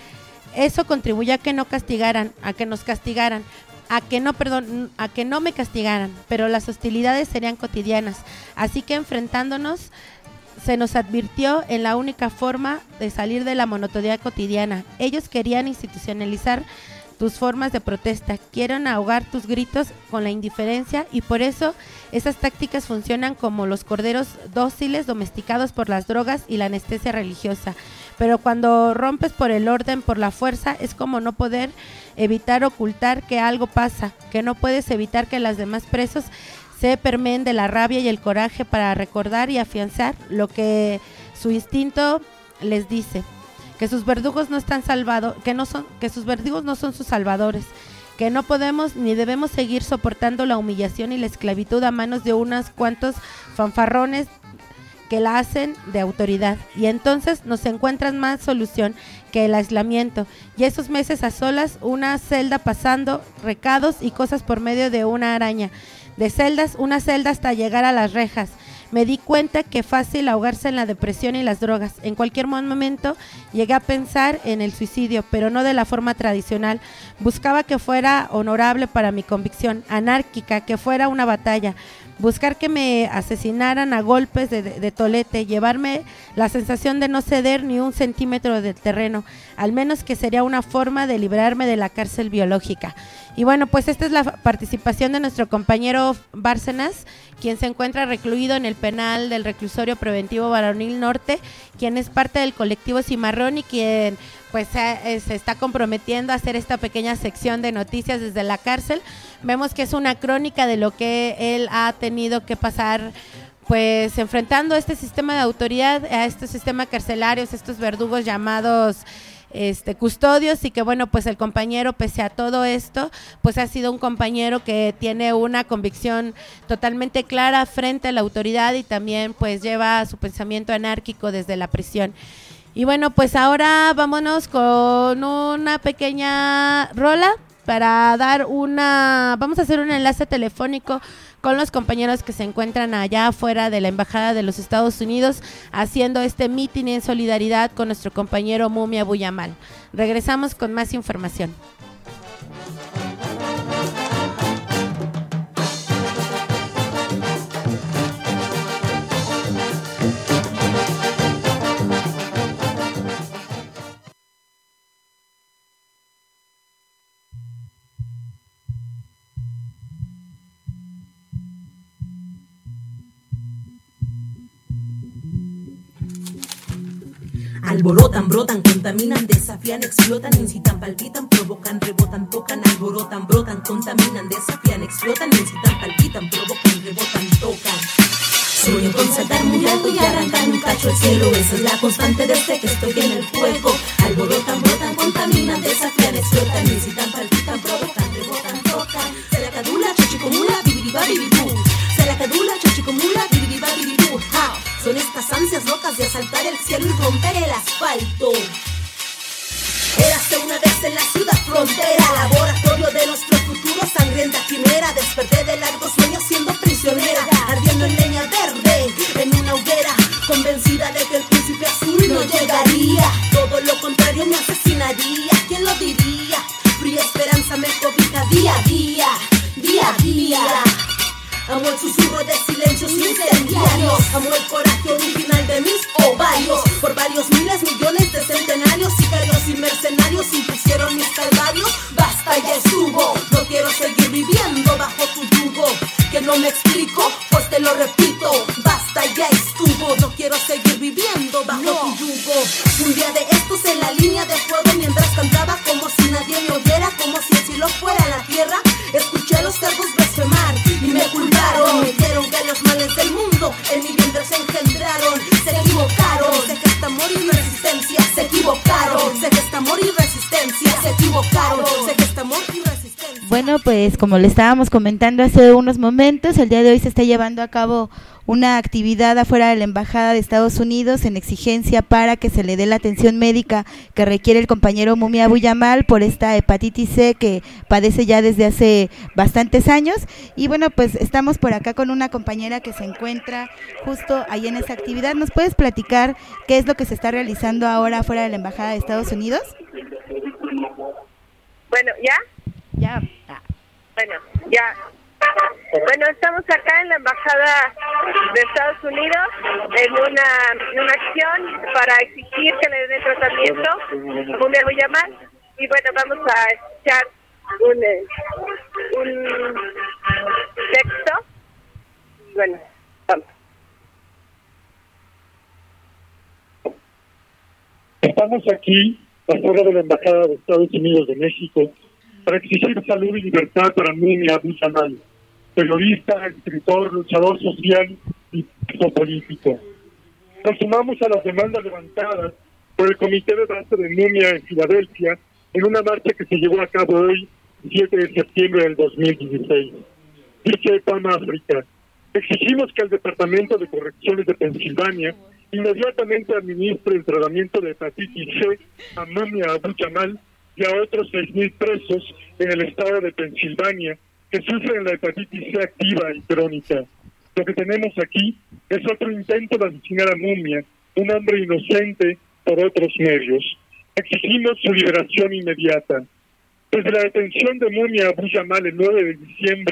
Eso contribuyó a que no castigaran, a que nos castigaran, a que no, perdón, a que no me castigaran, pero las hostilidades serían cotidianas, así que enfrentándonos se nos advirtió en la única forma de salir de la monotonía cotidiana. Ellos querían institucionalizar tus formas de protesta, quieren ahogar tus gritos con la indiferencia, y por eso esas tácticas funcionan como los corderos dóciles domesticados por las drogas y la anestesia religiosa. Pero cuando rompes por el orden, por la fuerza, es como no poder evitar ocultar que algo pasa, que no puedes evitar que los demás presos se permeen de la rabia y el coraje para recordar y afianzar lo que su instinto les dice. Que sus verdugos no están salvados, que no son, que sus verdugos no son sus salvadores, que no podemos ni debemos seguir soportando la humillación y la esclavitud a manos de unos cuantos fanfarrones que la hacen de autoridad. Y entonces nos encuentran más solución que el aislamiento y esos meses a solas, una celda pasando recados y cosas por medio de una araña, de celdas, una celda hasta llegar a las rejas. Me di cuenta que fácil ahogarse en la depresión y las drogas. En cualquier momento llegué a pensar en el suicidio, pero no de la forma tradicional. Buscaba que fuera honorable para mi convicción, anárquica, que fuera una batalla. buscar que me asesinaran a golpes de, de, de tolete, llevarme la sensación de no ceder ni un centímetro del terreno, al menos que sería una forma de librarme de la cárcel biológica. Y bueno, pues esta es la participación de nuestro compañero Bárcenas, quien se encuentra recluido en el penal del Reclusorio Preventivo Varonil Norte, quien es parte del colectivo Cimarrón y quien pues se, se está comprometiendo a hacer esta pequeña sección de noticias desde la cárcel. Vemos que es una crónica de lo que él ha tenido que pasar, pues enfrentando este sistema de autoridad, a este sistema carcelario, estos verdugos llamados este custodios, y que bueno, pues el compañero, pese a todo esto, pues ha sido un compañero que tiene una convicción totalmente clara frente a la autoridad y también pues lleva su pensamiento anárquico desde la prisión. Y bueno, pues ahora vámonos con una pequeña rola para dar una, vamos a hacer un enlace telefónico con los compañeros que se encuentran allá afuera de la Embajada de los Estados Unidos haciendo este mitin en solidaridad con nuestro compañero Mumia Abu Jamal. Regresamos con más información. Alborotan, brotan, contaminan, desafían, explotan, incitan, palpitan, provocan, rebotan, tocan, alborotan, brotan, contaminan, desafían, explotan, incitan, palpitan, provocan, rebotan, tocan. Sueño con saltar muy alto y arrancar un cacho al cielo, esa es la constante desde que estoy en el fuego. Alborotan, brotan, contaminan, desafían, explotan, incitan, palpitan, provocan, rebotan, tocan. Se la cadula, chochicomula, bibiriba, bibibú. Se la cadula, chochicomula, bibiriba, bibibú. Ja. Son estas ansias locas de asaltar el cielo y romper el asfalto. Érase una vez en la ciudad frontera, laboratorio de nuestro futuro, sangrienta quimera. Desperté de largos sueños siendo prisionera, ardiendo en leña verde, en una hoguera, convencida de que el príncipe azul no llegaría. Todo lo contrario me asesinaría, ¿quién lo diría? Fría esperanza me cobija día a día, día a día. Amo el susurro de silencios incendiarios, amo el coraje original de mis ovarios. Por varios miles, millones de centenarios, sicarios y mercenarios impusieron mis calvarios. Basta, ya estuvo, no quiero seguir viviendo bajo tu yugo. Que no me explico, pues te lo repito. Basta, ya estuvo, no quiero seguir viviendo bajo no. tu yugo. Un día de estos en la línea de fuego, mientras cantaba como si nadie me oyera, como si el cielo fuera la tierra, escuché a los cerdos blasfemar y me culparon. Me dijeron que los males del mundo en mi vientre se engendraron. Se equivocaron, se gesta amor y resistencia. Se equivocaron, se gesta amor y resistencia. Se equivocaron, se gesta amor y resistencia. Bueno, pues como le estábamos comentando hace unos momentos, el día de hoy se está llevando a cabo una actividad afuera de la Embajada de Estados Unidos en exigencia para que se le dé la atención médica que requiere el compañero Mumia Abu Jamal por esta hepatitis C que padece ya desde hace bastantes años. Y bueno, pues estamos por acá con una compañera que se encuentra justo ahí en esa actividad. ¿Nos puedes platicar qué es lo que se está realizando ahora afuera de la Embajada de Estados Unidos? Bueno, ¿ya? Ya. Ah. Bueno, ya. Bueno, estamos acá en la Embajada de Estados Unidos en una, en una acción para exigir que le den tratamiento a Mumia Abu Jamal. Y bueno, vamos a escuchar un, un texto. Bueno, vamos. Estamos aquí, afuera de la Embajada de Estados Unidos de México, para exigir salud y libertad para Mumia Abu Jamal, periodista, escritor, luchador social y político. Nos sumamos a las demandas levantadas por el Comité de Base de Mumia en Filadelfia en una marcha que se llevó a cabo hoy, siete de septiembre del dos mil dieciséis. Dice Pan África: exigimos que el Departamento de Correcciones de Pensilvania inmediatamente administre el tratamiento de hepatitis C a Mumia Abu Jamal y a otros seis mil presos en el estado de Pensilvania que sufren la hepatitis C activa y crónica. Lo que tenemos aquí es otro intento de asesinar a Mumia, un hombre inocente, por otros medios. Exigimos su liberación inmediata. Desde la detención de Mumia Abu Jamal el nueve de diciembre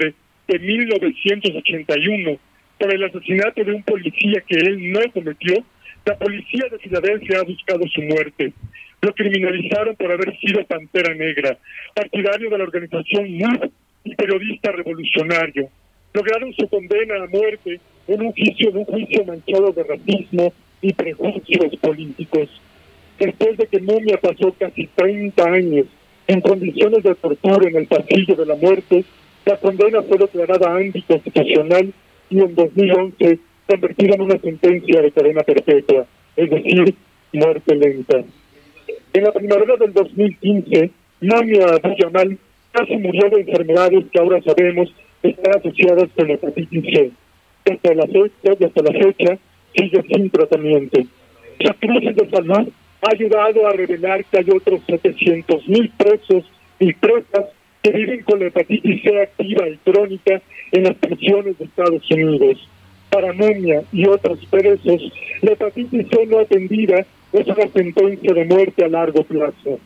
de mil novecientos ochenta y uno por el asesinato de un policía que él no cometió, la policía de Filadelfia ha buscado su muerte. Lo criminalizaron por haber sido Pantera Negra, partidario de la organización M U V y periodista revolucionario. Lograron su condena a muerte en un juicio, en un juicio manchado de racismo y prejuicios políticos. Después de que Mumia pasó casi treinta años en condiciones de tortura en el pasillo de la muerte, la condena fue declarada anticonstitucional y en dos mil once convertida en una sentencia de cadena perpetua, es decir, muerte lenta. En la primavera del dos mil quince, Mumia Abu Jamal casi murió de enfermedades que ahora sabemos están asociadas con la hepatitis C. Hasta la fecha, hasta la fecha sigue sin tratamiento. La crisis de salud ha ayudado a revelar que hay otros setecientos mil presos y presas que viven con la hepatitis C activa y crónica en las prisiones de Estados Unidos. Para Mumia y otros presos, la hepatitis C no atendida es una sentencia de muerte a largo plazo.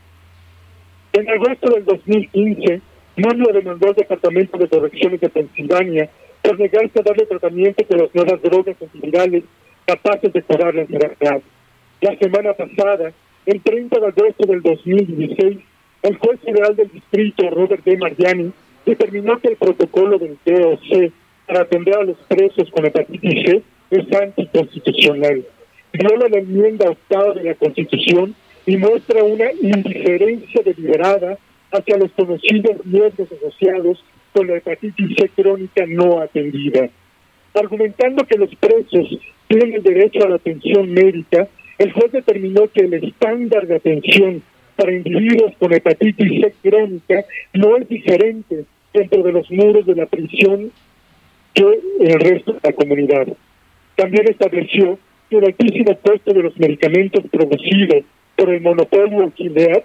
En agosto del dos mil quince, Mumia demandó al Departamento de Correcciones de Pensilvania por negarse a darle tratamiento con las nuevas drogas antivirales capaces de curar la enfermedad. La semana pasada, el treinta de agosto del dos mil dieciséis, el juez federal del distrito, Robert D. Mariani, determinó que el protocolo del D O C para atender a los presos con hepatitis C es anticonstitucional. Viola la enmienda octava de la Constitución y muestra una indiferencia deliberada hacia los conocidos riesgos asociados con la hepatitis C crónica no atendida. Argumentando que los presos tienen derecho a la atención médica, el juez determinó que el estándar de atención para individuos con hepatitis C crónica no es diferente dentro de los muros de la prisión que el resto de la comunidad. También estableció que el altísimo costo de los medicamentos producidos por el monopolio Gilead,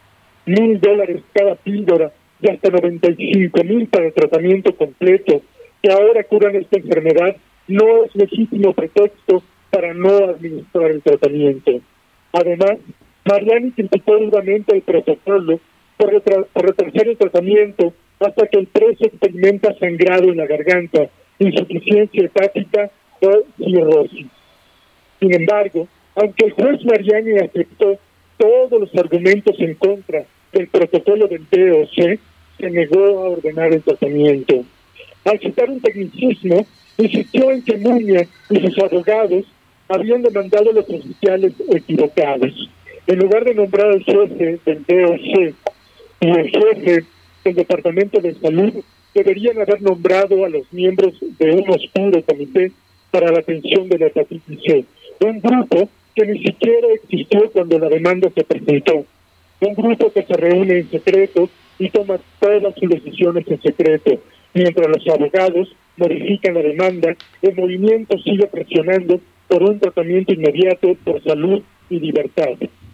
mil dólares cada píldora y hasta noventa y cinco mil para el tratamiento completo, que ahora curan esta enfermedad, no es legítimo pretexto para no administrar el tratamiento. Además, Mariani criticó duramente el protocolo por, retra- por retrasar el tratamiento hasta que el preso experimenta sangrado en la garganta, insuficiencia hepática o cirrosis. Sin embargo, aunque el juez Mariani aceptó todos los argumentos en contra del protocolo del D O C, se negó a ordenar el tratamiento. Al citar un tecnicismo, insistió en que Mumia y sus abogados habían demandado a los oficiales equivocados. En lugar de nombrar al jefe del D O C y el jefe del Departamento de Salud, deberían haber nombrado a los miembros de un oscuro comité para la atención de la hepatitis C, un grupo que ni siquiera existió cuando la demanda se presentó, un grupo que se reúne en secreto y toma todas sus decisiones en secreto, mientras los abogados modifican la demanda. El movimiento sigue presionando por un tratamiento inmediato por salud y libertad.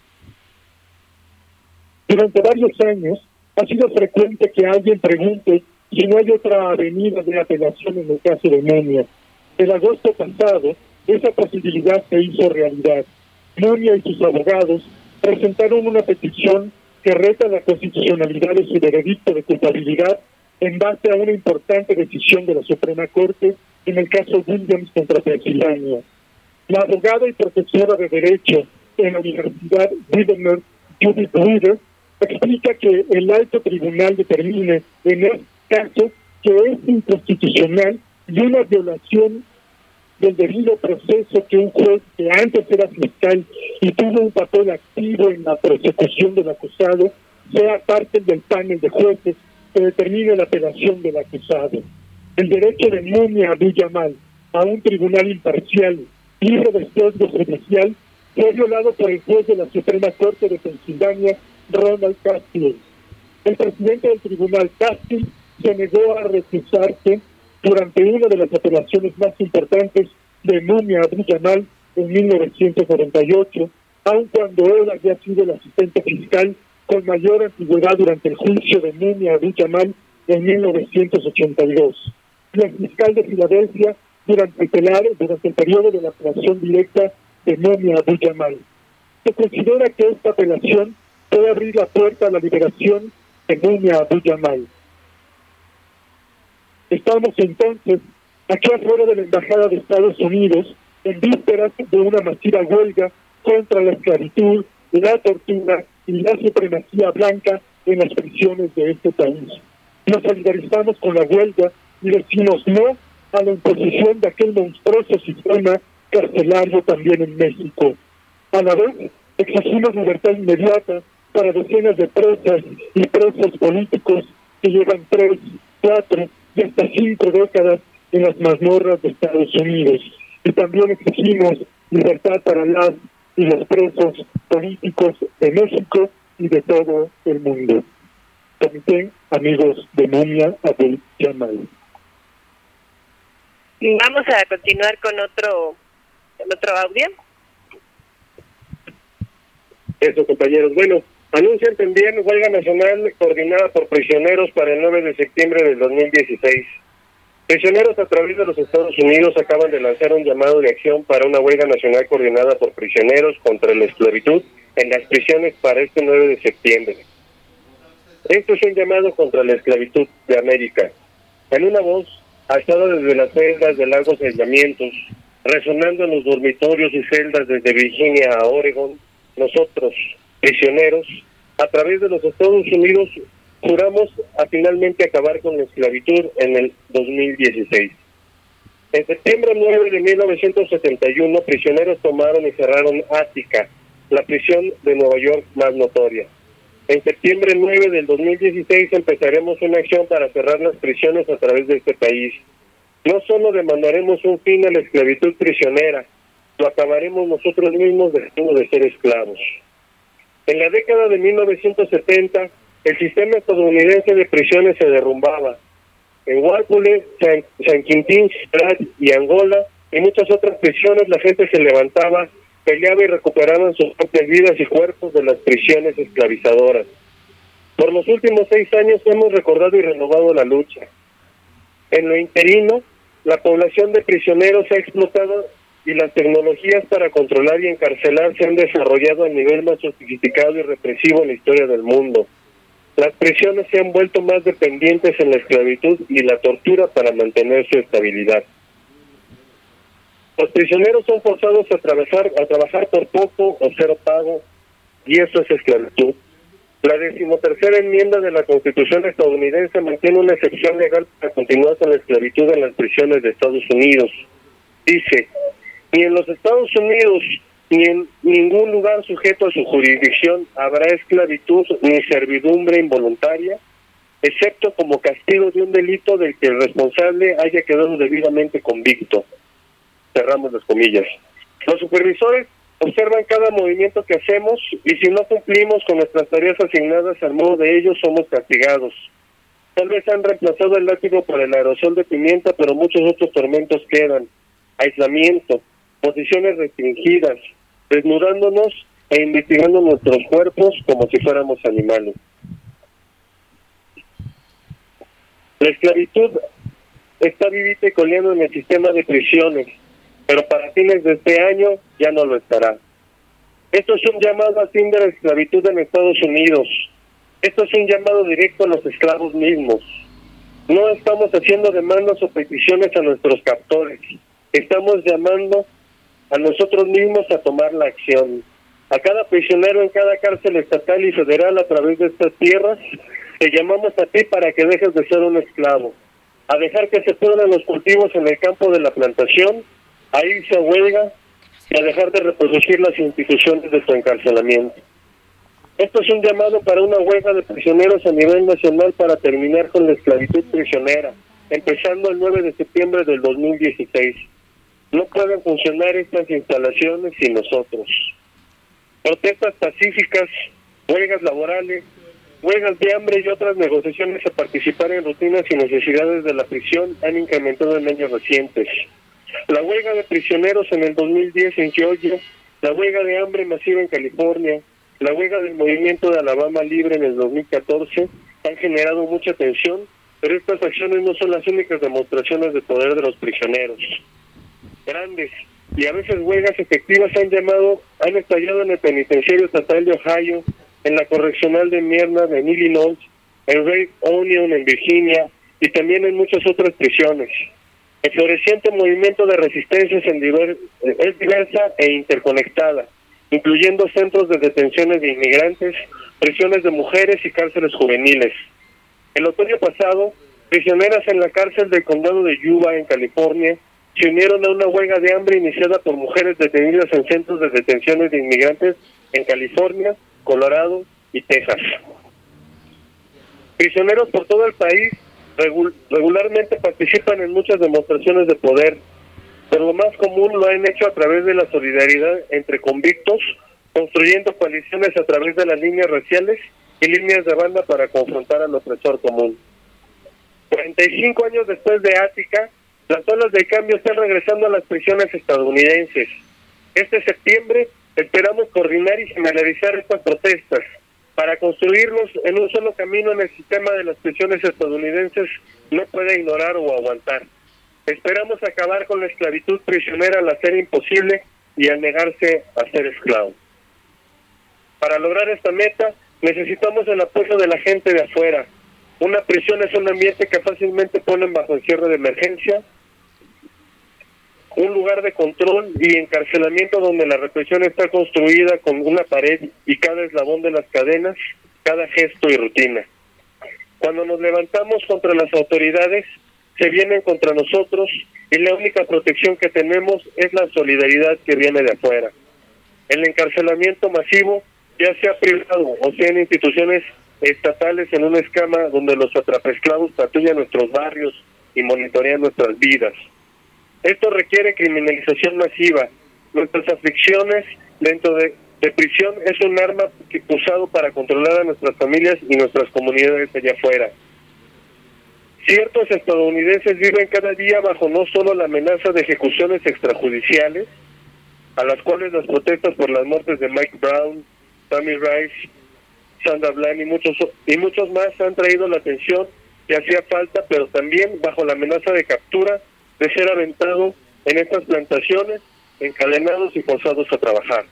Durante varios años ha sido frecuente que alguien pregunte si no hay otra avenida de apelación en el caso de Mumia. El agosto pasado, esa posibilidad se hizo realidad. Mumia y sus abogados presentaron una petición que reta la constitucionalidad de su veredicto de culpabilidad en base a una importante decisión de la Suprema Corte en el caso Williams contra Pensilvania. La abogada y profesora de Derecho en la Universidad Widener, Judith Reader, explica que el alto tribunal determine en este caso que es inconstitucional y una violación del debido proceso que un juez que antes era fiscal y tuvo un papel activo en la persecución del acusado sea parte del panel de jueces que determine la apelación del acusado. El derecho de Mumia Abu Jamal a un tribunal imparcial, libre de sesgo judicial, fue violado por el juez de la Suprema Corte de Pensilvania, Ronald Castiel. El presidente del tribunal, Castiel, se negó a recusarse durante una de las apelaciones más importantes de Mumia Abu Jamal en mil novecientos noventa y ocho, aun cuando él había sido el asistente fiscal con mayor antigüedad durante el juicio de Mumia Abu Jamal en mil novecientos ochenta y dos. Y el fiscal de Filadelfia durante el, pelar, durante el periodo de la apelación directa de Mumia Abu Jamal. Se considera que esta apelación puede abrir la puerta a la liberación de Mumia Abu Jamal. Estamos entonces aquí afuera de la Embajada de Estados Unidos, en vísperas de una masiva huelga contra la esclavitud, la tortura y la supremacía blanca en las prisiones de este país. Nos solidarizamos con la huelga y decimos no a la imposición de aquel monstruoso sistema carcelario también en México. A la vez, exigimos libertad inmediata para decenas de presas y presos políticos que llevan tres, cuatro y hasta cinco décadas en las mazmorras de Estados Unidos. Y también exigimos libertad para las y los presos políticos de México y de todo el mundo. Comité Amigos de Mumia Abul Jamal. Vamos a continuar con otro, con otro audio. Eso, compañeros. Bueno, anuncian también huelga nacional coordinada por prisioneros para el nueve de septiembre del dos mil dieciséis. Prisioneros a través de los Estados Unidos acaban de lanzar un llamado de acción para una huelga nacional coordinada por prisioneros contra la esclavitud en las prisiones para este nueve de septiembre. Esto es un llamado contra la esclavitud de América. En una voz alzada desde las celdas de largos aislamientos, resonando en los dormitorios y celdas desde Virginia a Oregon, nosotros, prisioneros, a través de los Estados Unidos, juramos a finalmente acabar con la esclavitud en el dos mil dieciséis. En septiembre nueve de mil novecientos setenta y uno, prisioneros tomaron y cerraron Ática, la prisión de Nueva York más notoria. En septiembre nueve del dos mil dieciséis empezaremos una acción para cerrar las prisiones a través de este país. No solo demandaremos un fin a la esclavitud prisionera, lo acabaremos nosotros mismos dejando de ser esclavos. En la década de mil novecientos setenta, el sistema estadounidense de prisiones se derrumbaba. En Walpole, San, San Quintín, Ciudad y Angola y muchas otras prisiones la gente se levantaba, peleaba y recuperaban sus propias vidas y cuerpos de las prisiones esclavizadoras. Por los últimos seis años hemos recordado y renovado la lucha. En lo interino, la población de prisioneros ha explotado y las tecnologías para controlar y encarcelar se han desarrollado al nivel más sofisticado y represivo en la historia del mundo. Las prisiones se han vuelto más dependientes en la esclavitud y la tortura para mantener su estabilidad. Los prisioneros son forzados a trabajar, a trabajar por poco o cero pago, y eso es esclavitud. La decimotercera enmienda de la Constitución estadounidense mantiene una excepción legal para continuar con la esclavitud en las prisiones de Estados Unidos. Dice, ni en los Estados Unidos ni en ningún lugar sujeto a su jurisdicción habrá esclavitud ni servidumbre involuntaria, excepto como castigo de un delito del que el responsable haya quedado debidamente convicto. Cerramos las comillas. Los supervisores observan cada movimiento que hacemos y si no cumplimos con nuestras tareas asignadas al modo de ellos, somos castigados. Tal vez han reemplazado el látigo por el aerosol de pimienta, pero muchos otros tormentos quedan. Aislamiento, posiciones restringidas, desnudándonos e investigando nuestros cuerpos como si fuéramos animales. La esclavitud está vivita y coleando en el sistema de prisiones, pero para fines de este año ya no lo estará. Esto es un llamado al fin de la esclavitud en Estados Unidos. Esto es un llamado directo a los esclavos mismos. No estamos haciendo demandas o peticiones a nuestros captores. Estamos llamando a nosotros mismos a tomar la acción. A cada prisionero en cada cárcel estatal y federal a través de estas tierras, te llamamos a ti para que dejes de ser un esclavo, a dejar que se pudran los cultivos en el campo de la plantación, a irse a huelga y a dejar de reproducir las instituciones de tu encarcelamiento. Esto es un llamado para una huelga de prisioneros a nivel nacional para terminar con la esclavitud prisionera, empezando el nueve de septiembre del dos mil dieciséis. No pueden funcionar estas instalaciones sin nosotros. Protestas pacíficas, huelgas laborales, huelgas de hambre y otras negociaciones a participar en rutinas y necesidades de la prisión han incrementado en años recientes. La huelga de prisioneros en el dos mil diez en Georgia, la huelga de hambre masiva en California, la huelga del movimiento de Alabama Libre en el dos mil catorce han generado mucha tensión, pero estas acciones no son las únicas demostraciones de poder de los prisioneros. Grandes y a veces huelgas efectivas han llamado, han estallado en el penitenciario estatal de Ohio, en la correccional de Mierna en Illinois, en Red Onion en Virginia, y también en muchas otras prisiones. El floreciente movimiento de resistencia es, en diver, es diversa e interconectada, incluyendo centros de detenciones de inmigrantes, prisiones de mujeres y cárceles juveniles. El otoño pasado, prisioneras en la cárcel del condado de Yuba, en California, se unieron a una huelga de hambre iniciada por mujeres detenidas en centros de detenciones de inmigrantes en California, Colorado y Texas. Prisioneros por todo el país regu- regularmente participan en muchas demostraciones de poder, pero lo más común lo han hecho a través de la solidaridad entre convictos, construyendo coaliciones a través de las líneas raciales y líneas de banda para confrontar al opresor común. cuarenta y cinco años después de Ática, las olas de cambio están regresando a las prisiones estadounidenses. Este septiembre esperamos coordinar y generalizar estas protestas para construirlos en un solo camino en el sistema de las prisiones estadounidenses no puede ignorar o aguantar. Esperamos acabar con la esclavitud prisionera al hacer imposible y al negarse a ser esclavo. Para lograr esta meta, necesitamos el apoyo de la gente de afuera. Una prisión es un ambiente que fácilmente ponen bajo encierro de emergencia, un lugar de control y encarcelamiento donde la represión está construida con una pared y cada eslabón de las cadenas, cada gesto y rutina. Cuando nos levantamos contra las autoridades, se vienen contra nosotros y la única protección que tenemos es la solidaridad que viene de afuera. El encarcelamiento masivo, ya sea privado o sea en instituciones estatales, en una escama donde los atrapaesclavos patrullan nuestros barrios y monitorean nuestras vidas. Esto requiere criminalización masiva. Nuestras aflicciones dentro de, de prisión es un arma que, usado para controlar a nuestras familias y nuestras comunidades allá afuera. Ciertos estadounidenses viven cada día bajo no solo la amenaza de ejecuciones extrajudiciales, a las cuales las protestas por las muertes de Mike Brown, Tammy Rice, Sandra Bland y muchos, y muchos más han traído la atención que hacía falta, pero también bajo la amenaza de captura, de ser aventado en estas plantaciones, encadenados y forzados a trabajar.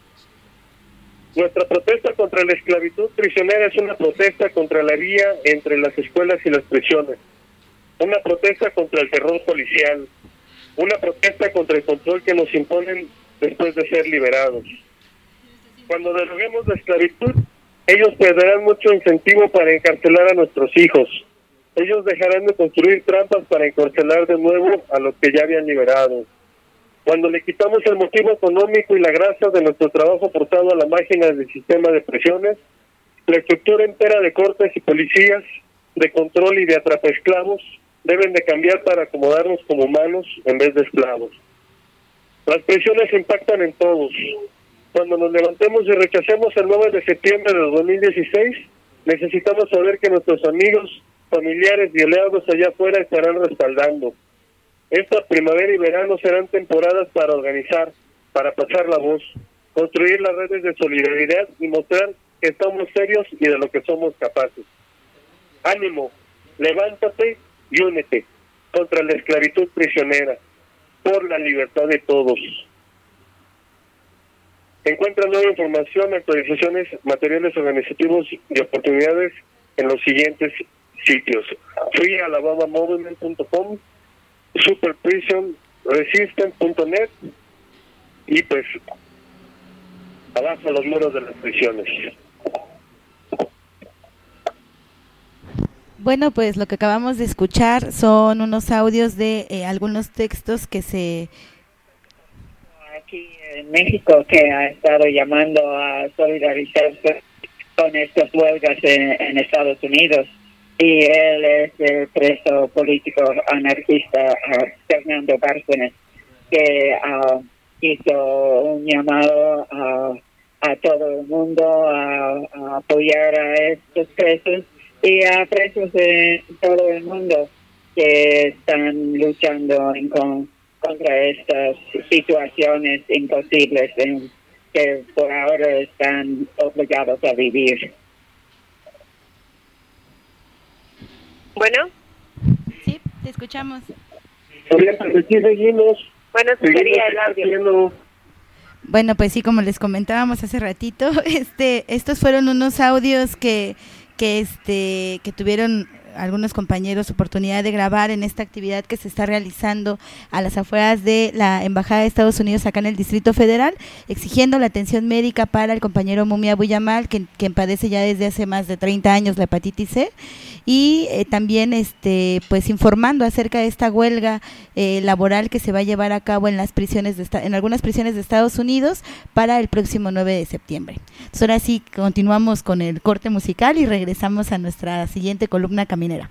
Nuestra protesta contra la esclavitud prisionera es una protesta contra la vía entre las escuelas y las prisiones, una protesta contra el terror policial, una protesta contra el control que nos imponen después de ser liberados. Cuando deroguemos la esclavitud, ellos perderán mucho incentivo para encarcelar a nuestros hijos. Ellos dejarán de construir trampas para encarcelar de nuevo a los que ya habían liberado. Cuando le quitamos el motivo económico y la grasa de nuestro trabajo forzado a la máquina del sistema de prisiones, la estructura entera de cortes y policías, de control y de atrapaesclavos, deben de cambiar para acomodarnos como humanos en vez de esclavos. Las prisiones impactan en todos. Cuando nos levantemos y rechacemos el nueve de septiembre de dos mil dieciséis, necesitamos saber que nuestros amigos, familiares y aliados allá afuera estarán respaldando. Esta primavera y verano serán temporadas para organizar, para pasar la voz, construir las redes de solidaridad y mostrar que estamos serios y de lo que somos capaces. Ánimo, levántate y únete contra la esclavitud prisionera, por la libertad de todos. Encuentra nueva información, actualizaciones, materiales organizativos y oportunidades en los siguientes sitios: free alabama movement punto com, super prison resistance punto net y pues abajo los muros de las prisiones. Bueno, pues lo que acabamos de escuchar son unos audios de eh, algunos textos que se... Aquí en México, que ha estado llamando a solidarizarse con estas huelgas en, en Estados Unidos. Y él es el preso político anarquista uh, Fernando Bárcenas, que uh, hizo un llamado uh, a todo el mundo a, a apoyar a estos presos y a presos de todo el mundo que están luchando en con, contra estas situaciones imposibles en que por ahora están obligados a vivir. Bueno. Sí, te escuchamos. Aquí seguimos. Bueno, ese sería el audio. Bueno, pues sí, como les comentábamos hace ratito, este, estos fueron unos audios que, que, este, que tuvieron algunos compañeros oportunidad de grabar en esta actividad que se está realizando a las afueras de la Embajada de Estados Unidos acá en el Distrito Federal, exigiendo la atención médica para el compañero Mumia Abu Jamal, que, que padece ya desde hace más de treinta años la hepatitis C, y eh, también este pues informando acerca de esta huelga eh, laboral que se va a llevar a cabo en las prisiones de esta, en algunas prisiones de Estados Unidos para el próximo nueve de septiembre. Entonces ahora sí continuamos con el corte musical y regresamos a nuestra siguiente columna caminera.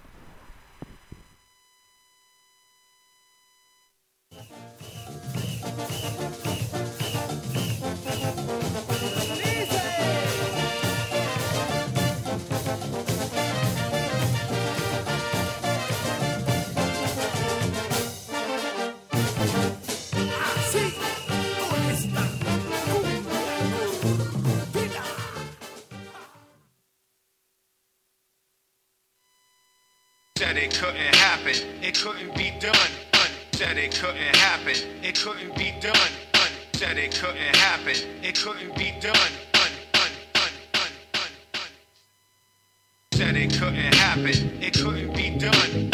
Said it couldn't happen, it couldn't be done. Said it couldn't happen, it couldn't be done. Said it couldn't happen, it couldn't be done. Said it couldn't happen, it couldn't be done.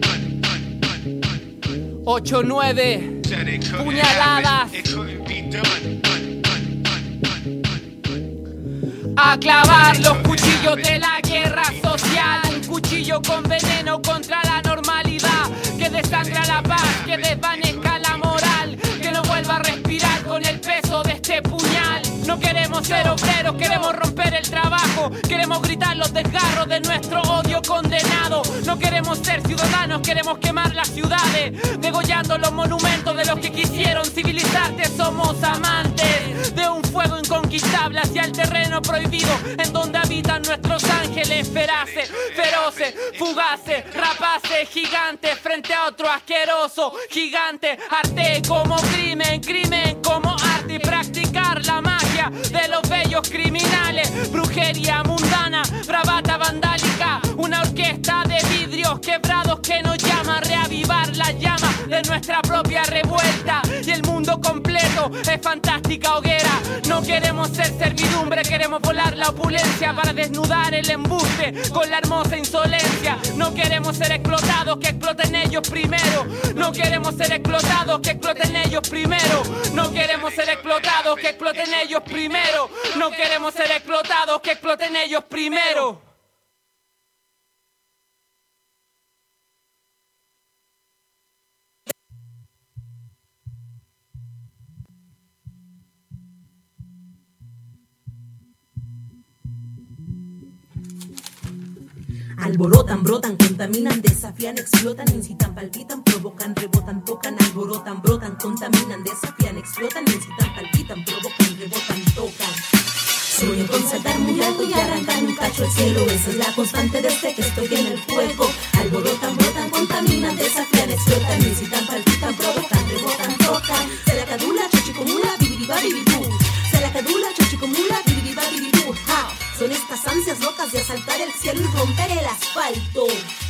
Ocho, nueve, puñaladas. A clavar los cuchillos de la guerra social. Un cuchillo con veneno contra la normalidad, que desangra la paz, que desvanezca la moral, que no vuelva a respirar con el peso de este puñal. No queremos ser obreros, queremos romper el trabajo, queremos gritar los desgarros de nuestro odio condenado. No queremos ser ciudadanos, queremos quemar las ciudades, degollando los monumentos de los que quisieron civilizarte. Somos amantes de un fuego inconquistable hacia el terreno prohibido, en donde habitan nuestros ángeles feraces, feroces, fugaces, rapaces, gigantes, frente a otro asqueroso gigante. Arte como crimen, crimen como arte, y practicar la magia de los bellos criminales. Brujería mundana, bravata vandálica, una orquesta de vidrios quebrados que nos llama a reavivar la llama de nuestra propia revuelta. Y el mundo completo es fantástica hoguera. No queremos ser servidumbre, queremos volar la opulencia para desnudar el embuste con la hermosa insolencia. No queremos ser explotados, que exploten ellos primero. No queremos ser explotados, que exploten ellos primero. No queremos ser explotados, que exploten ellos primero. No queremos ser explotados, que exploten ellos primero. Alborotan, brotan, contaminan, desafían, explotan, incitan, palpitan, provocan, rebotan, tocan, alborotan, brotan, contaminan, desafían, explotan, incitan, palpitan, provocan, rebotan, tocan. Sueño con saltar muy alto y arrancar un cacho al cielo. Esa es la constante desde que estoy en el fuego. Alborotan, brotan, contaminan, desafían, explotan, incitan, palpitan, provocan, rebotan, tocan. Se la cadula, chochicomula, bibiriba, bibibú. Se la cadula, chochicomula, bibiriba, bibibú. Ja. Son estas ansias locas de asaltar el cielo y romper el asfalto.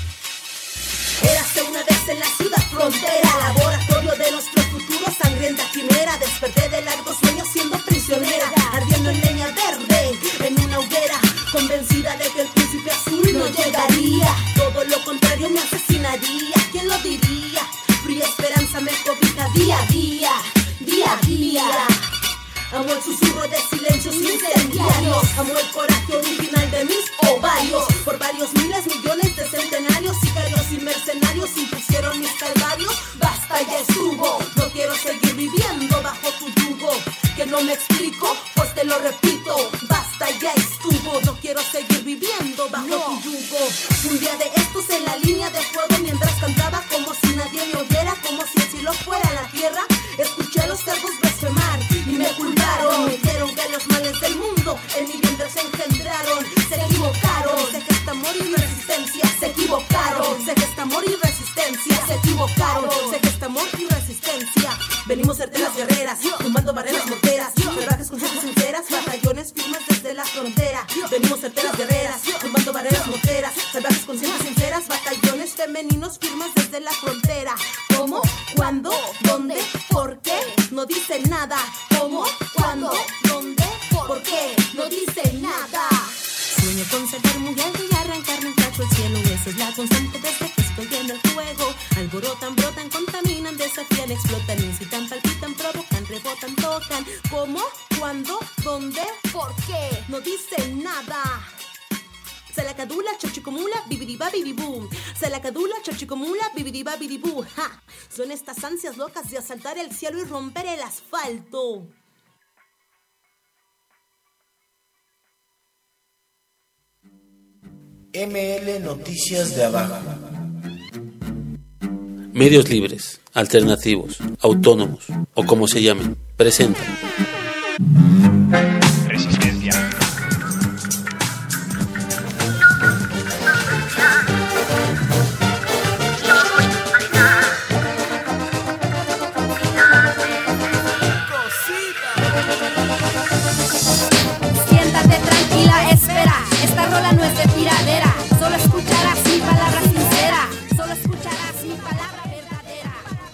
Érase una vez en la ciudad frontera, laboratorio de nuestro futuro, sangrienta quimera. Desperté de largos sueños siendo prisionera, ardiendo en leña verde, en una hoguera, convencida de que el príncipe azul no llegaría. Todo lo contrario me asesinaría, ¿quién lo diría? Fría esperanza me cobija día a día, día a día. Amo el susurro de silencios incendiarios, amo el coraje original de mis ovarios. Por varios miles, millones de centenarios, sicarios y mercenarios impusieron mis calvarios. Basta, ya estuvo, no quiero seguir viviendo bajo tu yugo. Que no me explico, pues te lo repito. Basta, ya estuvo, no quiero seguir viviendo bajo no. tu yugo. Un día de estos en la línea de fuego, mientras cantaba como si nadie me oyera, como si el cielo fuera la tierra, escuché a los cerdos blasfemar y me culparon. Me dijeron que los males del mundo en mi vientre se engendraron. Se equivocaron, se gesta amor y resistencia. Se equivocaron, se gesta amor y resistencia. Se equivocaron, se gesta amor y resistencia. Venimos certeras guerreras, tumbando barreras morteras, salvajes con gentes sinceras, batallones firmes desde la frontera. Venimos certeras guerreras, tumbando barreras morteras, salvajes con gentes sinceras, batallones femeninos firmes desde la frontera. ¿Cómo? ¿Cuándo? ¿Dónde? ¿Por qué? No dice nada. ¿Cómo? ¿Cuándo? ¿Dónde? ¿Por qué? No dice nada. Sueño con saltar muy alto y arrancarme un cacho al cielo. Esa es la constante desde que estoy en el juego. Alborotan, brotan, contaminan, desafían, explotan, incitan, palpitan, provocan, rebotan, tocan. ¿Cómo? ¿Cuándo? ¿Dónde? ¿Por qué? No dicen nada. Se la cadula, chochicomula, bibiriba, bibibú. Se la cadula, chochicomula, bibiriba, bibibú. ¡Ja! Son estas ansias locas de asaltar el cielo y romper el asfalto. M L Noticias de Abajo. Medios libres, alternativos, autónomos o como se llamen, presentan Resistencia. Siéntate tranquila, espera. Esta rola no es de tiradera. Solo escucharás mi palabra sincera. Solo escucharás mi palabra verdadera.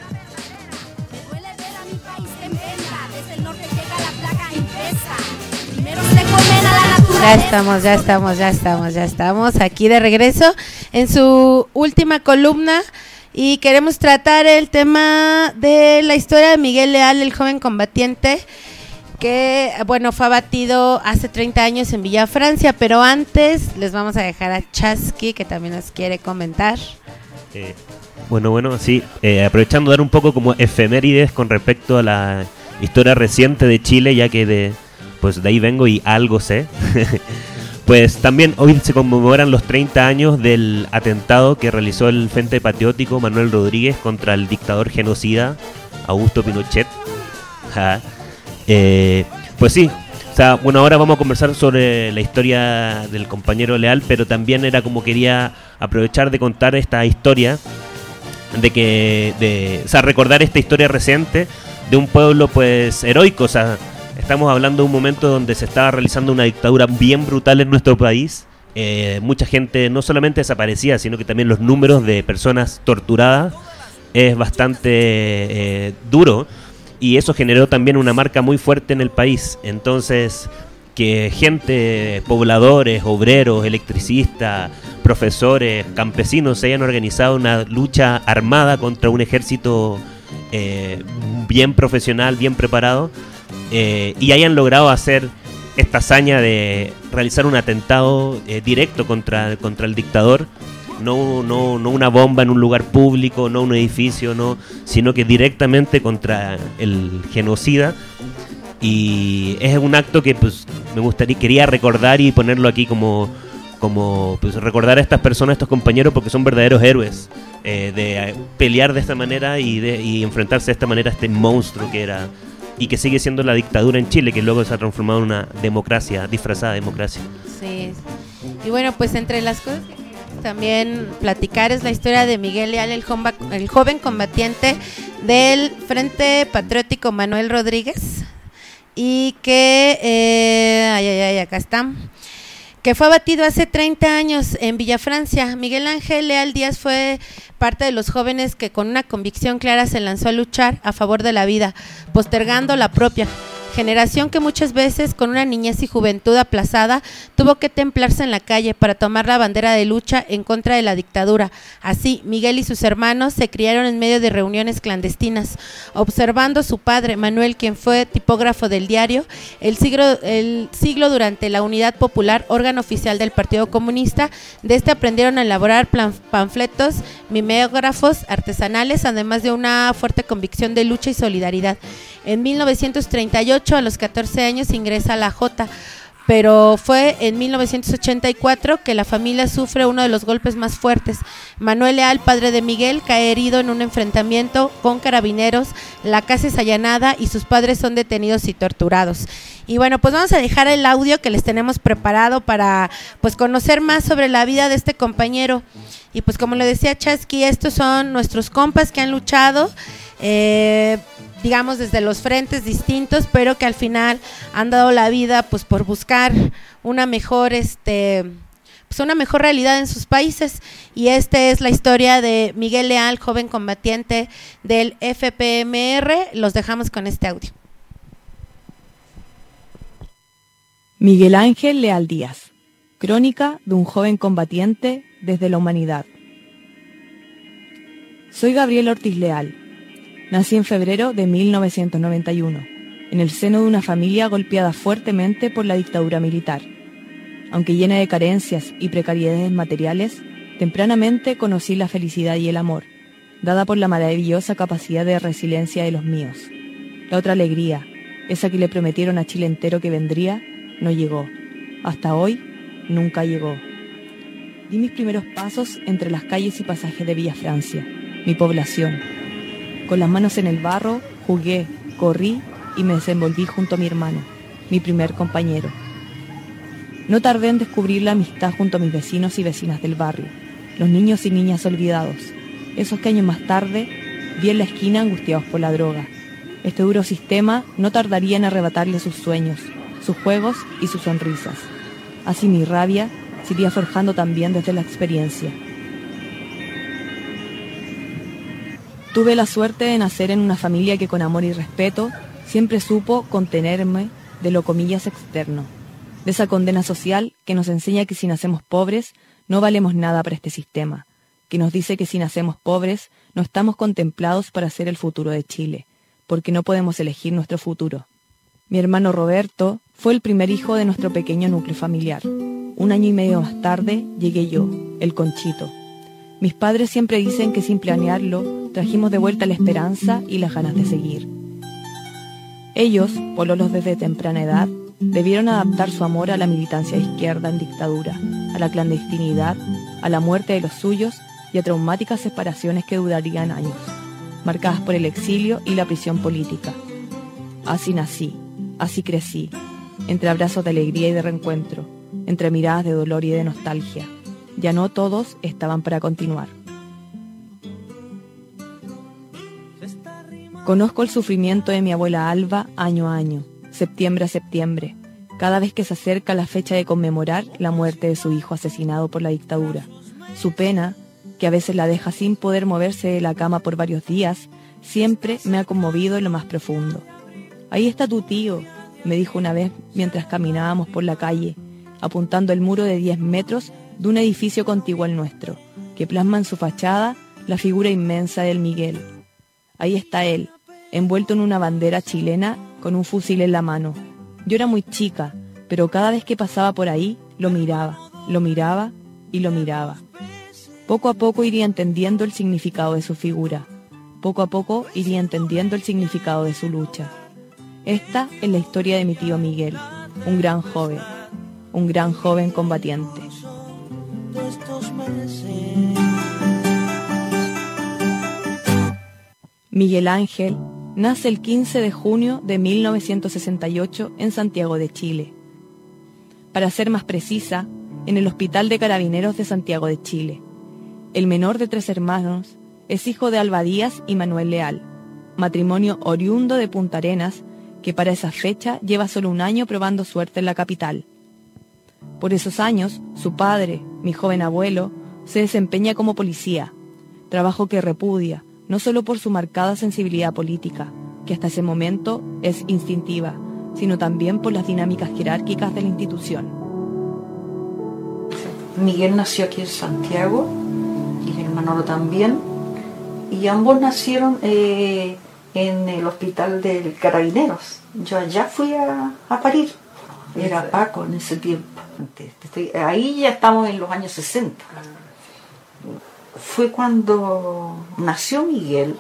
Me duele ver a mi país en venta. Desde el norte llega la plaga infesta. Primero se comen a la naturaleza. Ya estamos, ya estamos, ya estamos, ya estamos aquí de regreso en su última columna y queremos tratar el tema de la historia de Miguel Leal, el joven combatiente que, bueno, fue abatido hace treinta años en Villa Francia, pero antes les vamos a dejar a Chasqui, que también nos quiere comentar. Eh, bueno, bueno, sí, eh, aprovechando de dar un poco como efemérides con respecto a la historia reciente de Chile, ya que de, pues de ahí vengo y algo sé. Pues también hoy se conmemoran los treinta años del atentado que realizó el Frente Patriótico Manuel Rodríguez contra el dictador genocida Augusto Pinochet. Ja. Eh, pues sí, o sea, bueno, ahora vamos a conversar sobre la historia del compañero Leal, pero también era como quería aprovechar de contar esta historia, de que, de, o sea, recordar esta historia reciente de un pueblo pues heroico. O sea, estamos hablando de un momento donde se estaba realizando una dictadura bien brutal en nuestro país. Eh, mucha gente no solamente desaparecía, sino que también los números de personas torturadas es bastante eh, duro. Y eso generó también una marca muy fuerte en el país. Entonces, que gente, pobladores, obreros, electricistas, profesores, campesinos se hayan organizado una lucha armada contra un ejército eh, bien profesional, bien preparado, eh, y hayan logrado hacer esta hazaña de realizar un atentado eh, directo contra, contra el dictador. No, no, no una bomba en un lugar público, no un edificio, no, sino que directamente contra el genocida. Y es un acto que pues me gustaría quería recordar y ponerlo aquí como, como pues, recordar a estas personas, a estos compañeros, porque son verdaderos héroes eh, de pelear de esta manera y, de, y enfrentarse de esta manera a este monstruo que era y que sigue siendo la dictadura en Chile, que luego se ha transformado en una democracia, disfrazada democracia. Sí, y bueno, pues entre las cosas que también platicar es la historia de Miguel Leal, el, jomba, el joven combatiente del Frente Patriótico Manuel Rodríguez, y que, eh, ay, ay, ay, acá está, que fue abatido hace treinta años en Villa Francia. Miguel Ángel Leal Díaz fue parte de los jóvenes que con una convicción clara se lanzó a luchar a favor de la vida, postergando la propia. Generación que muchas veces con una niñez y juventud aplazada tuvo que templarse en la calle para tomar la bandera de lucha en contra de la dictadura. Así, Miguel y sus hermanos se criaron en medio de reuniones clandestinas, observando a su padre, Manuel, quien fue tipógrafo del diario El Siglo, el siglo durante la Unidad Popular, órgano oficial del Partido Comunista. De este aprendieron a elaborar plan, panfletos, mimeógrafos artesanales, además de una fuerte convicción de lucha y solidaridad. En mil novecientos treinta y ocho, a los catorce años, ingresa a la Jota, pero fue en mil novecientos ochenta y cuatro que la familia sufre uno de los golpes más fuertes. Manuel Leal, padre de Miguel, cae herido en un enfrentamiento con carabineros, la casa es allanada y sus padres son detenidos y torturados. Y bueno, pues vamos a dejar el audio que les tenemos preparado para pues conocer más sobre la vida de este compañero. Y pues como le decía Chasqui, estos son nuestros compas que han luchado, eh, digamos desde los frentes distintos, pero que al final han dado la vida pues por buscar una mejor este pues una mejor realidad en sus países. Y esta es la historia de Miguel Leal, joven combatiente del F P M R. Los dejamos con este audio. Miguel Ángel Leal Díaz, Crónica de un joven combatiente desde la humanidad. Soy Gabriel Ortiz Leal. Nací en febrero de mil novecientos noventa y uno, en el seno de una familia golpeada fuertemente por la dictadura militar. Aunque llena de carencias y precariedades materiales, tempranamente conocí la felicidad y el amor, dada por la maravillosa capacidad de resiliencia de los míos. La otra alegría, esa que le prometieron a Chile entero que vendría, no llegó. Hasta hoy, nunca llegó. Di mis primeros pasos entre las calles y pasajes de Villa Francia, mi población. Con las manos en el barro, jugué, corrí y me desenvolví junto a mi hermano, mi primer compañero. No tardé en descubrir la amistad junto a mis vecinos y vecinas del barrio, los niños y niñas olvidados, esos que años más tarde vi en la esquina angustiados por la droga. Este duro sistema no tardaría en arrebatarle sus sueños, sus juegos y sus sonrisas. Así mi rabia se iría forjando también desde la experiencia. Tuve la suerte de nacer en una familia que con amor y respeto siempre supo contenerme de lo comillas externo, de esa condena social que nos enseña que si nacemos pobres no valemos nada para este sistema, que nos dice que si nacemos pobres no estamos contemplados para ser el futuro de Chile, porque no podemos elegir nuestro futuro. Mi hermano Roberto fue el primer hijo de nuestro pequeño núcleo familiar. Un año y medio más tarde llegué yo, el Conchito. Mis padres siempre dicen que sin planearlo trajimos de vuelta la esperanza y las ganas de seguir. Ellos, pololos desde temprana edad, debieron adaptar su amor a la militancia de izquierda en dictadura, a la clandestinidad, a la muerte de los suyos y a traumáticas separaciones que durarían años, marcadas por el exilio y la prisión política. Así nací, así crecí, entre abrazos de alegría y de reencuentro, entre miradas de dolor y de nostalgia. Ya no todos estaban para continuar. Conozco el sufrimiento de mi abuela Alba año a año, septiembre a septiembre, cada vez que se acerca la fecha de conmemorar la muerte de su hijo asesinado por la dictadura. Su pena, que a veces la deja sin poder moverse de la cama por varios días, siempre me ha conmovido en lo más profundo. «Ahí está tu tío», me dijo una vez mientras caminábamos por la calle, apuntando el muro de diez metros de un edificio contiguo al nuestro, que plasma en su fachada la figura inmensa del Miguel. Ahí está él, envuelto en una bandera chilena con un fusil en la mano. Yo era muy chica, pero cada vez que pasaba por ahí, lo miraba, lo miraba y lo miraba. Poco a poco iría entendiendo el significado de su figura. Poco a poco iría entendiendo el significado de su lucha. Esta es la historia de mi tío Miguel, un gran joven, un gran joven combatiente. Miguel Ángel nace el quince de junio de mil novecientos sesenta y ocho en Santiago de Chile. Para ser más precisa, en el Hospital de Carabineros de Santiago de Chile. El menor de tres hermanos, es hijo de Alba Díaz y Manuel Leal, matrimonio oriundo de Punta Arenas, que para esa fecha lleva solo un año probando suerte en la capital. Por esos años, su padre, mi joven abuelo, se desempeña como policía, trabajo que repudia, no solo por su marcada sensibilidad política, que hasta ese momento es instintiva, sino también por las dinámicas jerárquicas de la institución. Miguel nació aquí en Santiago, y mi hermano también, y ambos nacieron eh, en el Hospital de Carabineros. Yo allá fui a, a parir, era Paco en ese tiempo. Estoy, ahí ya estamos en los años sesenta. Fue cuando nació Miguel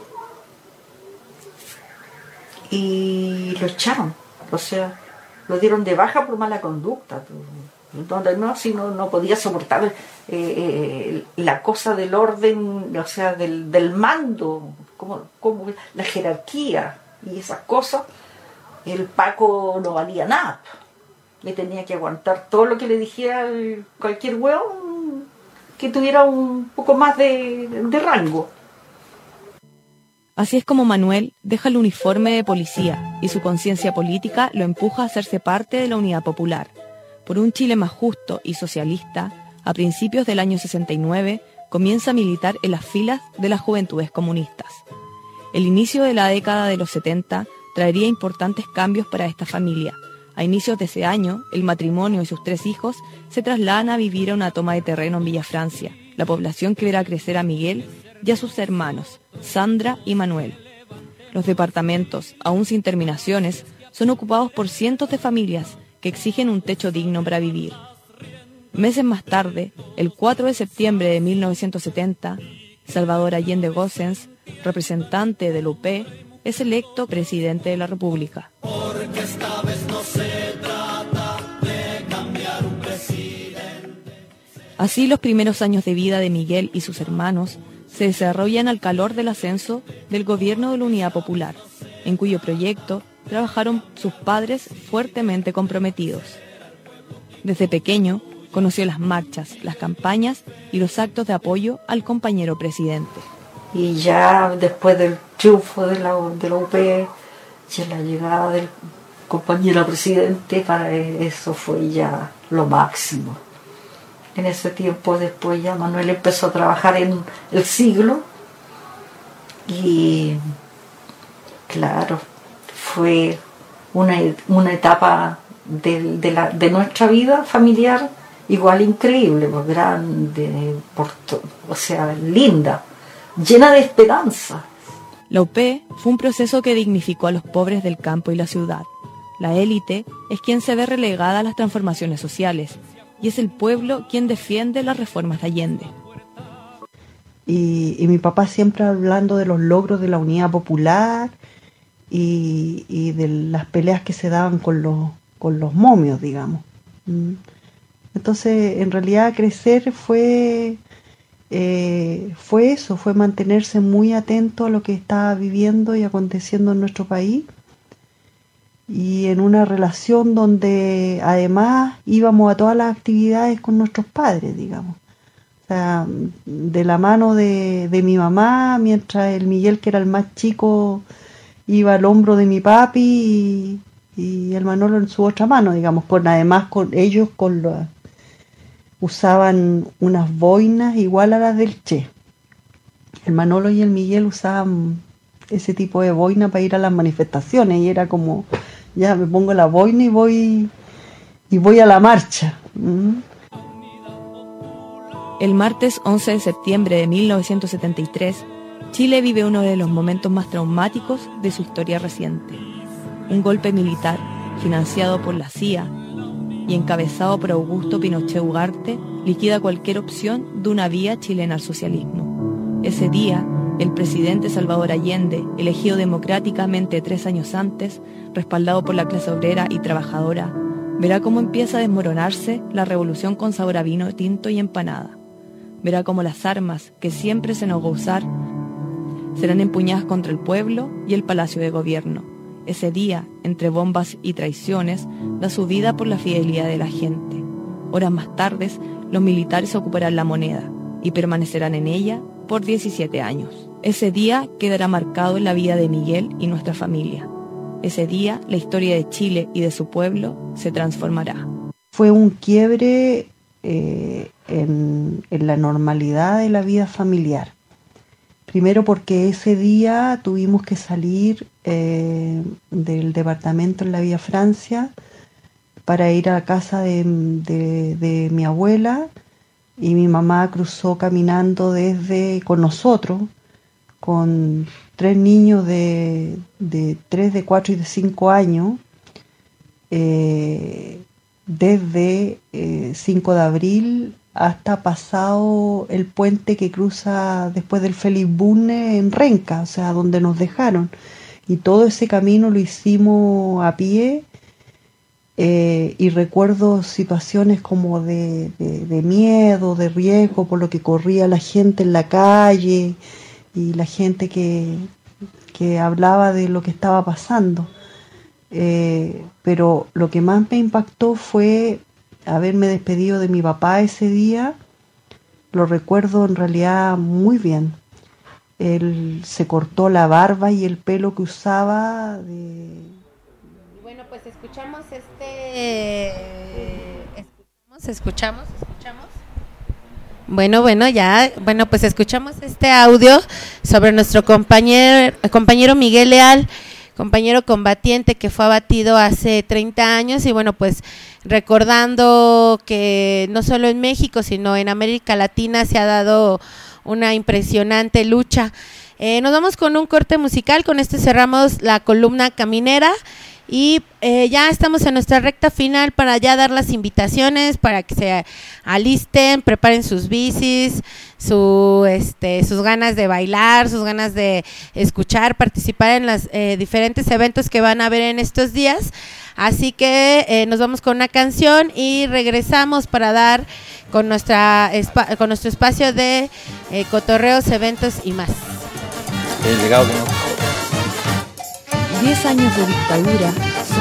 y lo echaron, o sea, lo dieron de baja por mala conducta, donde no, si no, no podía soportar eh, eh, la cosa del orden, o sea, del, del mando, como, como la jerarquía y esas cosas. El Paco no valía nada, le tenía que aguantar todo lo que le dijera cualquier hueón que tuviera un poco más de, de rango. Así es como Manuel deja el uniforme de policía y su conciencia política lo empuja a hacerse parte de la Unidad Popular. Por un Chile más justo y socialista, a principios del año sesenta y nueve comienza a militar en las filas de las juventudes comunistas. El inicio de la década de los setenta traería importantes cambios para esta familia, A inicios de ese año, el matrimonio y sus tres hijos se trasladan a vivir a una toma de terreno en Villa Francia, la población que verá crecer a Miguel y a sus hermanos, Sandra y Manuel. Los departamentos, aún sin terminaciones, son ocupados por cientos de familias que exigen un techo digno para vivir. Meses más tarde, el cuatro de septiembre de mil novecientos setenta, Salvador Allende Gossens, representante del U P, es electo presidente de la República. Porque esta vez no se trata de cambiar un presidente. Así, los primeros años de vida de Miguel y sus hermanos se desarrollan al calor del ascenso del gobierno de la Unidad Popular, en cuyo proyecto trabajaron sus padres fuertemente comprometidos. Desde pequeño, conoció las marchas, las campañas y los actos de apoyo al compañero presidente. Y ya después del triunfo de la, de la U P, ya la llegada del compañero presidente, para eso fue ya lo máximo. En ese tiempo después ya Manuel empezó a trabajar en El Siglo y claro, fue una, una etapa de, de, la, de nuestra vida familiar igual increíble, pues, grande, por to, o sea, linda, llena de esperanza. La U P fue un proceso que dignificó a los pobres del campo y la ciudad. La élite es quien se ve relegada a las transformaciones sociales y es el pueblo quien defiende las reformas de Allende. Y, y mi papá siempre hablando de los logros de la Unidad Popular y, y de las peleas que se daban con los, con los momios, digamos. Entonces, en realidad, crecer fue, eh, fue eso, fue mantenerse muy atento a lo que estaba viviendo y aconteciendo en nuestro país, y en una relación donde además íbamos a todas las actividades con nuestros padres, digamos. O sea, de la mano de, de mi mamá, mientras el Miguel, que era el más chico, iba al hombro de mi papi y, y el Manolo en su otra mano, digamos, con además con ellos con los, usaban unas boinas igual a las del Che. El Manolo y el Miguel usaban ese tipo de boina para ir a las manifestaciones y era como, ya me pongo la boina y voy y voy a la marcha. ¿Mm? El martes once de septiembre de mil novecientos setenta y tres, Chile vive uno de los momentos más traumáticos de su historia reciente. Un golpe militar financiado por la C I A y encabezado por Augusto Pinochet Ugarte liquida cualquier opción de una vía chilena al socialismo. Ese día, el presidente Salvador Allende, elegido democráticamente tres años antes, respaldado por la clase obrera y trabajadora, verá cómo empieza a desmoronarse la revolución con sabor a vino tinto y empanada. Verá cómo las armas que siempre se negó a usar serán empuñadas contra el pueblo y el Palacio de Gobierno. Ese día, entre bombas y traiciones, da su vida por la fidelidad de la gente. Horas más tarde, los militares ocuparán la moneda y permanecerán en ella por diecisiete años. Ese día quedará marcado en la vida de Miguel y nuestra familia. Ese día, la historia de Chile y de su pueblo se transformará. Fue un quiebre eh, en, en la normalidad de la vida familiar. Primero porque ese día tuvimos que salir eh, del departamento en la Vía Francia para ir a la casa de, de, de mi abuela, y mi mamá cruzó caminando desde con nosotros, con tres niños de, de tres, de cuatro y de cinco años, eh, desde eh, cinco de abril hasta pasado el puente que cruza después del Félix Bunne en Renca, o sea, donde nos dejaron. Y todo ese camino lo hicimos a pie, eh, y recuerdo situaciones como de, de, de miedo, de riesgo, por lo que corría la gente en la calle y la gente que, que hablaba de lo que estaba pasando. Eh, pero lo que más me impactó fue haberme despedido de mi papá ese día. Lo recuerdo en realidad muy bien. Él se cortó la barba y el pelo que usaba de... Bueno, pues escuchamos este... Escuchamos, escuchamos, escuchamos. Bueno, bueno, ya, bueno, pues escuchamos este audio sobre nuestro compañero, compañero Miguel Leal, compañero combatiente que fue abatido hace treinta años, y bueno, pues recordando que no solo en México, sino en América Latina se ha dado una impresionante lucha. Eh, nos vamos con un corte musical, con este cerramos la columna caminera. Y eh, ya estamos en nuestra recta final para ya dar las invitaciones para que se alisten, preparen sus bicis, su, este, sus ganas de bailar, sus ganas de escuchar, participar en los eh, diferentes eventos que van a haber en estos días. Así que eh, nos vamos con una canción y regresamos para dar con, nuestra, con nuestro espacio de eh, cotorreos, eventos y más. El legado de nosotros. Diez años de dictadura.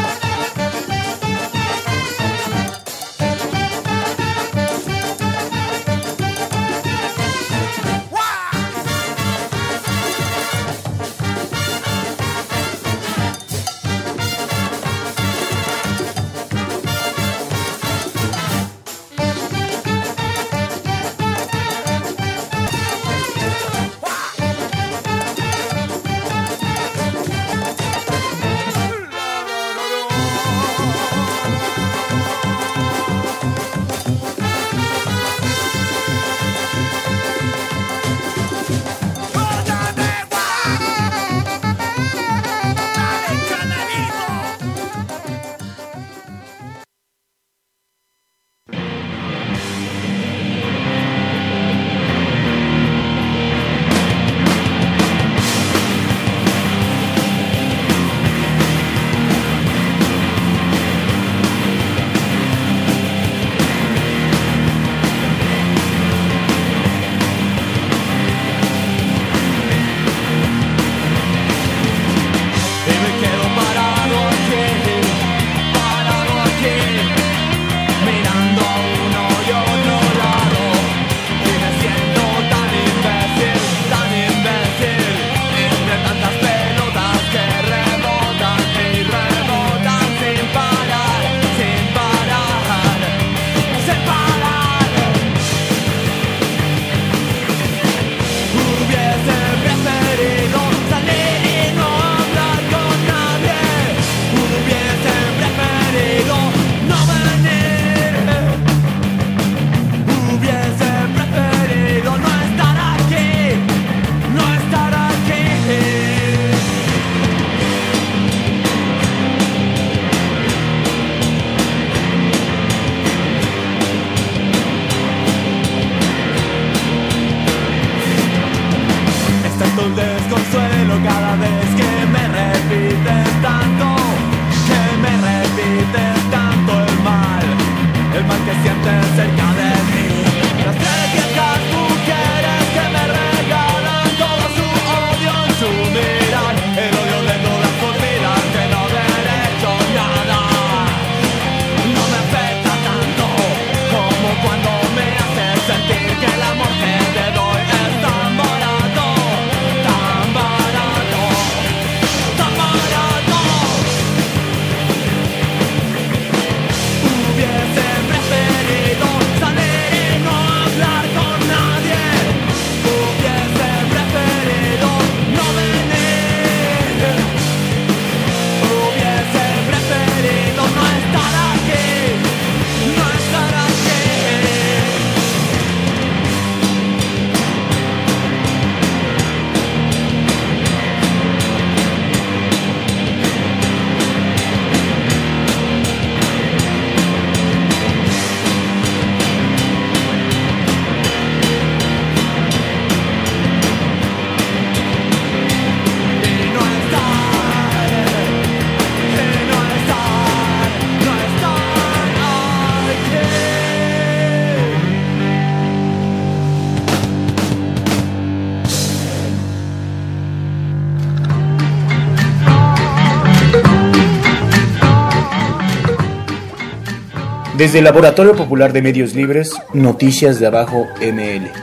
Desde el Laboratorio Popular de Medios Libres, Noticias de Abajo M L.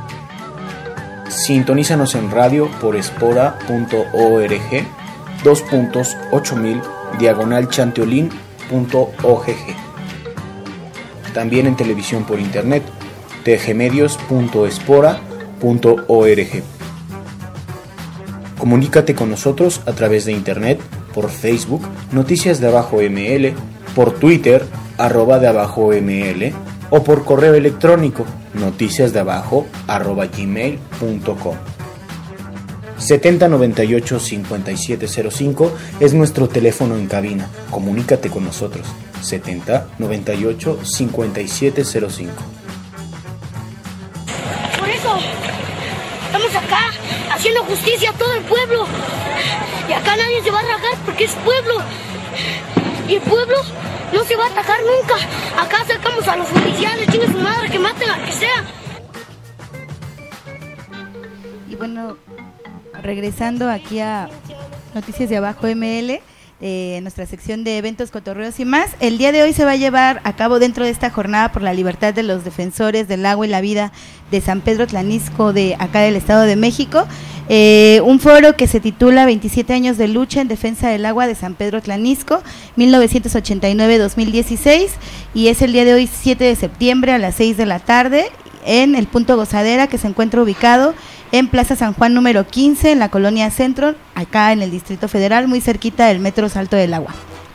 Sintonízanos en radio por espora punto org, dos puntos ocho mil, diagonal chanteolín punto ogg. También en televisión por internet, tgmedios punto espora punto org. Comunícate con nosotros a través de internet por Facebook, Noticias de Abajo M L, por Twitter, arroba de abajo M L, o por correo electrónico, noticiasdeabajo arroba gmail punto com. setenta noventa y ocho cincuenta y siete cero cinco es nuestro teléfono en cabina. Comunícate con nosotros. setenta noventa y ocho cincuenta y siete cero cinco. Por eso estamos acá haciendo justicia a todo el pueblo. Y acá nadie se va a rajar porque es pueblo. Y el pueblo no se va a atacar nunca. Acá sacamos a los oficiales, chingue su madre, que maten al que sea. Y bueno, regresando aquí a Noticias de Abajo M L, eh, nuestra sección de eventos, cotorreos y más, el día de hoy se va a llevar a cabo dentro de esta jornada por la libertad de los defensores del agua y la vida de San Pedro Tlanisco, de acá del Estado de México, eh, un foro que se titula veintisiete años de lucha en defensa del agua de San Pedro Tlanisco, mil novecientos ochenta y nueve a dos mil dieciséis, y es el día de hoy siete de septiembre a las seis de la tarde en el punto Gozadera, que se encuentra ubicado en Plaza San Juan número quince, en la colonia Centro, acá en el Distrito Federal, muy cerquita del Metro Salto del Agua.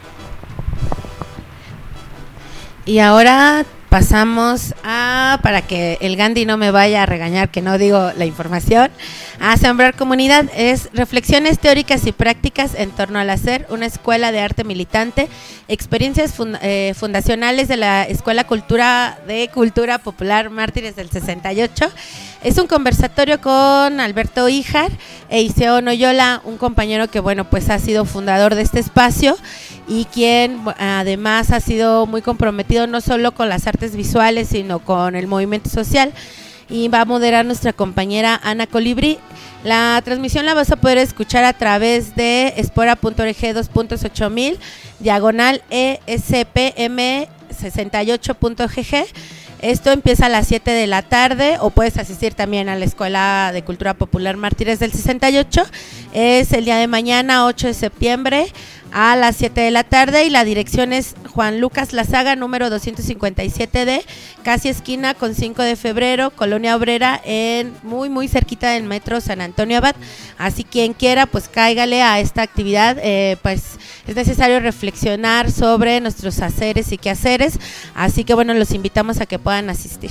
Y ahora pasamos a, para que el Gandhi no me vaya a regañar que no digo la información, a Sembrar Comunidad. Es reflexiones teóricas y prácticas en torno al hacer, una escuela de arte militante, experiencias fund, eh, fundacionales de la Escuela Cultura de Cultura Popular Mártires del sesenta y ocho. Es un conversatorio con Alberto Híjar e Iseo Noyola, un compañero que bueno pues ha sido fundador de este espacio y quien además ha sido muy comprometido no solo con las artes visuales sino con el movimiento social, y va a moderar nuestra compañera Ana Colibrí. La transmisión la vas a poder escuchar a través de espora punto org dos puntos ocho mil diagonal E S P M sesenta y ocho punto G G. Esto empieza a las siete de la tarde, o puedes asistir también a la Escuela de Cultura Popular Mártires del sesenta y ocho. Es el día de mañana, ocho de septiembre, a las siete de la tarde, y la dirección es Juan Lucas Lazaga, número doscientos cincuenta y siete D, casi esquina con cinco de febrero, Colonia Obrera, en muy muy cerquita del Metro San Antonio Abad. Así quien quiera, pues cáigale a esta actividad. Eh, pues es necesario reflexionar sobre nuestros haceres y quehaceres, así que bueno, los invitamos a que puedan asistir.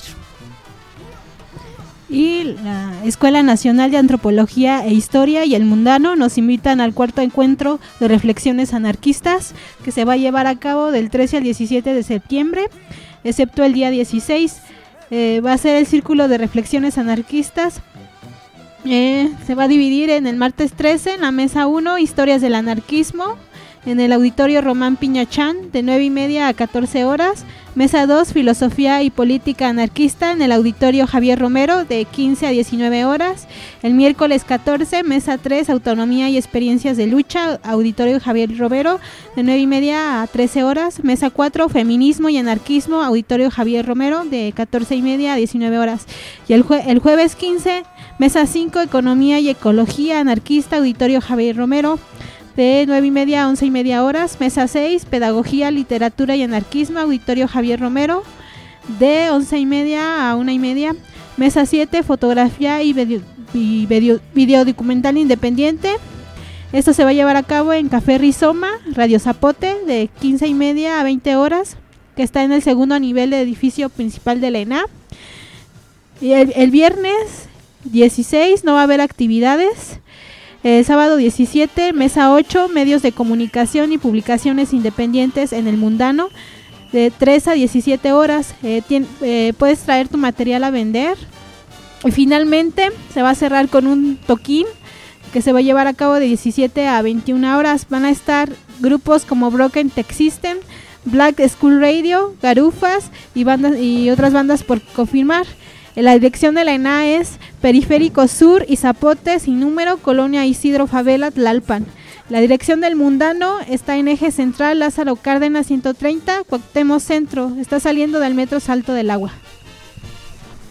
Y la Escuela Nacional de Antropología e Historia y El Mundano nos invitan al cuarto encuentro de reflexiones anarquistas, que se va a llevar a cabo del trece al diecisiete de septiembre, excepto el día dieciséis. Eh, va a ser el círculo de reflexiones anarquistas. Eh, se va a dividir en el martes trece, en la mesa uno, Historias del Anarquismo, en el auditorio Román Piñachán, de nueve y media a catorce horas. Mesa dos, Filosofía y Política Anarquista, en el auditorio Javier Romero, de quince a diecinueve horas. El miércoles catorce, Mesa tres, Autonomía y Experiencias de Lucha, auditorio Javier Romero, de nueve y media a trece horas. Mesa cuatro, Feminismo y Anarquismo, auditorio Javier Romero, de catorce y media a diecinueve horas. Y el, jue- el jueves quince, Mesa cinco, Economía y Ecología Anarquista, auditorio Javier Romero, de nueve y media a once y media horas. Mesa seis, Pedagogía, Literatura y Anarquismo, auditorio Javier Romero, de once y media a una y media. Mesa siete, Fotografía y video, y video, video documental independiente. Esto se va a llevar a cabo en Café Rizoma, Radio Zapote, de quince y media a veinte horas, que está en el segundo nivel del edificio principal de la ENA. Y el, el viernes dieciséis no va a haber actividades. El sábado diecisiete, Mesa ocho, Medios de Comunicación y Publicaciones Independientes en El Mundano, de tres a diecisiete horas. Eh, tien, eh, puedes traer tu material a vender. Y finalmente se va a cerrar con un toquín que se va a llevar a cabo de diecisiete a veintiuna horas. Van a estar grupos como Broken Tech System, Black School Radio, Garufas y, bandas, y otras bandas por confirmar. La dirección de la ENA es Periférico Sur y Zapote, sin número, Colonia Isidro Favela, Tlalpan. La dirección del Mundano está en Eje Central, Lázaro Cárdenas ciento treinta, Cuauhtémoc Centro. Está saliendo del Metro Salto del Agua.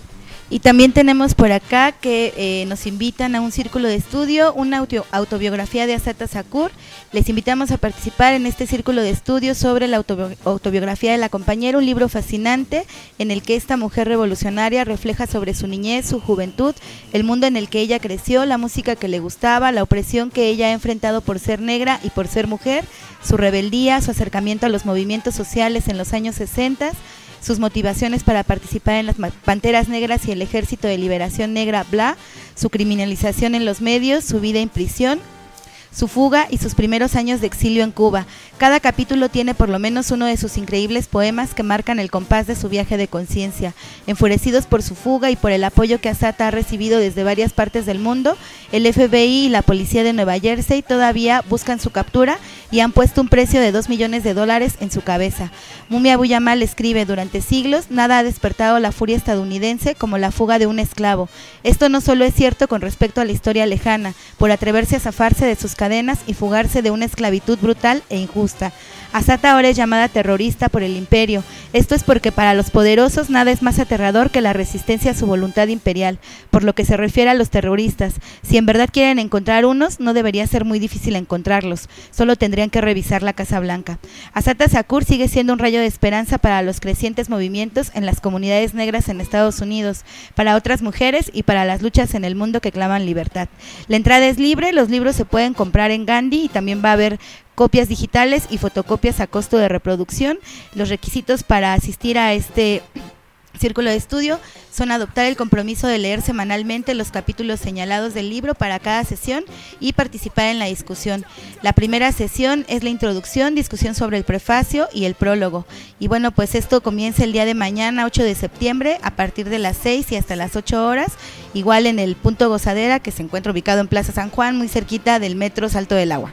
Y también tenemos por acá que eh, nos invitan a un círculo de estudio, una auto, autobiografía de Assata Shakur. Les invitamos a participar en este círculo de estudio sobre la autobi- autobiografía de la compañera, un libro fascinante en el que esta mujer revolucionaria refleja sobre su niñez, su juventud, el mundo en el que ella creció, la música que le gustaba, la opresión que ella ha enfrentado por ser negra y por ser mujer, su rebeldía, su acercamiento a los movimientos sociales en los años sesenta, sus motivaciones para participar en las Panteras Negras y el Ejército de Liberación Negra, B L A, su criminalización en los medios, su vida en prisión, su fuga y sus primeros años de exilio en Cuba. Cada capítulo tiene por lo menos uno de sus increíbles poemas que marcan el compás de su viaje de conciencia. Enfurecidos por su fuga y por el apoyo que Assata ha recibido desde varias partes del mundo, el F B I y la policía de Nueva Jersey todavía buscan su captura y han puesto un precio de dos millones de dólares en su cabeza. Mumia Abu Jamal escribe: durante siglos nada ha despertado la furia estadounidense como la fuga de un esclavo. Esto no solo es cierto con respecto a la historia lejana, por atreverse a zafarse de sus cadenas y fugarse de una esclavitud brutal e injusta. Assata ahora es llamada terrorista por el imperio. Esto es porque para los poderosos nada es más aterrador que la resistencia a su voluntad imperial. Por lo que se refiere a los terroristas, si en verdad quieren encontrar unos, no debería ser muy difícil encontrarlos, solo tendrían que revisar la Casa Blanca. Assata Shakur sigue siendo un rayo de esperanza para los crecientes movimientos en las comunidades negras en Estados Unidos, para otras mujeres y para las luchas en el mundo que claman libertad. La entrada es libre, los libros se pueden comprar en Gandhi y también va a haber copias digitales y fotocopias a costo de reproducción. Los requisitos para asistir a este círculo de estudio son adoptar el compromiso de leer semanalmente los capítulos señalados del libro para cada sesión y participar en la discusión. La primera sesión es la introducción, discusión sobre el prefacio y el prólogo. Y bueno, pues esto comienza el día de mañana, ocho de septiembre, a partir de las seis y hasta las ocho horas, igual en el Punto Gozadera, que se encuentra ubicado en Plaza San Juan, muy cerquita del Metro Salto del Agua.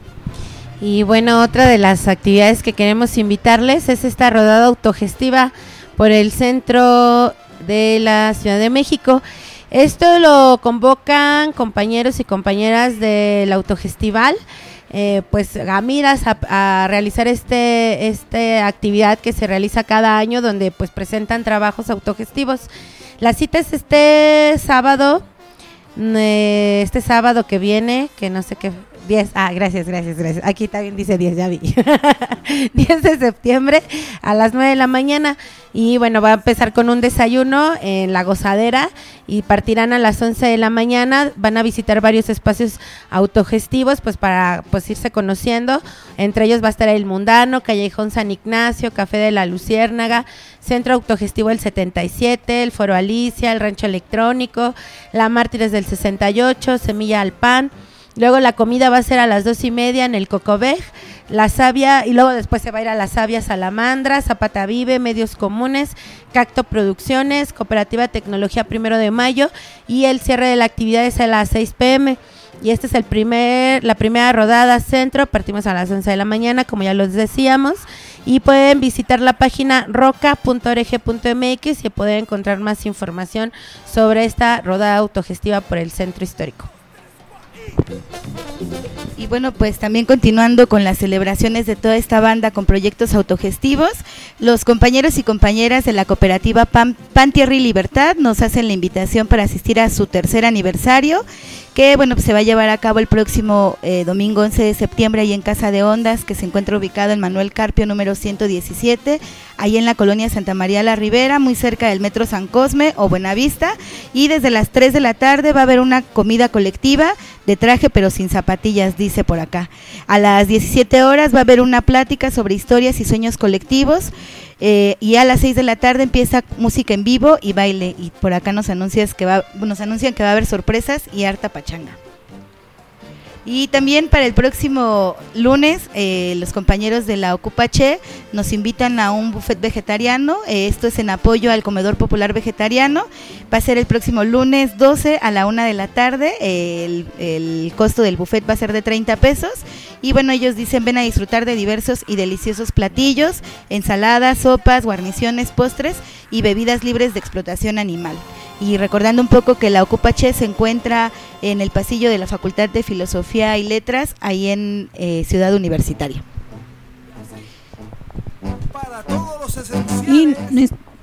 Y bueno, otra de las actividades que queremos invitarles es esta rodada autogestiva por el centro de la Ciudad de México. Esto lo convocan compañeros y compañeras del autogestival, eh, pues a miras a, a realizar este esta actividad que se realiza cada año, donde pues presentan trabajos autogestivos. La cita es este sábado, eh, este sábado que viene, que no sé qué. diez, ah, gracias, gracias, gracias. Aquí también dice diez, ya vi. diez de septiembre a las nueve de la mañana. Y bueno, va a empezar con un desayuno en La Gozadera y partirán a las once de la mañana. Van a visitar varios espacios autogestivos, pues para pues irse conociendo. Entre ellos va a estar El Mundano, Callejón San Ignacio, Café de la Luciérnaga, Centro Autogestivo El setenta y siete, el Foro Alicia, el Rancho Electrónico, La Mártires del sesenta y ocho, Semilla al Pan. Luego la comida va a ser a las dos y media en el Cocobej, La Savia, y luego después se va a ir a La Savia Salamandra, Zapata Vive, Medios Comunes, Cacto Producciones, Cooperativa Tecnología Primero de Mayo, y el cierre de la actividad es a las seis pm. Y esta es el primer, la primera rodada centro, partimos a las once de la mañana, como ya los decíamos, y pueden visitar la página roca punto org punto m x y poder encontrar más información sobre esta rodada autogestiva por el centro histórico. Y bueno, pues también continuando con las celebraciones de toda esta banda con proyectos autogestivos, los compañeros y compañeras de la cooperativa Pan, Pan Tierra y Libertad nos hacen la invitación para asistir a su tercer aniversario, que bueno, pues se va a llevar a cabo el próximo eh, domingo once de septiembre ahí en Casa de Ondas, que se encuentra ubicado en Manuel Carpio número ciento diecisiete, ahí en la colonia Santa María la Ribera, muy cerca del Metro San Cosme o Buenavista, y desde las tres de la tarde va a haber una comida colectiva de traje pero sin zapatillas, dice por acá. A las diecisiete horas va a haber una plática sobre historias y sueños colectivos, eh, y a las seis de la tarde empieza música en vivo y baile, y por acá nos anuncias que va, nos anuncian que va a haber sorpresas y harta pachanga. Y también para el próximo lunes, eh, los compañeros de la Ocupache nos invitan a un buffet vegetariano. Eh, esto es en apoyo al Comedor Popular Vegetariano. Va a ser el próximo lunes doce a la una de la tarde. Eh, el, el costo del buffet va a ser de treinta pesos. Y bueno, ellos dicen: ven a disfrutar de diversos y deliciosos platillos, ensaladas, sopas, guarniciones, postres y bebidas libres de explotación animal. Y recordando un poco que la Ocupache se encuentra en el pasillo de la Facultad de Filosofía y Letras, ahí en eh, Ciudad Universitaria. Y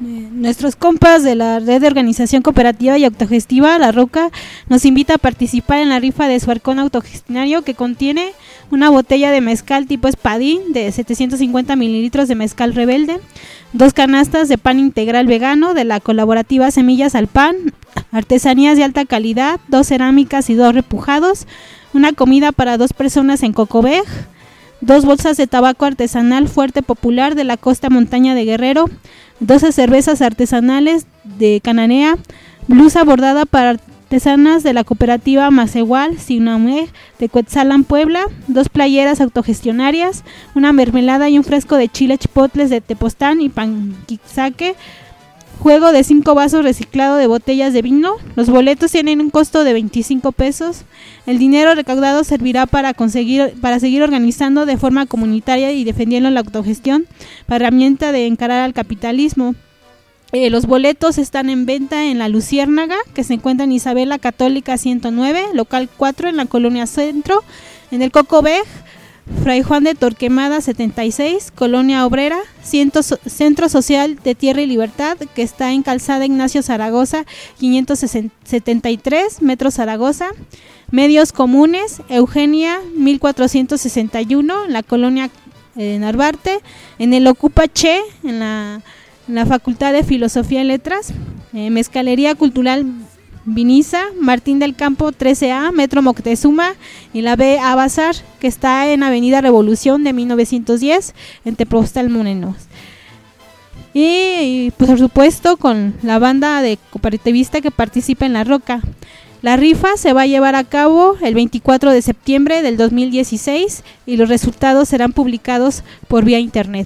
nuestros compas de la red de organización cooperativa y autogestiva La Roca nos invita a participar en la rifa de su arcón autogestionario, que contiene una botella de mezcal tipo espadín de setecientos cincuenta mililitros de mezcal rebelde, dos canastas de pan integral vegano de la colaborativa Semillas al Pan, artesanías de alta calidad, dos cerámicas y dos repujados, una comida para dos personas en Cocobej, dos bolsas de tabaco artesanal fuerte popular de la costa montaña de Guerrero, doce cervezas artesanales de Cananea, blusa bordada para artesanas de la cooperativa Macehual, Sinamue de Cuetzalan, Puebla, dos playeras autogestionarias, una mermelada y un fresco de chile chipotles de Tepoztlán y Panquizaque, juego de cinco vasos reciclado de botellas de vino. Los boletos tienen un costo de veinticinco pesos. El dinero recaudado servirá para conseguir para seguir organizando de forma comunitaria y defendiendo la autogestión, para herramienta de encarar al capitalismo. Eh, los boletos están en venta en La Luciérnaga, que se encuentra en Isabela Católica ciento nueve, local cuatro, en la Colonia Centro, en el Cocobej, Fray Juan de Torquemada setenta y seis, Colonia Obrera, Ciento, Centro Social de Tierra y Libertad, que está en Calzada Ignacio Zaragoza quinientos setenta y tres, Metro Zaragoza. Medios comunes, Eugenia mil cuatrocientos sesenta y uno, en la Colonia eh, Narvarte, en el Ocupa Che, en la, en la Facultad de Filosofía y Letras, eh, Mezcalería Cultural Viniza, Martín del Campo trece A, Metro Moctezuma, y la B A Bazar, que está en Avenida Revolución de mil novecientos diez, en Tepoztlán, Morelos. Y, y pues por supuesto con la banda de cooperativista que participa en La Roca. La rifa se va a llevar a cabo el veinticuatro de septiembre del dos mil dieciséis y los resultados serán publicados por vía internet.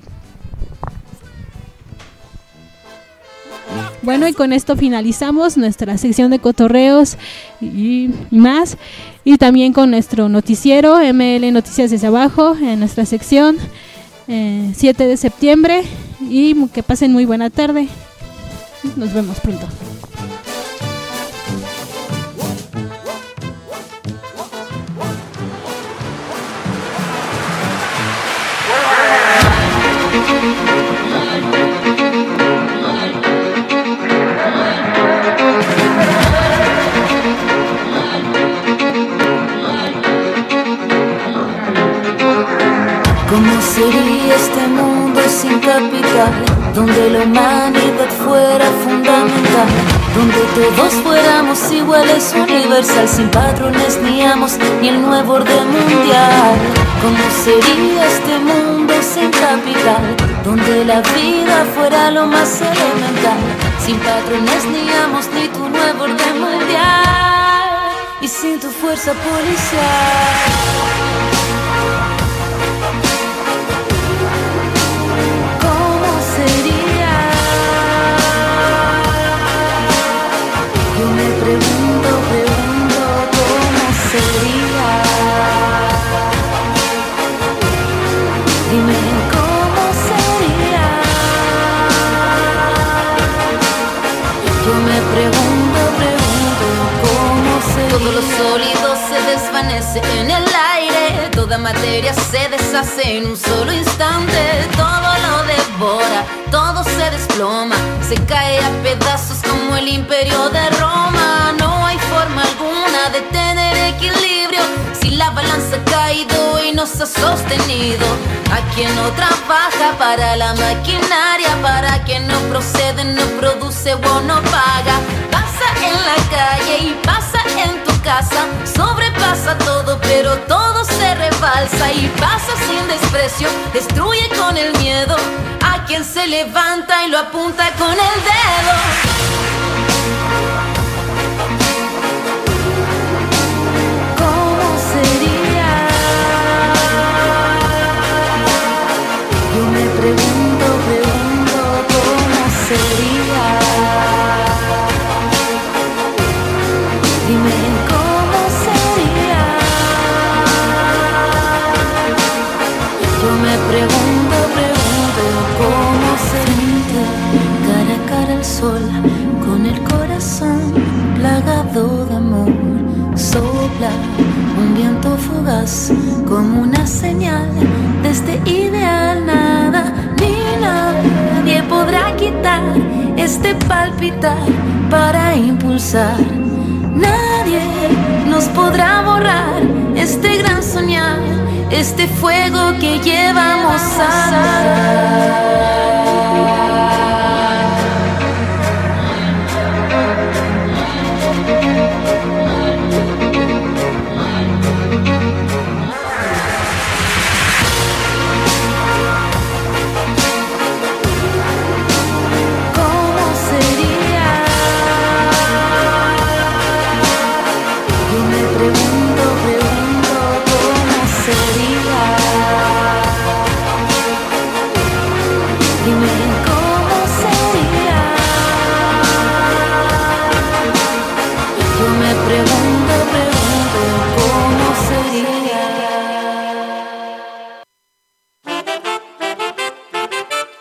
Bueno, y con esto finalizamos nuestra sección de cotorreos y, y más, y también con nuestro noticiero M L Noticias desde Abajo, en nuestra sección eh, siete de septiembre, y que pasen muy buena tarde. Nos vemos pronto. ¿Cómo sería este mundo sin capital? Donde la humanidad fuera fundamental, donde todos fuéramos iguales, universal, sin patrones ni amos, ni el nuevo orden mundial. ¿Cómo sería este mundo sin capital? Donde la vida fuera lo más elemental, sin patrones ni amos, ni tu nuevo orden mundial, y sin tu fuerza policial. Pregunto, pregunto, ¿cómo sería? Dime, ¿cómo sería? Yo me pregunto, pregunto, ¿cómo sería? Todo lo sólido se desvanece en el aire, toda materia se deshace en un solo instante, todo lo devora, todo se desploma, se cae a pedazos como el imperio de Roma. No hay forma alguna de tener equilibrio si la balanza ha caído y no se ha sostenido. A quien no trabaja para la maquinaria, para quien no procede, no produce o no paga. Pasa en la calle y pasa en tu casa, sobrepasa todo pero todo se rebalsa y pasa sin desprecio, destruye con el miedo a quien se levanta y lo apunta con el dedo. ¿Cómo sería? Yo me pregunto, pregunto, ¿cómo sería? Dime, ¿cómo sería? Yo me pregunto, pregunto, ¿cómo sería? Cara a cara al sol, con el corazón plagado de amor, sopla un viento fugaz como una señal de este ideal. Nada ni nadie podrá quitar este palpitar para impulsar. Nadie nos podrá borrar este gran soñar, este fuego que llevamos a dar.